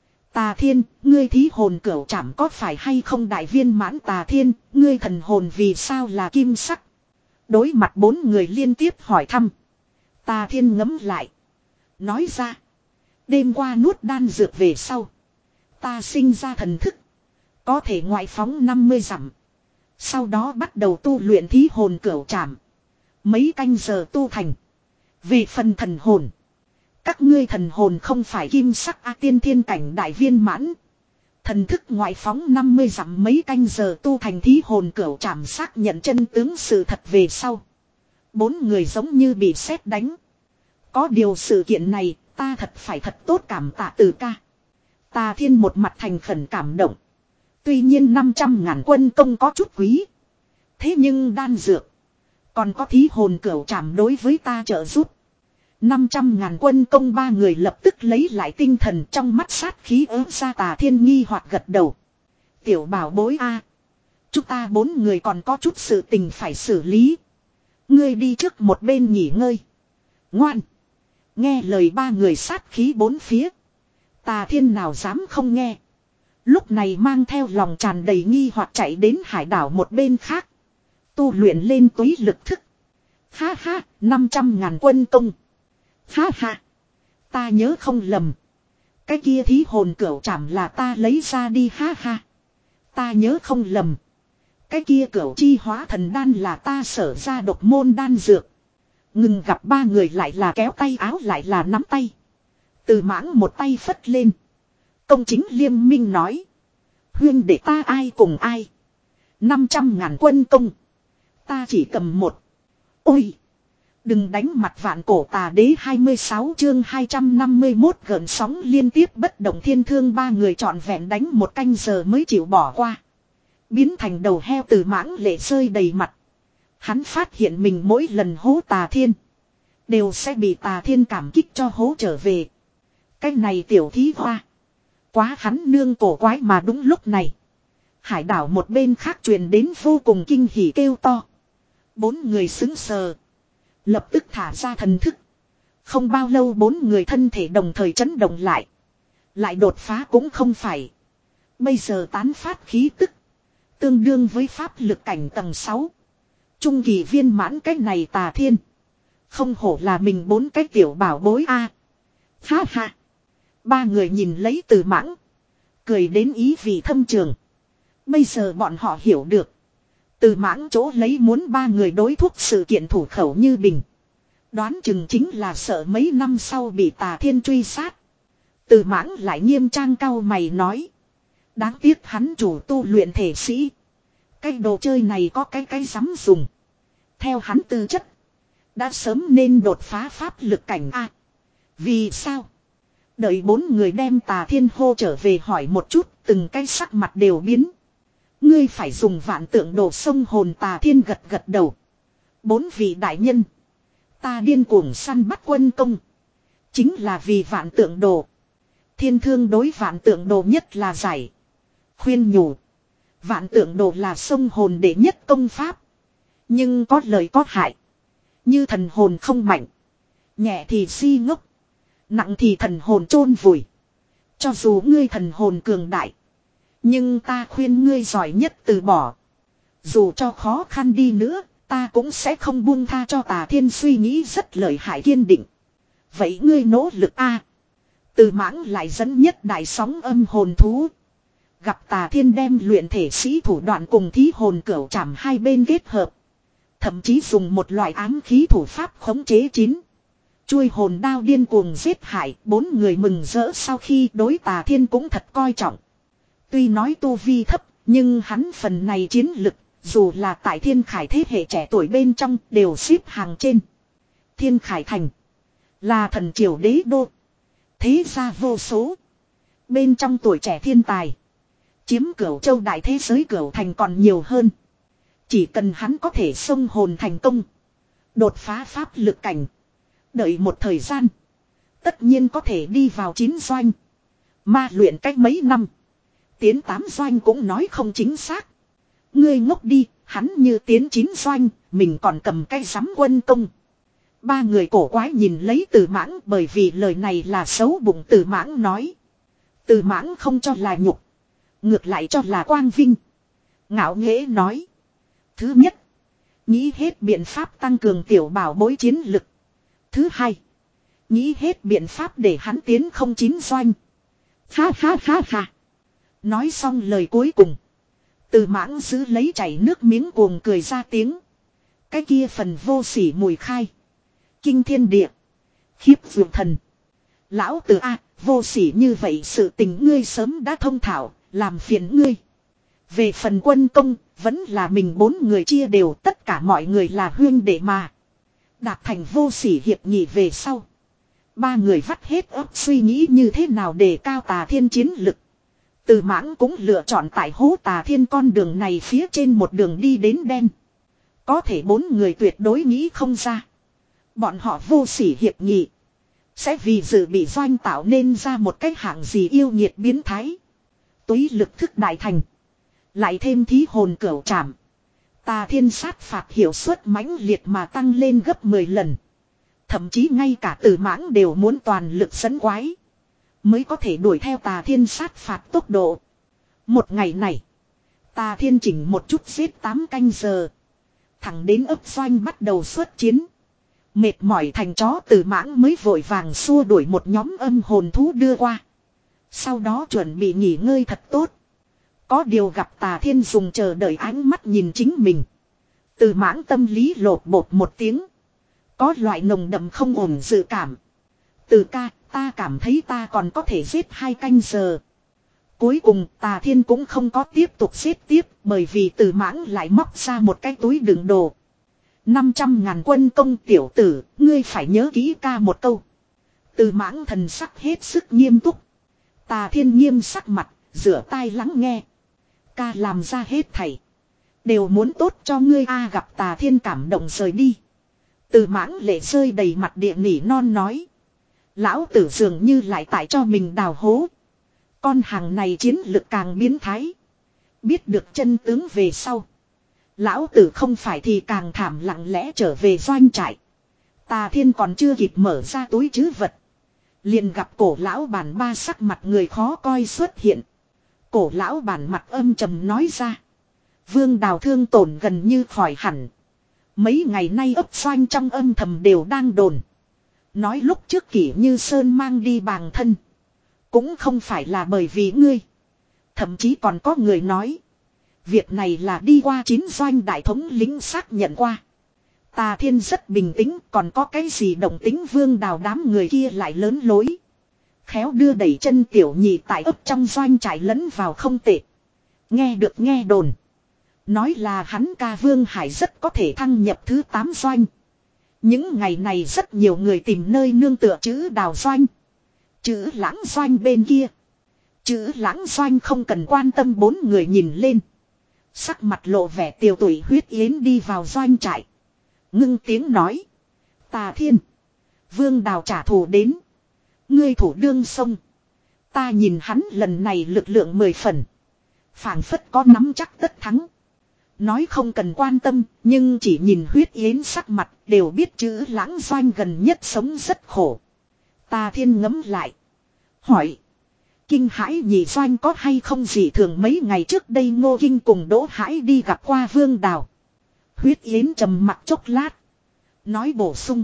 Tà thiên, ngươi thí hồn cửu trảm có phải hay không đại viên mãn tà thiên, ngươi thần hồn vì sao là kim sắc. Đối mặt bốn người liên tiếp hỏi thăm. Tà thiên ngấm lại. Nói ra. Đêm qua nuốt đan dược về sau. Ta sinh ra thần thức. Có thể ngoại phóng năm mươi dặm. Sau đó bắt đầu tu luyện thí hồn cửu trảm. Mấy canh giờ tu thành. Về phần thần hồn. Các ngươi thần hồn không phải kim sắc a tiên thiên cảnh đại viên mãn. Thần thức ngoại phóng năm mươi dặm mấy canh giờ tu thành thí hồn cửu trảm xác nhận chân tướng sự thật về sau. Bốn người giống như bị sét đánh. Có điều sự kiện này ta thật phải thật tốt cảm tạ từ ca. Tà thiên một mặt thành khẩn cảm động. Tuy nhiên năm trăm ngàn quân công có chút quý. Thế nhưng đan dược. Còn có thí hồn cửu trảm đối với ta trợ giúp. năm trăm ngàn quân công ba người lập tức lấy lại tinh thần trong mắt sát khí ớ ra tà thiên nghi hoặc gật đầu. Tiểu bảo bối a, chúng ta bốn người còn có chút sự tình phải xử lý. Ngươi đi trước một bên nghỉ ngơi. Ngoan. Nghe lời ba người sát khí bốn phía. Tà thiên nào dám không nghe. Lúc này mang theo lòng tràn đầy nghi hoặc chạy đến hải đảo một bên khác. Tu luyện lên túy lực thức. Ha ha, năm trăm ngàn quân công. Ha ha. Ta nhớ không lầm. Cái kia thí hồn cửu trảm là ta lấy ra đi ha ha. Ta nhớ không lầm. Cái kia cửu chi hóa thần đan là ta sở ra độc môn đan dược. Ngừng gặp ba người lại là kéo tay áo lại là nắm tay. Từ mãng một tay phất lên. Công chính liêm minh nói. Huyên để ta ai cùng ai. Năm trăm ngàn quân công. Ta chỉ cầm một. Ôi. Đừng đánh mặt vạn cổ tà đế hai mươi sáu chương hai trăm năm mươi mốt gợn sóng liên tiếp bất động thiên thương ba người trọn vẹn đánh một canh giờ mới chịu bỏ qua. Biến thành đầu heo từ mãng lệ rơi đầy mặt. Hắn phát hiện mình mỗi lần hố tà thiên. Đều sẽ bị tà thiên cảm kích cho hố trở về. Cái này tiểu thí hoa. Quá hắn nương cổ quái mà đúng lúc này. Hải đảo một bên khác truyền đến vô cùng kinh hỉ kêu to. Bốn người xứng sờ. Lập tức thả ra thần thức. Không bao lâu bốn người thân thể đồng thời chấn động lại. Lại đột phá cũng không phải. Bây giờ tán phát khí tức. Tương đương với pháp lực cảnh tầng sáu. Trung kỳ viên mãn cái này tà thiên. Không hổ là mình bốn cái tiểu bảo bối a. À. Ha ha. Ba người nhìn lấy từ mãng. Cười đến ý vị thâm trường. Bây giờ bọn họ hiểu được. Từ mãng chỗ lấy muốn ba người đối thúc sự kiện thủ khẩu như bình. Đoán chừng chính là sợ mấy năm sau bị tà thiên truy sát. Từ mãng lại nghiêm trang cau mày nói. Đáng tiếc hắn chủ tu luyện thể sĩ. Cái đồ chơi này có cái cái dám dùng. Theo hắn tư chất. Đã sớm nên đột phá pháp lực cảnh A. Vì sao? Đợi bốn người đem tà thiên hô trở về hỏi một chút. Từng cái sắc mặt đều biến. Ngươi phải dùng vạn tượng đồ sông hồn tà thiên gật gật đầu. Bốn vị đại nhân. Ta điên cuồng săn bắt quân công. Chính là vì vạn tượng đồ. Thiên thương đối vạn tượng đồ nhất là giải. Khuyên nhủ. Vạn tượng đồ là sông hồn đệ nhất công pháp. Nhưng có lợi có hại. Như thần hồn không mạnh. Nhẹ thì si ngốc. Nặng thì thần hồn chôn vùi. Cho dù ngươi thần hồn cường đại. Nhưng ta khuyên ngươi giỏi nhất từ bỏ. Dù cho khó khăn đi nữa. Ta cũng sẽ không buông tha cho Tà Thiên suy nghĩ rất lợi hại kiên định. Vậy ngươi nỗ lực a. Từ mãng lại dẫn nhất đại sóng âm hồn thú. Gặp Tà Thiên đem luyện thể sĩ thủ đoạn cùng thí hồn cửu trảm hai bên kết hợp. Thậm chí dùng một loại ám khí thủ pháp khống chế chín. Chuôi hồn đao điên cuồng giết hại. Bốn người mừng rỡ sau khi đối Tà Thiên cũng thật coi trọng. Tuy nói tu vi thấp, nhưng hắn phần này chiến lực, dù là tại Thiên Khải thế hệ trẻ tuổi bên trong đều xếp hàng trên. Thiên Khải thành là thần triều đế đô. Thế gia vô số. Bên trong tuổi trẻ thiên tài. Chiếm cửu châu đại thế giới cửu thành còn nhiều hơn. Chỉ cần hắn có thể xông hồn thành công. Đột phá pháp lực cảnh. Đợi một thời gian. Tất nhiên có thể đi vào chín doanh. Ma luyện cách mấy năm. Tiến tám doanh cũng nói không chính xác. Ngươi ngốc đi, hắn như tiến chín doanh, mình còn cầm cái giám quân công. Ba người cổ quái nhìn lấy Từ Mãng bởi vì lời này là xấu bụng Từ Mãng nói. Từ Mãng không cho là nhục. Ngược lại cho là quang vinh. Ngạo nghễ nói. Thứ nhất. Nghĩ hết biện pháp tăng cường tiểu bảo bối chiến lực. Thứ hai. Nghĩ hết biện pháp để hắn tiến không chín doanh. Ha ha ha ha. Nói xong lời cuối cùng. Từ Mãng giữ lấy chảy nước miếng cuồng cười ra tiếng. Cái kia phần vô sỉ mùi khai. Kinh thiên địa. Khiếp vượt thần. Lão Từ A, vô sỉ như vậy sự tình ngươi sớm đã thông thạo, làm phiền ngươi. Về phần quân công, vẫn là mình bốn người chia đều, tất cả mọi người là huyên đệ mà. Đạt thành vô sỉ hiệp nghị về sau. Ba người vắt hết óc suy nghĩ như thế nào để cao Tà Thiên chiến lực. Từ Mãng cũng lựa chọn tại hố Tà Thiên con đường này phía trên một đường đi đến đen. Có thể bốn người tuyệt đối nghĩ không ra. Bọn họ vô sỉ hiệp nghị. Sẽ vì dự bị doanh tạo nên ra một cách hạng gì yêu nghiệt biến thái. Túy lực thức đại thành. Lại thêm thí hồn cửu trảm. Tà Thiên sát phạt hiệu suất mãnh liệt mà tăng lên gấp mười lần. Thậm chí ngay cả Từ Mãng đều muốn toàn lực dẫn quái. Mới có thể đuổi theo Tà Thiên sát phạt tốc độ. Một ngày này. Tà Thiên chỉnh một chút giết tám canh giờ. Thẳng đến ấp doanh bắt đầu xuất chiến. Mệt mỏi thành chó Từ Mãng mới vội vàng xua đuổi một nhóm âm hồn thú đưa qua. Sau đó chuẩn bị nghỉ ngơi thật tốt. Có điều gặp Tà Thiên dùng chờ đợi ánh mắt nhìn chính mình. Từ Mãng tâm lý lột bột một tiếng. Có loại nồng đậm không ổn dự cảm. Từ ca, ta cảm thấy ta còn có thể giết hai canh giờ. Cuối cùng Tà Thiên cũng không có tiếp tục giết tiếp. Bởi vì Từ Mãng lại móc ra một cái túi đựng đồ. năm trăm ngàn quân công tiểu tử, ngươi phải nhớ kỹ ca một câu. Từ Mãng thần sắc hết sức nghiêm túc. Tà Thiên nghiêm sắc mặt, rửa tai lắng nghe. Ca làm ra hết thảy. Đều muốn tốt cho ngươi a. Gặp Tà Thiên cảm động rời đi. Từ Mãng lệ rơi đầy mặt địa nỉ non nói. Lão tử dường như lại tại cho mình đào hố. Con hàng này chiến lực càng biến thái. Biết được chân tướng về sau. Lão tử không phải thì càng thảm lặng lẽ trở về doanh trại. Tà Thiên còn chưa kịp mở ra túi trữ vật. Liền gặp cổ lão bản ba sắc mặt người khó coi xuất hiện. Cổ lão bản mặt âm trầm nói ra. Vương Đào thương tổn gần như khỏi hẳn. Mấy ngày nay ấp doanh trong âm thầm đều đang đồn. Nói lúc trước Kỷ Như Sơn mang đi bàng thân. Cũng không phải là bởi vì ngươi. Thậm chí còn có người nói. Việc này là đi qua chín doanh đại thống lĩnh xác nhận qua. Tà Thiên rất bình tĩnh, còn có cái gì động tính Vương Đào đám người kia lại lớn lối. Khéo đưa đẩy chân tiểu nhị tại ấp trong doanh trại lẫn vào không tệ. Nghe được nghe đồn. Nói là hắn ca Vương Hải rất có thể thăng nhập thứ tám doanh. Những ngày này rất nhiều người tìm nơi nương tựa chữ Đào doanh. Chữ Lãng doanh bên kia. Chữ Lãng doanh không cần quan tâm bốn người nhìn lên. Sắc mặt lộ vẻ tiêu tụy huyết yến đi vào doanh trại. Ngưng tiếng nói. Tà Thiên. Vương Đào trả thù đến. Ngươi thủ đương sông. Ta nhìn hắn lần này lực lượng mười phần. Phảng phất có nắm chắc tất thắng. Nói không cần quan tâm, nhưng chỉ nhìn Huyết Yến sắc mặt đều biết chữ Lãng Doanh gần nhất sống rất khổ. Tà Thiên ngẫm lại. Hỏi. Kinh Hãi nhị Doanh có hay không gì thường mấy ngày trước đây Ngô Kinh cùng Đỗ Hãi đi gặp qua Vương Đào. Huyết Yến trầm mặc chốc lát. Nói bổ sung.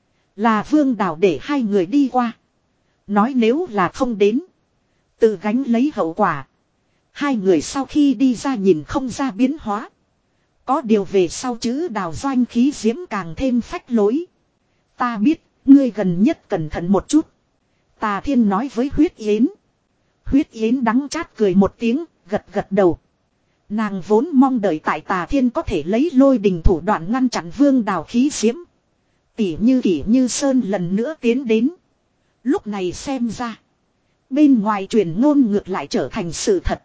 Là Vương Đào để hai người đi qua. Nói nếu là không đến. Tự gánh lấy hậu quả. Hai người sau khi đi ra nhìn không ra biến hóa. Có điều về sau chữ Đào Doanh khí diễm càng thêm phách lối. Ta biết, ngươi gần nhất cẩn thận một chút. Tà Thiên nói với Huyết Yến. Huyết Yến đắng chát cười một tiếng, gật gật đầu. Nàng vốn mong đợi tại Tà Thiên có thể lấy lôi đình thủ đoạn ngăn chặn Vương Đào khí diễm. Tỉ như Kỷ Như Sơn lần nữa tiến đến. Lúc này xem ra. Bên ngoài truyền ngôn ngược lại trở thành sự thật.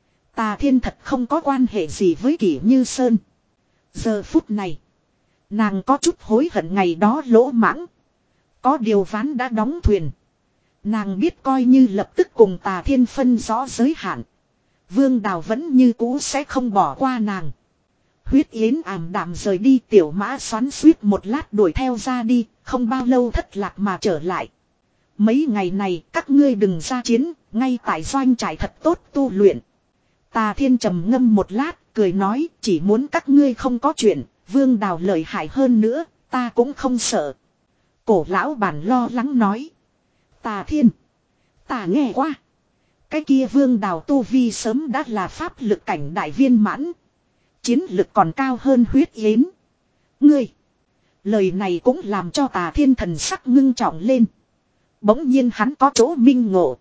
Tà Thiên thật không có quan hệ gì với Kỷ Như Sơn. Giờ phút này. Nàng có chút hối hận ngày đó lỗ mãng. Có điều ván đã đóng thuyền. Nàng biết coi như lập tức cùng Tà Thiên phân rõ giới hạn. Vương Đào vẫn như cũ sẽ không bỏ qua nàng. Huyết Yến ảm đạm rời đi, tiểu mã xoắn suýt một lát đuổi theo ra đi, không bao lâu thất lạc mà trở lại. Mấy ngày này các ngươi đừng ra chiến, ngay tại doanh trại thật tốt tu luyện. Tà Thiên trầm ngâm một lát, cười nói chỉ muốn các ngươi không có chuyện, Vương Đào lợi hại hơn nữa, ta cũng không sợ. Cổ lão bản lo lắng nói. Tà Thiên, ta nghe qua. Cái kia Vương Đào tu vi sớm đã là pháp lực cảnh đại viên mãn. Chiến lực còn cao hơn Huyết Yến. Ngươi. Lời này cũng làm cho Tà Thiên thần sắc ngưng trọng lên. Bỗng nhiên hắn có chỗ minh ngộ.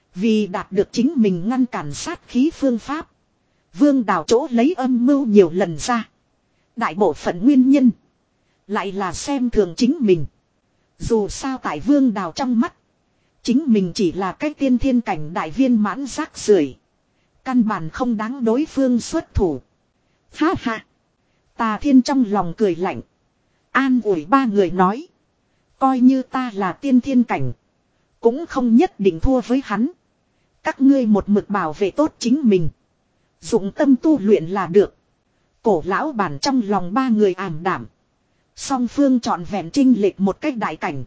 Vì đạt được chính mình ngăn cản sát khí phương pháp. Vương Đào chỗ lấy âm mưu nhiều lần ra. Đại bộ phận nguyên nhân. Lại là xem thường chính mình. Dù sao tại Vương Đào trong mắt. Chính mình chỉ là cái tiên thiên cảnh đại viên mãn rác rưởi, căn bản không đáng đối phương xuất thủ. Ha ha. Tà Thiên trong lòng cười lạnh. An ủi ba người nói. Coi như ta là tiên thiên cảnh. Cũng không nhất định thua với hắn. Các ngươi một mực bảo vệ tốt chính mình. Dụng tâm tu luyện là được. Cổ lão bản trong lòng ba người ảm đảm. Song phương trọn vẹn trinh lệch một cách đại cảnh.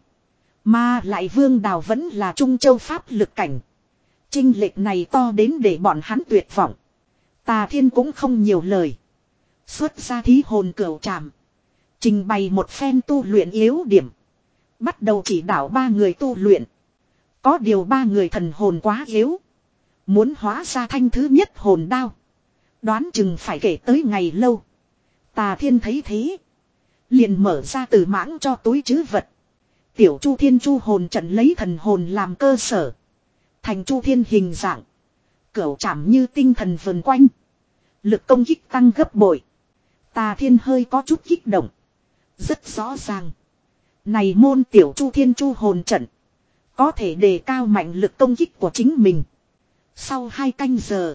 Mà lại Vương Đào vẫn là Trung Châu pháp lực cảnh. Trinh lệch này to đến để bọn hắn tuyệt vọng. Tà Thiên cũng không nhiều lời. Xuất ra thí hồn cửu trảm. Trình bày một phen tu luyện yếu điểm. Bắt đầu chỉ đạo ba người tu luyện. Có điều ba người thần hồn quá yếu. Muốn hóa ra thanh thứ nhất hồn đao. Đoán chừng phải kể tới ngày lâu. Tà Thiên thấy thế. Liền mở ra từ mãng cho túi trữ vật. Tiểu Chu Thiên Chu hồn trận lấy thần hồn làm cơ sở. Thành Chu Thiên hình dạng. Cửu trảm như tinh thần vần quanh. Lực công kích tăng gấp bội. Tà Thiên hơi có chút kích động. Rất rõ ràng. Này môn Tiểu Chu Thiên Chu hồn trận. Có thể đề cao mạnh lực công kích của chính mình. Sau hai canh giờ.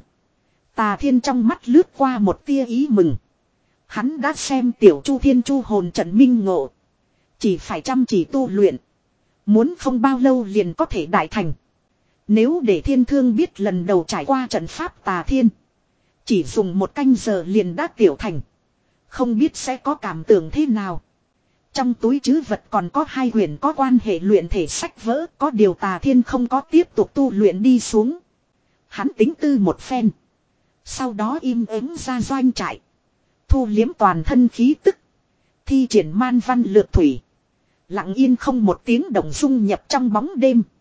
Tà Thiên trong mắt lướt qua một tia ý mừng. Hắn đã xem Tiểu Chu Thiên Chu hồn trận minh ngộ. Chỉ phải chăm chỉ tu luyện. Muốn không bao lâu liền có thể đại thành. Nếu để Thiên Thương biết lần đầu trải qua trận pháp Tà Thiên. Chỉ dùng một canh giờ liền đã tiểu thành. Không biết sẽ có cảm tưởng thế nào. Trong túi trữ vật còn có hai quyển có quan hệ luyện thể sách vỡ. Có điều Tà Thiên không có tiếp tục tu luyện đi xuống. Hắn tính tư một phen. Sau đó im ắng ra doanh trại. Thu liếm toàn thân khí tức. Thi triển man văn lược thủy. Lặng yên không một tiếng động dung nhập trong bóng đêm.